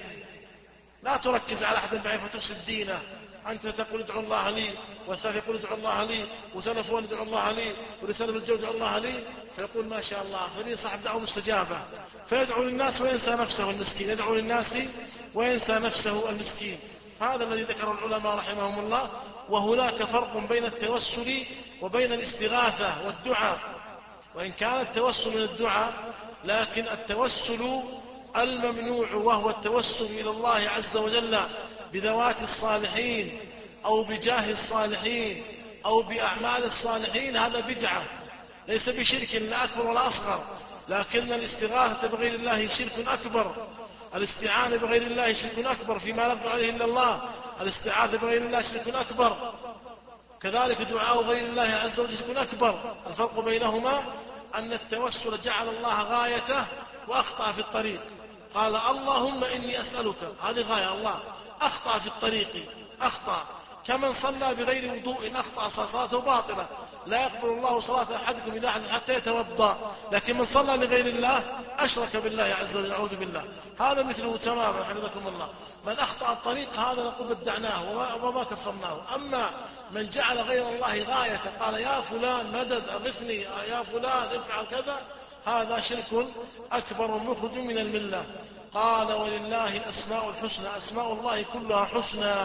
لا تركز على أحد بعينه فتفسد دينه. أنت تقول ادعوا الله لي، والثالث يقول ادعوا الله لي، وتلفون ادعوا الله لي، ورسالة بالجو ادعوا الله لي، فيقول ما شاء الله فلي صاحب دعوة مستجابة، فيدعو للناس وينسى نفسه المسكين، يدعو للناس وينسى نفسه المسكين. هذا الذي ذكره العلماء رحمهم الله. وهناك فرق بين التوسل وبين الاستغاثة والدعاء، وإن كان التوسل من الدعاء، لكن التوسل الممنوع وهو التوسل إلى الله عز وجل بذوات الصالحين أو بجاه الصالحين أو بأعمال الصالحين، هذا بدعة، ليس بشرك لا أكبر ولا أصغر، لكن الاستغاثة بغير الله شرك أكبر، الاستعانة بغير الله شرك أكبر فيما لا يقدر عليه إلا الله، الاستعاذة بغير الله شرك أكبر، كذلك دعاء غير الله عز وجل شرك أكبر. الفرق بينهما أن التوسل جعل الله غايته وأخطأ في الطريق، قال اللهم إني أسألك، هذه غاية الله، أخطأ في الطريق، أخطأ كمن صلى بغير وضوء أخطأ صلاته باطلة، لا يقبل الله صلاة أحدكم إذا أحد حتى يتوضأ، لكن من صلى لغير الله أشرك بالله عز وجل، أعوذ بالله. هذا مثله تماما حفظكم الله. من أخطأ الطريق هذا نقول بدعناه وما كفرناه. أما من جعل غير الله غاية، قال يا فلان مدد أغثني، يا فلان افعل كذا، هذا شرك أكبر مخرج من الملة. قال ولله الأسماء الحسنى، أسماء الله كلها حسنى،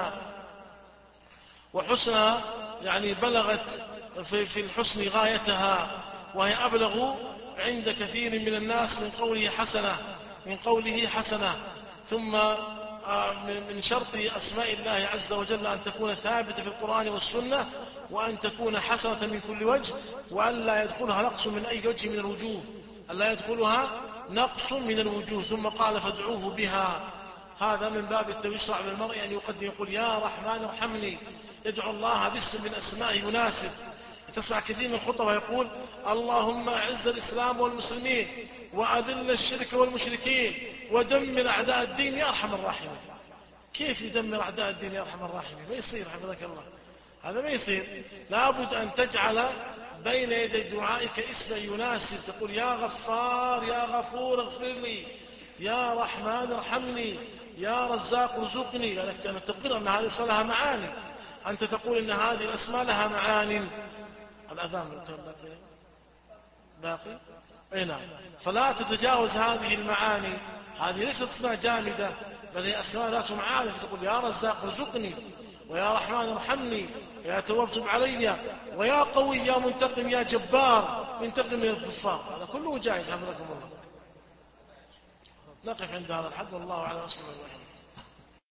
وحسنى يعني بلغت في, في الحسن غايتها، وهي أبلغ عند كثير من الناس من قوله حسنة، من قوله حسنة. ثم من شرط أسماء الله عز وجل أن تكون ثابتة في القرآن والسنة، وأن تكون حسنة من كل وجه، وأن لا يدخلها نقص من أي وجه من الوجوه، أن لا يدخلها نقص من الوجوه. ثم قال فادعوه بها، هذا من باب التوسع للمرء أن يقدم يقول يا رحمن ارحمني، يدعو الله باسم من أسماء يناسب. تسمع كثير من الخطبة يقول اللهم أعز الإسلام والمسلمين وأذل الشرك والمشركين ودمر أعداء الدين يا أرحم الراحمين. كيف يدمر أعداء الدين يا أرحم الراحمين؟ ما يصير حفظك الله، هذا ما يصير. لابد أن تجعل بين يدي دعائك اسم يناسب، تقول يا غفار يا غفور اغفر لي، يا رحمن ارحمني، يا رزاق ارزقني، لأنك يعني تقر أن هذه الأسماء لها معاني، أنت تقول أن هذه الأسماء لها معاني. الأذان كم باقي؟ باقي؟ أي نعم. فلا تتجاوز هذه المعاني، هذه ليست أسماء جامدة، بل هي أسماء ذات معاني، فتقول يا رزاق ارزقني، ويا رحمن ارحمني، ويا تواب تب علي، ويا قوي يا منتقم يا جبار منتقم من الكفار، هذا كله جائز حفظكم الله. نقف عند هذا الحد والله أعلم.